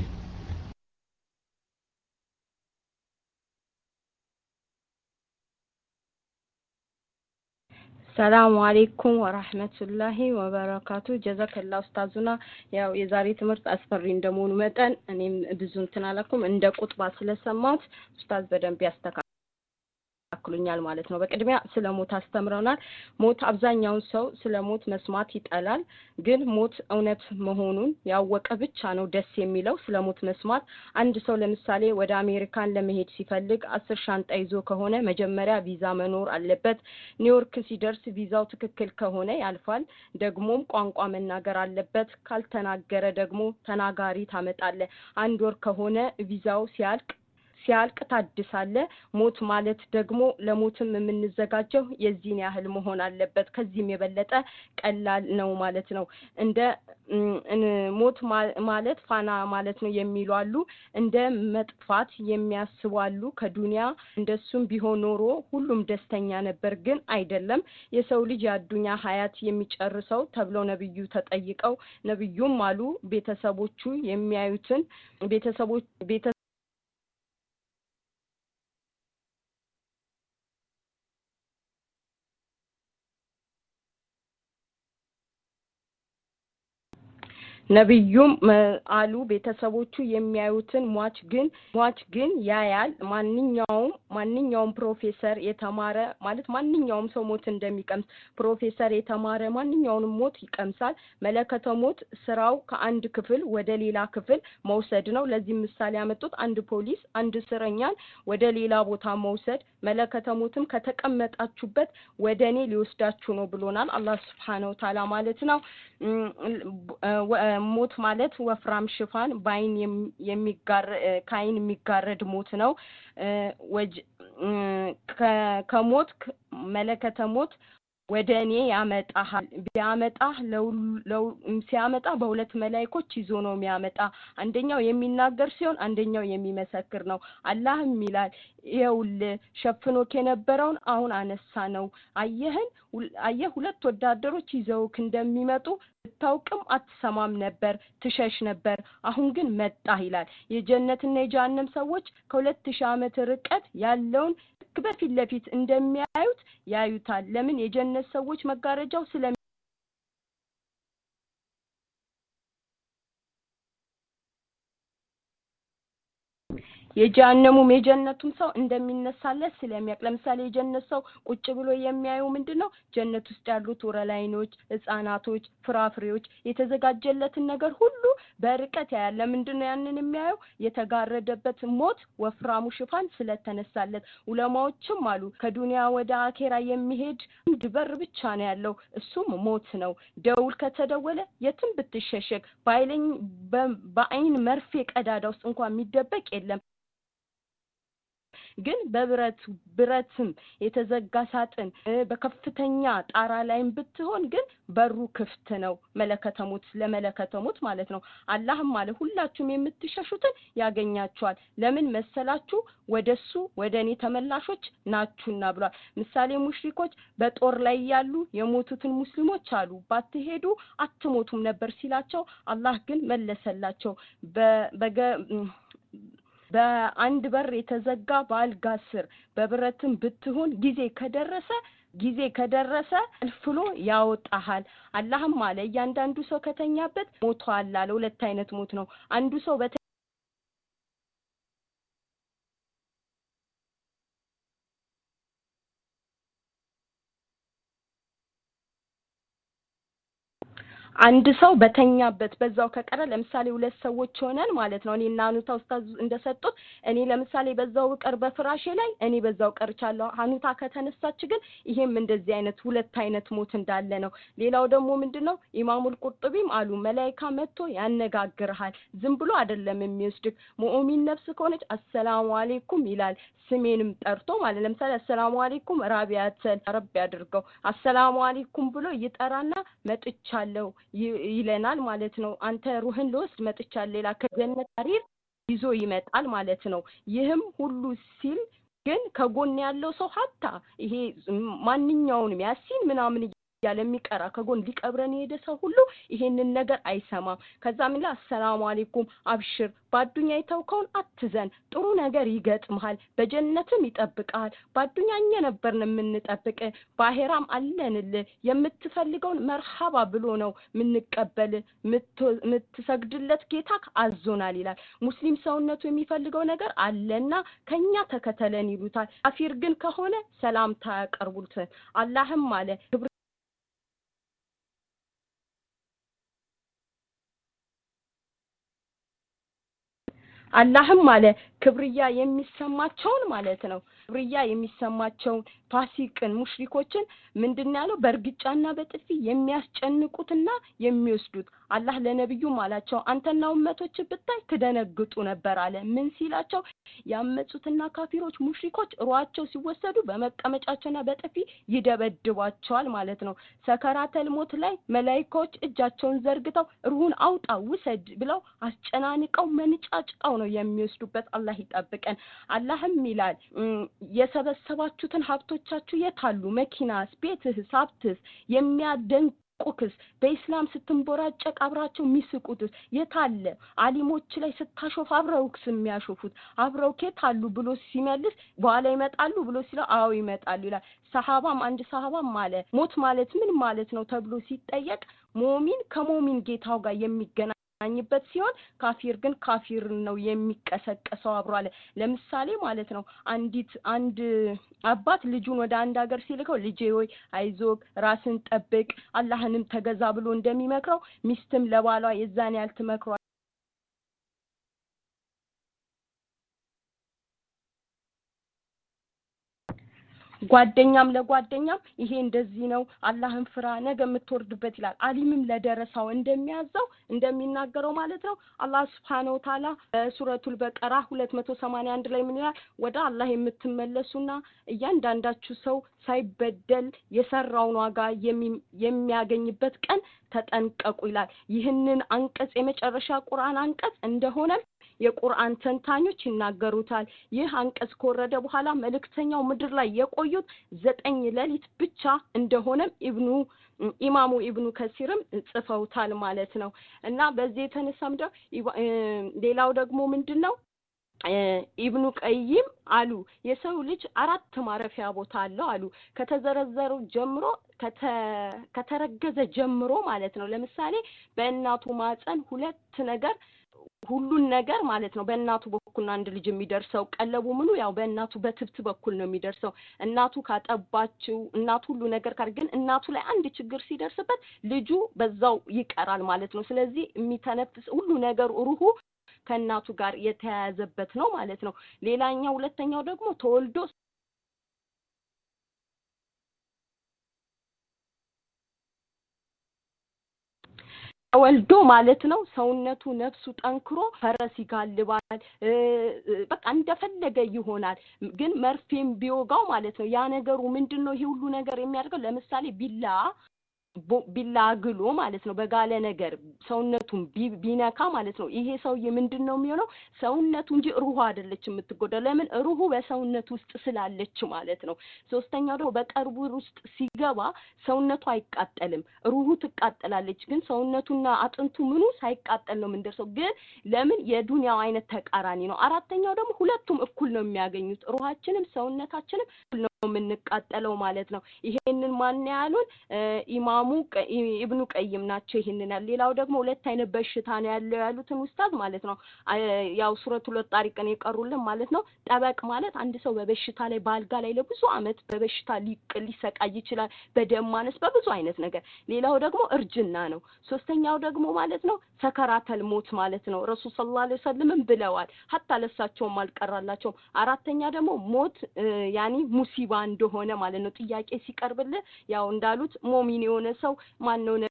ሰላም አለይኩም ወራህመቱላሂ ወበረካቱ ጀዛከላሁ ኡስታዙና ያው የዛሬ ትምህርት አስፈሪ እንደመሆኑ መጠን እኔም ብዙ እንትን አላልኩም እንደ ቁጥባ ስለሰማሁት ኡስታዝ በደንብ ያስተካክሉኛል ማለት ነው በቅድሚያ ስለ ሞት አስተምረውናል ሞት አብዛኛው ሰው ስለ ሞት መስማት ይጠላል ግን ሞት እውነት መሆኑን ያወቀ ብቻ ነው ደስ የሚለው ስለ ሞት መስማት አንድ ሰው ለምሳሌ ወደ አሜሪካን ለመሄድ ሲፈልግ አስር ሻንጣ ይዞ ከሆነ መጀመሪያ ቪዛ መኖር አለበት ኒውዮርክ ሲደርስ ቪዛው ትክክል ከሆነ ያልፋል ደግሞም ቋንቋ መናገር አለበት ካልተናገረ ደግሞ ተናጋሪ ታመጣለ አንድ ወር ከሆነ ቪዛው ሲያልቅ ሲያልቅ ታድሳለ ሞት ማለት ደግሞ ለሞትም የምንዘጋጀው የዚህን ያህል መሆን አለበት ከዚህም የበለጠ ቀላል ነው ማለት ነው እንደ ሞት ማለት ፋና ማለት ነው የሚሉ አሉ እንደ መጥፋት የሚያስቡ አሉ ከዱንያ እንደሱም ቢሆን ኖሮ ሁሉም ደስተኛ ነበር ግን አይደለም የሰው ልጅ ያዱኛ ሀያት የሚጨርሰው ተብሎ ነብዩ ተጠይቀው ነብዩም አሉ ቤተሰቦቹ የሚያዩትን ቤተሰቦች ቤተ ነብዩም አሉ ቤተሰቦቹ የሚያዩትን ሟች ግን ሟች ግን ያያል ማንኛውም ማንኛውም ፕሮፌሰር የተማረ ማለት ማንኛውም ሰው ሞት እንደሚቀምስ ፕሮፌሰር የተማረ ማንኛውንም ሞት ይቀምሳል መለከተ ሞት ስራው ከአንድ ክፍል ወደ ሌላ ክፍል መውሰድ ነው ለዚህ ምሳሌ ያመጡት አንድ ፖሊስ አንድ እስረኛን ወደ ሌላ ቦታ መውሰድ መለከተ ሞትም ከተቀመጣችሁበት ወደኔ ሊወስዳችሁ ነው ብሎናል አላህ Subhanahu Wa Ta'ala ማለት ነው ሞት ማለት ወፍራም ሽፋን ባይን የሚጋር ካይን የሚጋረድ ሞት ነው ወጅ ከሞት መለከተ ሞት ወደኔ ያመጣሃል ቢያመጣህ ለው ሲያመጣ በሁለት መላእክቶች ይዞ ነው የሚያመጣ አንደኛው የሚናገር ሲሆን አንደኛው የሚመሰክር ነው አላህም ይላል ይውል ሸፍኖክ የነበረውን አሁን አነሳ ነው አየህን አየህ ሁለት ወዳደሮች ይዘውክ እንደሚመጡ ታውቅም አትሰማም ነበር ትሸሽ ነበር አሁን ግን መጣ ይላል የጀነትና የጀሃነም ሰዎች ከሁለት ሺህ ዓመት ርቀት ያለውን በፊት ለፊት እንደሚያዩት ያዩታል ለምን የጀነት ሰዎች መጋረጃው ስለ የጀሃነሙም የጀነቱም ሰው እንደሚነሳለት ስለሚያቅ ለምሳሌ የጀነት ሰው ቁጭ ብሎ የሚያየው ምንድነው ጀነት ውስጥ ያሉት ወረላይኖች ህፃናቶች ፍራፍሬዎች የተዘጋጀለትን ነገር ሁሉ በርቀት ያያል ለምንድነው ያንን የሚያየው የተጋረደበት ሞት ወፍራሙ ሽፋን ስለተነሳለት ዑለማዎችም አሉ ከዱንያ ወደ አኼራ የሚሄድ ድበር ብቻ ነው ያለው እሱም ሞት ነው ደውል ከተደወለ የትም ብትሸሸግ ባይለኝ በአይን መርፌ ቀዳዳ ውስጥ እንኳን የሚደበቅ የለም ግን በብረት ብረትም የተዘጋ ሳጥን በከፍተኛ ጣራ ላይም ብትሆን ግን በሩ ክፍት ነው መለከተሞት ለመለከተሞት ማለት ነው አላህም ማለት ሁላችሁም የምትሸሹትን ያገኛችኋል ለምን መሰላችሁ ወደሱ ወደኔ ተመላሾች ናችሁና ብሏል ምሳሌ ሙሽሪኮች በጦር ላይ ያሉ የሞቱትን ሙስሊሞች አሉ ባትሄዱ አትሞቱም ነበር ሲላቸው አላህ ግን መለሰላቸው በበገ በአንድ በር የተዘጋ ባልጋ ስር በብረትም ብትሆን ጊዜ ከደረሰ ጊዜ ከደረሰ አልፍሎ ያወጣሃል አላህም አለ እያንዳንዱ ሰው ከተኛበት ሞቷል አለ ሁለት አይነት ሞት ነው አንዱ ሰው አንድ ሰው በተኛበት በዛው ከቀረ ለምሳሌ ሁለት ሰዎች ሆነን ማለት ነው እኔና አኑታ ኡስታዝ እንደሰጡት እኔ ለምሳሌ በዛው ቀር በፍራሼ ላይ እኔ በዛው ቀርቻለሁ አኑታ ከተነሳች ግን ይሄም እንደዚህ አይነት ሁለት አይነት ሞት እንዳለ ነው ሌላው ደግሞ ምንድነው ኢማሙል ቁርጡቢም አሉ መላእክት መጥቶ ያነጋግርሃል ዝም ብሎ አይደለም የሚወስድክ ሙእሚን ነፍስ ከሆነች አሰላሙ አለይኩም ይላል ስሜንም ጠርቶ ማለት ለምሳሌ አሰላሙ አለይኩም ራቢያት ረብ ያድርገው አሰላሙ አለይኩም ብሎ ይጠራና መጥቻለሁ ይለናል ማለት ነው። አንተ ሩህን ልወስድ መጥቻለሁ ሌላ ከጀነት ሐሪር ይዞ ይመጣል ማለት ነው። ይህም ሁሉ ሲል ግን ከጎን ያለው ሰው ሀታ ይሄ ማንኛውንም ያሲን ምናምን ያለ የሚቀራ ከጎን ሊቀብረን የሄደ ሰው ሁሉ ይሄንን ነገር አይሰማም። ከዛ ምን ይላል? ሰላም አለይኩም አብሽር፣ ባዱኛ ይተውከውን አትዘን፣ ጥሩ ነገር ይገጥምሃል፣ በጀነትም ይጠብቃል። ባዱኛ እኛ ነበርን የምንጠብቅ፣ ባሄራም አለንልህ፣ የምትፈልገውን መርሐባ ብሎ ነው የምንቀበል፣ የምትሰግድለት ጌታ አዞናል ይላል። ሙስሊም ሰውነቱ የሚፈልገው ነገር አለና ከኛ ተከተለን ይሉታል። ካፊር ግን ከሆነ ሰላምታ ያቀርቡልታል። አላህም አለ አላህም አለ ክብርያ የሚሰማቸውን ማለት ነው ክብርያ የሚሰማቸውን ፋሲቅን ሙሽሪኮችን ምንድነው ያለው? በእርግጫና በጥፊ የሚያስጨንቁትና የሚወስዱት አላህ ለነብዩ ማላቸው አንተና ኡመቶች ብታይ ትደነግጡ ነበር አለ። ምን ሲላቸው? ያመጹትና ካፊሮች ሙሽሪኮች ሩሃቸው ሲወሰዱ በመቀመጫቸውና በጥፊ ይደበድቧቸዋል ማለት ነው። ሰከራተል ሞት ላይ መላእክቶች እጃቸውን ዘርግተው ሩሁን አውጣ ውሰድ ብለው አስጨናንቀው መንጫጭቀው ነው የሚወስዱበት። አላህ ይጠብቀን። አላህም ይላል የሰበሰባችሁትን ሀብቶቻችሁ የታሉ? መኪናስ፣ ቤትስ፣ ሀብትስ የሚያደንቁክስ በእስላም ስትንቦራጨቅ አብራቸው የሚስቁትስ የታለ? አሊሞች ላይ ስታሾፍ አብረውክስ የሚያሾፉት አብረው ከታሉ ብሎ ሲመልስ በኋላ ይመጣሉ ብሎ ሲለው አዎ ይመጣሉ ይላል። ሰሃባም አንድ ሰሃባም ማለት ሞት ማለት ምን ማለት ነው ተብሎ ሲጠየቅ ሙእሚን ከሙእሚን ጌታው ጋር የሚገናኝ ኝበት ሲሆን ካፊር ግን ካፊር ነው የሚቀሰቀሰው አብሮ አለ። ለምሳሌ ማለት ነው አንዲት አንድ አባት ልጁን ወደ አንድ ሀገር ሲልከው ልጄ ሆይ አይዞክ ራስን ጠብቅ አላህንም ተገዛ ብሎ እንደሚመክረው ሚስትም ለባሏ የዛን ያህል ትመክሯል። ጓደኛም ለጓደኛም ይሄ እንደዚህ ነው አላህን ፍራ ነገ የምትወርድበት ይላል። አሊምም ለደረሳው እንደሚያዘው እንደሚናገረው ማለት ነው። አላህ Subhanahu Wa Ta'ala በሱረቱል በቀራ ሁለት መቶ ሰማንያ አንድ ላይ ምን ይላል? ወደ አላህ የምትመለሱና እያንዳንዳችሁ ሰው ሳይበደል የሰራውን ዋጋ የሚያገኝበት ቀን ተጠንቀቁ ይላል። ይህንን አንቀጽ የመጨረሻ ቁርአን አንቀጽ እንደሆነ የቁርአን ተንታኞች ይናገሩታል። ይህ አንቀጽ ከወረደ በኋላ መልእክተኛው ምድር ላይ የቆዩት ዘጠኝ ሌሊት ብቻ እንደሆነም ኢብኑ ኢማሙ ኢብኑ ከሲርም ጽፈውታል ማለት ነው። እና በዚህ የተነሳም ሌላው ደግሞ ምንድነው ኢብኑ ቀይም አሉ የሰው ልጅ አራት ማረፊያ ቦታ አለው አሉ። ከተዘረዘሩ ጀምሮ ከተረገዘ ጀምሮ ማለት ነው። ለምሳሌ በእናቱ ማፀን ሁለት ነገር ሁሉን ነገር ማለት ነው በእናቱ በኩል አንድ ልጅ የሚደርሰው ቀለቡ ምኑ ያው በእናቱ በትብት በኩል ነው የሚደርሰው። እናቱ ካጠባችው እናቱ ሁሉ ነገር ካር ግን እናቱ ላይ አንድ ችግር ሲደርስበት ልጁ በዛው ይቀራል ማለት ነው። ስለዚህ የሚተነፍስ ሁሉ ነገር ሩሁ ከእናቱ ጋር የተያያዘበት ነው ማለት ነው። ሌላኛው ሁለተኛው ደግሞ ተወልዶ ወልዶ ማለት ነው ሰውነቱ ነፍሱ ጠንክሮ ፈረስ ይጋልባል በቃ እንደፈለገ ይሆናል። ግን መርፌም ቢወጋው ማለት ነው ያ ነገሩ ምንድነው ይሄ ሁሉ ነገር የሚያደርገው? ለምሳሌ ቢላ ቢላ ግሎ ማለት ነው በጋለ ነገር ሰውነቱን ቢነካ ማለት ነው ይሄ ሰውዬ ምንድነው የሚሆነው? ሰውነቱ እንጂ ሩሁ አይደለች የምትጎዳው። ለምን? ሩሁ በሰውነቱ ውስጥ ስላለች ማለት ነው። ሶስተኛው ደግሞ በቀርቡ ውስጥ ሲገባ ሰውነቱ አይቃጠልም፣ ሩሁ ትቃጠላለች። ግን ሰውነቱና አጥንቱ ምኑ ሳይቃጠል ነው የምንደርሰው። ግን ለምን? የዱንያው አይነት ተቃራኒ ነው። አራተኛው ደግሞ ሁለቱም እኩል ነው የሚያገኙት። ሩሃችንም ሰውነታችንም እኩል ነው የምንቃጠለው ማለት ነው። ይሄንን ማን ያሉን? ኢማሙ ኢብኑ ቀይም ናቸው ይሄንን ያለ። ሌላው ደግሞ ሁለት አይነት በሽታ ነው ያለው ያሉትን ኡስታዝ ማለት ነው። ያው ሱረቱል ጣሪቅን የቀሩልን ማለት ነው። ጠበቅ ማለት አንድ ሰው በበሽታ ላይ ባልጋ ላይ ለብዙ አመት በበሽታ ሊሰቃይ ይችላል፣ በደም ማነስ በብዙ አይነት ነገር። ሌላው ደግሞ እርጅና ነው። ሶስተኛው ደግሞ ማለት ነው ሰከራተል ሞት ማለት ነው። ረሱል ሰለላሁ ዐለይሂ ወሰለም ብለዋል፣ ሐታ ለሳቸውም አልቀራላቸውም። አራተኛ ደግሞ ሞት ያኒ ሙሲባ እንደሆነ ማለት ነው። ጥያቄ ሲቀርብልህ ያው እንዳሉት ሙእሚን የሆነ ሰው ማን ነው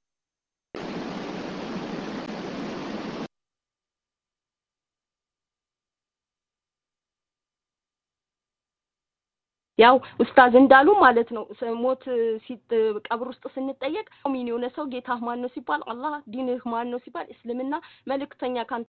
ያው ኡስታዝ እንዳሉ ማለት ነው ሞት ሲጥ ቀብር ውስጥ ስንጠየቅ ሙሚን የሆነ ሰው ጌታህ ማን ነው ሲባል አላህ ዲንህ ማን ነው ሲባል እስልምና መልእክተኛ ካንተ